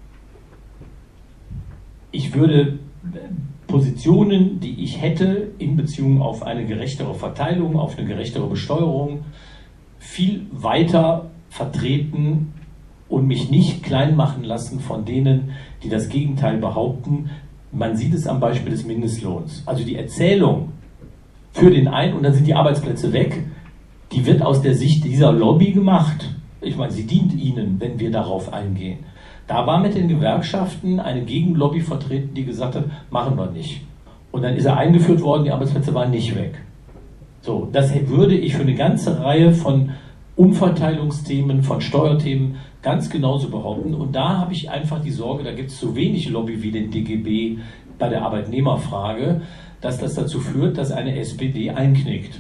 ich würde Positionen, die ich hätte in Beziehung auf eine gerechtere Verteilung, auf eine gerechtere Besteuerung, viel weiter vertreten und mich nicht klein machen lassen von denen, die das Gegenteil behaupten. Man sieht es am Beispiel des Mindestlohns. Also die Erzählung für den einen und dann sind die Arbeitsplätze weg, die wird aus der Sicht dieser Lobby gemacht. ich meine, sie dient ihnen, wenn wir darauf eingehen. Da war mit den Gewerkschaften eine Gegenlobby vertreten, die gesagt hat, machen wir nicht. Und dann ist er eingeführt worden, die Arbeitsplätze waren nicht weg. So, das würde ich für eine ganze Reihe von Umverteilungsthemen, von Steuerthemen ganz genauso behaupten. Und da habe ich einfach die Sorge, da gibt es zu wenig Lobby wie den DGB bei der Arbeitnehmerfrage, dass das dazu führt, dass eine SPD einknickt.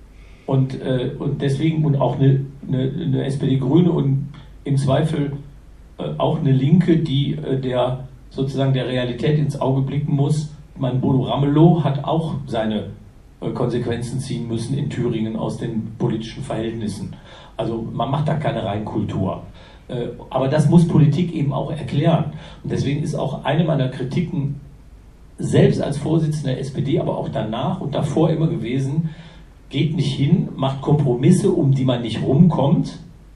Und deswegen, und auch eine SPD-Grüne und im Zweifel auch eine Linke, die der Realität ins Auge blicken muss. Mein Bodo Ramelow hat auch seine Konsequenzen ziehen müssen in Thüringen aus den politischen Verhältnissen. Also man macht da keine Reinkultur. Aber das muss Politik eben auch erklären. Und deswegen ist auch eine meiner Kritiken selbst als Vorsitzender der SPD, aber auch danach und davor immer gewesen, geht nicht hin, macht Kompromisse, um die man nicht rumkommt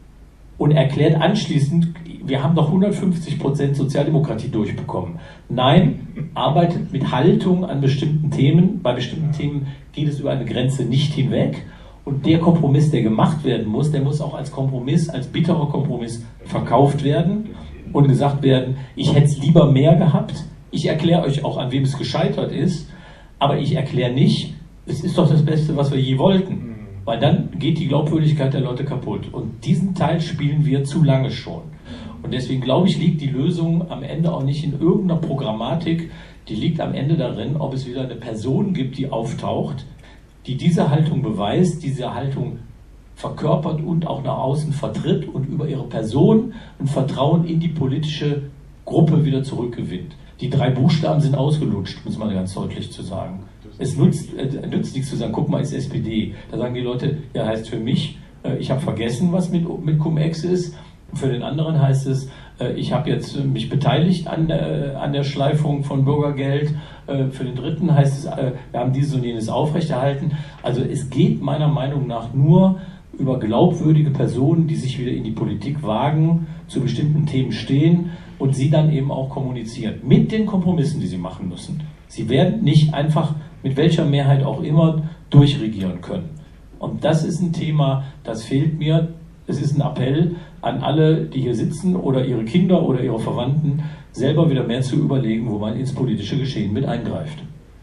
und erklärt anschließend, wir haben doch 150% Sozialdemokratie durchbekommen. Nein, arbeitet mit Haltung an bestimmten Themen. Bei bestimmten Themen geht es über eine Grenze nicht hinweg. Und der Kompromiss, der gemacht werden muss, der muss auch als Kompromiss, als bitterer Kompromiss verkauft werden und gesagt werden, ich hätte es lieber mehr gehabt. Ich erkläre euch auch, an wem es gescheitert ist, aber ich erkläre nicht, es ist doch das Beste, was wir je wollten. Weil dann geht die Glaubwürdigkeit der Leute kaputt. Und diesen Teil spielen wir zu lange schon. Und deswegen glaube ich, liegt die Lösung am Ende auch nicht in irgendeiner Programmatik. Die liegt am Ende darin, ob es wieder eine Person gibt, die auftaucht, die diese Haltung beweist, diese Haltung verkörpert und auch nach außen vertritt und über ihre Person ein Vertrauen in die politische Gruppe wieder zurückgewinnt. Die 3 Buchstaben sind ausgelutscht, muss man ganz deutlich zu sagen. Es nützt nichts zu sagen, guck mal, ist SPD. Da sagen die Leute, ja, heißt für mich, ich habe vergessen, was mit Cum-Ex ist. Für den anderen heißt es, ich habe jetzt mich beteiligt an der Schleifung von Bürgergeld. Für den dritten heißt es, wir haben dieses und jenes aufrechterhalten. Also es geht meiner Meinung nach nur über glaubwürdige Personen, die sich wieder in die Politik wagen, zu bestimmten Themen stehen und sie dann eben auch kommunizieren. Mit den Kompromissen, die sie machen müssen. Sie werden nicht einfach mit welcher Mehrheit auch immer durchregieren können. Und das ist ein Thema, das fehlt mir. Es ist ein Appell an alle, die hier sitzen oder ihre Kinder oder ihre Verwandten, selber wieder mehr zu überlegen, wo man ins politische Geschehen mit eingreift.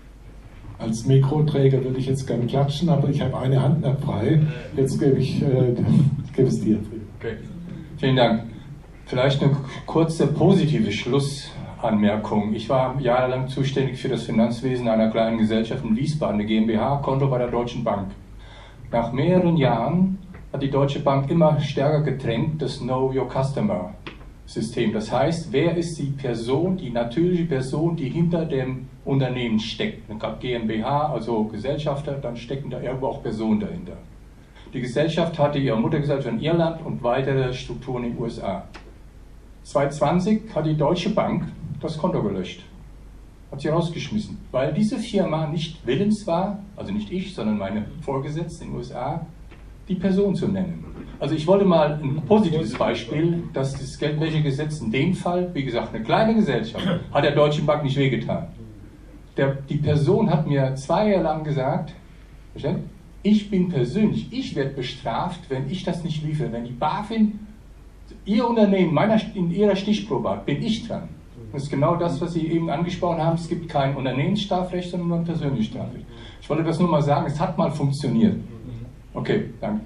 Als Mikroträger würde ich jetzt gerne klatschen, aber ich habe eine Hand noch frei. Jetzt gebe ich es dir. Okay. Vielen Dank. Vielleicht eine kurze positive Schlussanmerkung. Ich war jahrelang zuständig für das Finanzwesen einer kleinen Gesellschaft in Wiesbaden, eine GmbH, Konto bei der Deutschen Bank. Nach mehreren Jahren hat die Deutsche Bank immer stärker gedrängt, das Know Your Customer System. Das heißt, wer ist die Person, die natürliche Person, die hinter dem Unternehmen steckt. Dann gab GmbH, also Gesellschafter, dann stecken da irgendwo auch Personen dahinter. Die Gesellschaft hatte ihre Muttergesellschaft in Irland und weitere Strukturen in den USA. 2020 hat die Deutsche Bank das Konto gelöscht. Hat sie rausgeschmissen, weil diese Firma nicht willens war, also nicht ich, sondern meine Vorgesetzten in den USA, die Person zu nennen. Also ich wollte mal ein positives Beispiel, dass das Geldwäschegesetz in dem Fall, wie gesagt, eine kleine Gesellschaft, hat der Deutschen Bank nicht wehgetan. Die Person hat mir 2 Jahre lang gesagt, ich bin persönlich, ich werde bestraft, wenn ich das nicht liefere. Wenn die BaFin Ihr Unternehmen in ihrer Stichprobe hat, bin ich dran. Das ist genau das, was Sie eben angesprochen haben. Es gibt kein Unternehmensstrafrecht, sondern nur ein persönliches Strafrecht. Ich wollte das nur mal sagen, es hat mal funktioniert. Okay, danke.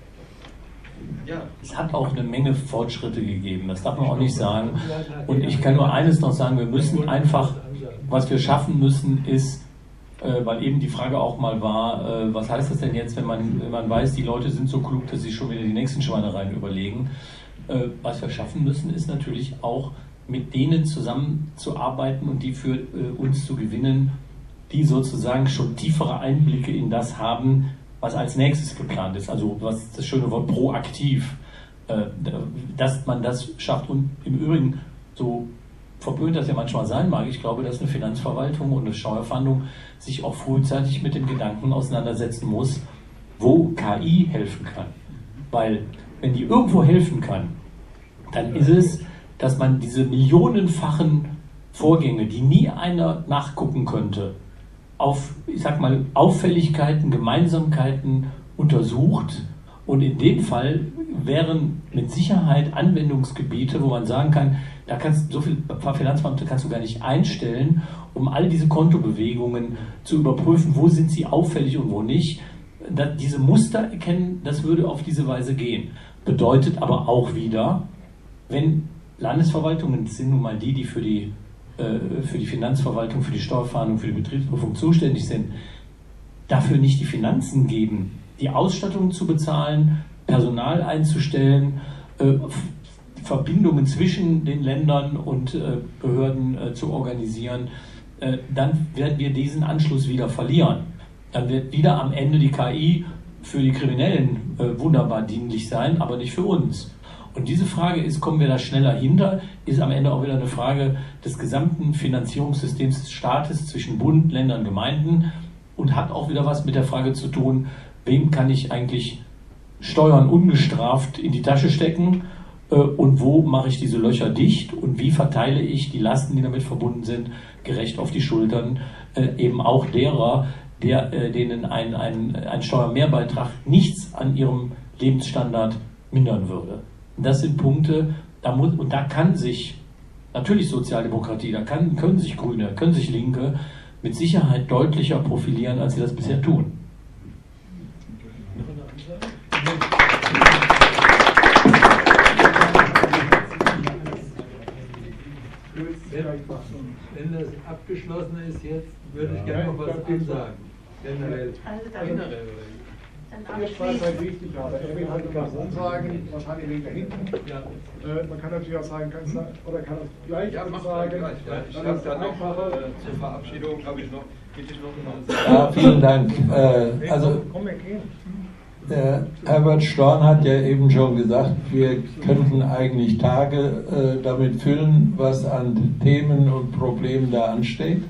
Ja, es hat auch eine Menge Fortschritte gegeben, das darf man auch nicht sagen. Und ich kann nur eines noch sagen, wir müssen einfach, was wir schaffen müssen, ist, weil eben die Frage auch mal war, was heißt das denn jetzt, wenn man weiß, die Leute sind so klug, dass sie schon wieder die nächsten Schweinereien überlegen. Was wir schaffen müssen, ist natürlich auch mit denen zusammenzuarbeiten und die für uns zu gewinnen, die sozusagen schon tiefere Einblicke in das haben, was als nächstes geplant ist. Also was das schöne Wort proaktiv, dass man das schafft. Und im Übrigen, so verpönt das ja manchmal sein mag, ich glaube, dass eine Finanzverwaltung und eine Steuerfahndung sich auch frühzeitig mit dem Gedanken auseinandersetzen muss, wo KI helfen kann. Weil wenn die irgendwo helfen kann, dann ist es, dass man diese millionenfachen Vorgänge, die nie einer nachgucken könnte, auf, ich sag mal, Auffälligkeiten, Gemeinsamkeiten untersucht. Und in dem Fall wären mit Sicherheit Anwendungsgebiete, wo man sagen kann, da kannst so viel Finanzbeamte kannst du gar nicht einstellen, um all diese Kontobewegungen zu überprüfen, wo sind sie auffällig und wo nicht. Diese Muster erkennen, das würde auf diese Weise gehen. Bedeutet aber auch wieder, wenn Landesverwaltungen, das sind nun mal die für die Finanzverwaltung, für die Steuerfahndung, für die Betriebsprüfung zuständig sind, dafür nicht die Finanzen geben, die Ausstattung zu bezahlen, Personal einzustellen, Verbindungen zwischen den Ländern und Behörden zu organisieren, dann werden wir diesen Anschluss wieder verlieren. Dann wird wieder am Ende die KI für die Kriminellen wunderbar dienlich sein, aber nicht für uns. Und diese Frage ist, kommen wir da schneller hinter, ist am Ende auch wieder eine Frage des gesamten Finanzierungssystems des Staates zwischen Bund, Ländern, Gemeinden und hat auch wieder was mit der Frage zu tun, wem kann ich eigentlich Steuern ungestraft in die Tasche stecken und wo mache ich diese Löcher dicht und wie verteile ich die Lasten, die damit verbunden sind, gerecht auf die Schultern eben auch derer, denen ein Steuermehrbeitrag nichts an ihrem Lebensstandard mindern würde. Das sind Punkte, da kann sich natürlich Sozialdemokratie, da können sich Grüne, können sich Linke mit Sicherheit deutlicher profilieren, als sie das bisher tun. Wenn das abgeschlossen ist jetzt, würde ich gerne noch was ansagen. Generell. Ihr zwei seid wichtig, aber er will halt was ansagen, wahrscheinlich wegen der hinten. Ja. Man kann natürlich auch sagen, kann auch gleich sagen. Ich habe da noch zur Verabschiedung, habe ich noch, bitte noch. Ja, vielen Dank. Der Herbert Storn hat ja eben schon gesagt, wir könnten eigentlich Tage damit füllen, was an Themen und Problemen da ansteht.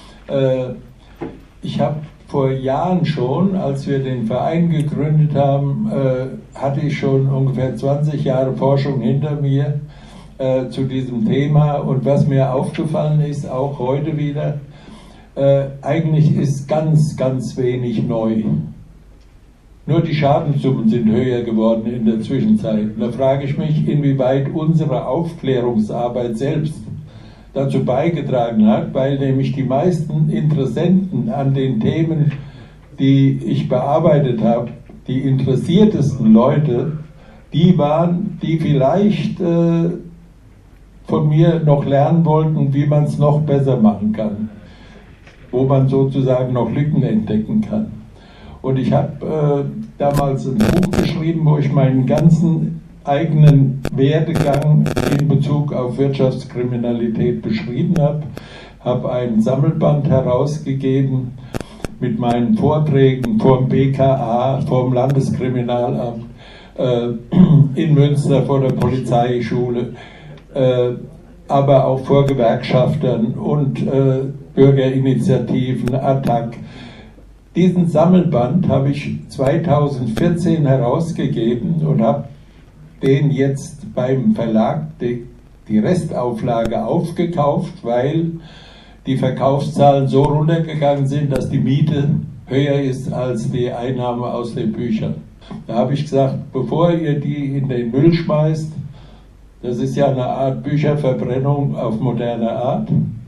Ich habe vor Jahren schon, als wir den Verein gegründet haben, hatte ich schon ungefähr 20 Jahre Forschung hinter mir zu diesem Thema. Und was mir aufgefallen ist, auch heute wieder, eigentlich ist ganz, ganz wenig neu. Nur die Schadenssummen sind höher geworden in der Zwischenzeit. Und da frage ich mich, inwieweit unsere Aufklärungsarbeit selbst dazu beigetragen hat, weil nämlich die meisten Interessenten an den Themen, die ich bearbeitet habe, die interessiertesten Leute, die waren, die vielleicht von mir noch lernen wollten, wie man es noch besser machen kann, wo man sozusagen noch Lücken entdecken kann. Und ich habe damals ein Buch geschrieben, wo ich meinen ganzen eigenen Werdegang in Bezug auf Wirtschaftskriminalität beschrieben habe einen Sammelband herausgegeben mit meinen Vorträgen vom BKA, vom Landeskriminalamt, in Münster vor der Polizeischule, aber auch vor Gewerkschaftern und Bürgerinitiativen, ATTAC. Diesen Sammelband habe ich 2014 herausgegeben und habe den jetzt beim Verlag die Restauflage aufgekauft, weil die Verkaufszahlen so runtergegangen sind, dass die Miete höher ist als die Einnahme aus den Büchern. Da habe ich gesagt, bevor ihr die in den Müll schmeißt, das ist ja eine Art Bücherverbrennung auf moderne Art,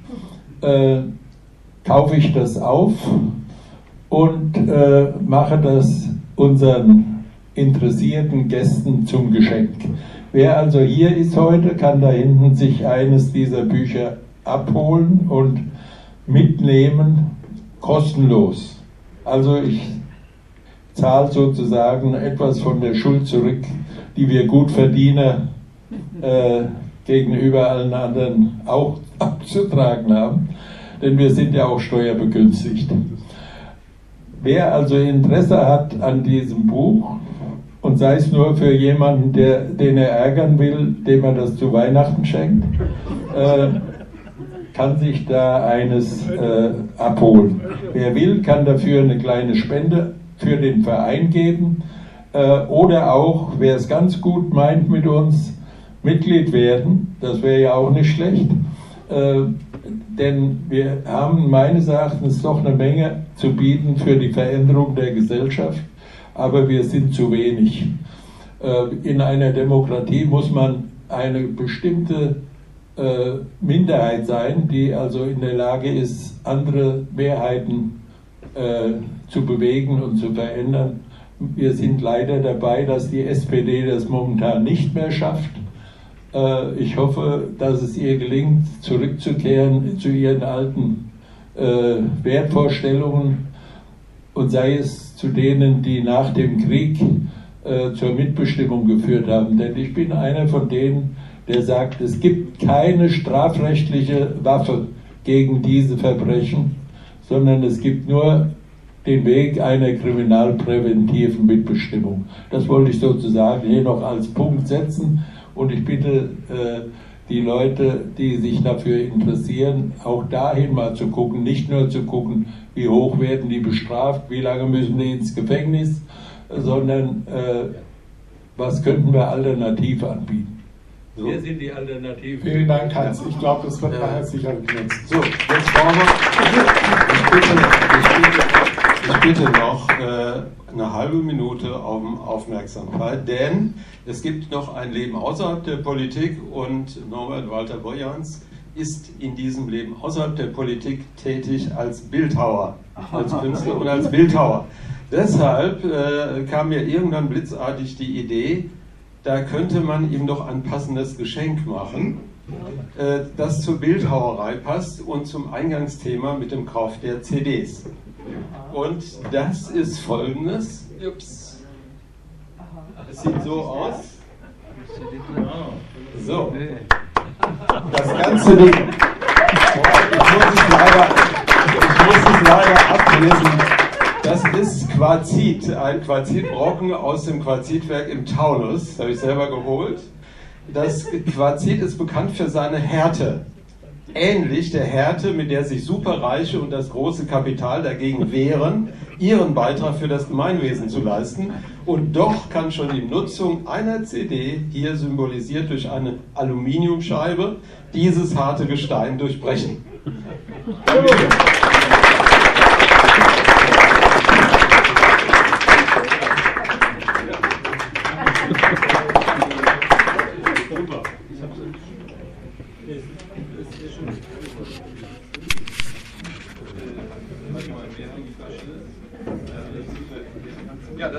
kaufe ich das auf und mache das unseren interessierten Gästen zum Geschenk. Wer also hier ist heute, kann da hinten sich eines dieser Bücher abholen und mitnehmen, kostenlos. Also ich zahle sozusagen etwas von der Schuld zurück, die wir Gutverdiener gegenüber allen anderen auch abzutragen haben, denn wir sind ja auch steuerbegünstigt. Wer also Interesse hat an diesem Buch, und sei es nur für jemanden, den er ärgern will, dem er das zu Weihnachten schenkt, kann sich da eines abholen. Wer will, kann dafür eine kleine Spende für den Verein geben oder auch, wer es ganz gut meint mit uns, Mitglied werden. Das wäre ja auch nicht schlecht, denn wir haben meines Erachtens doch eine Menge zu bieten für die Veränderung der Gesellschaft, aber wir sind zu wenig. In einer Demokratie muss man eine bestimmte Minderheit sein, die also in der Lage ist, andere Mehrheiten zu bewegen und zu verändern. Wir sind leider dabei, dass die SPD das momentan nicht mehr schafft. Ich hoffe, dass es ihr gelingt, zurückzukehren zu ihren alten Wertvorstellungen und sei es zu denen, die nach dem Krieg zur Mitbestimmung geführt haben. Denn ich bin einer von denen, der sagt, es gibt keine strafrechtliche Waffe gegen diese Verbrechen, sondern es gibt nur den Weg einer kriminalpräventiven Mitbestimmung. Das wollte ich sozusagen hier noch als Punkt setzen und ich bitte die Leute, die sich dafür interessieren, auch dahin mal zu gucken, nicht nur zu gucken, wie hoch werden die bestraft, wie lange müssen die ins Gefängnis, sondern was könnten wir alternativ anbieten. So. Wir sind die Alternative. Vielen Dank, Hans. Ich glaube, das wird nachher sicher genutzt. So, jetzt brauchen wir. Ich bitte noch eine halbe Minute Aufmerksamkeit, denn es gibt noch ein Leben außerhalb der Politik und Norbert Walter Borjans ist in diesem Leben außerhalb der Politik tätig als Bildhauer, als Künstler und als Bildhauer. Deshalb kam mir irgendwann blitzartig die Idee, da könnte man ihm doch ein passendes Geschenk machen, das zur Bildhauerei passt und zum Eingangsthema mit dem Kauf der CDs. Und das ist folgendes. Ups. Es sieht so aus. So. Das ganze Ding. Ich muss es leider ablesen. Das ist Quarzit, ein Quarzitbrocken aus dem Quarzitwerk im Taunus. Das habe ich selber geholt. Das Quarzit ist bekannt für seine Härte. Ähnlich der Härte, mit der sich Superreiche und das große Kapital dagegen wehren, ihren Beitrag für das Gemeinwesen zu leisten. Und doch kann schon die Nutzung einer CD, hier symbolisiert durch eine Aluminiumscheibe, dieses harte Gestein durchbrechen.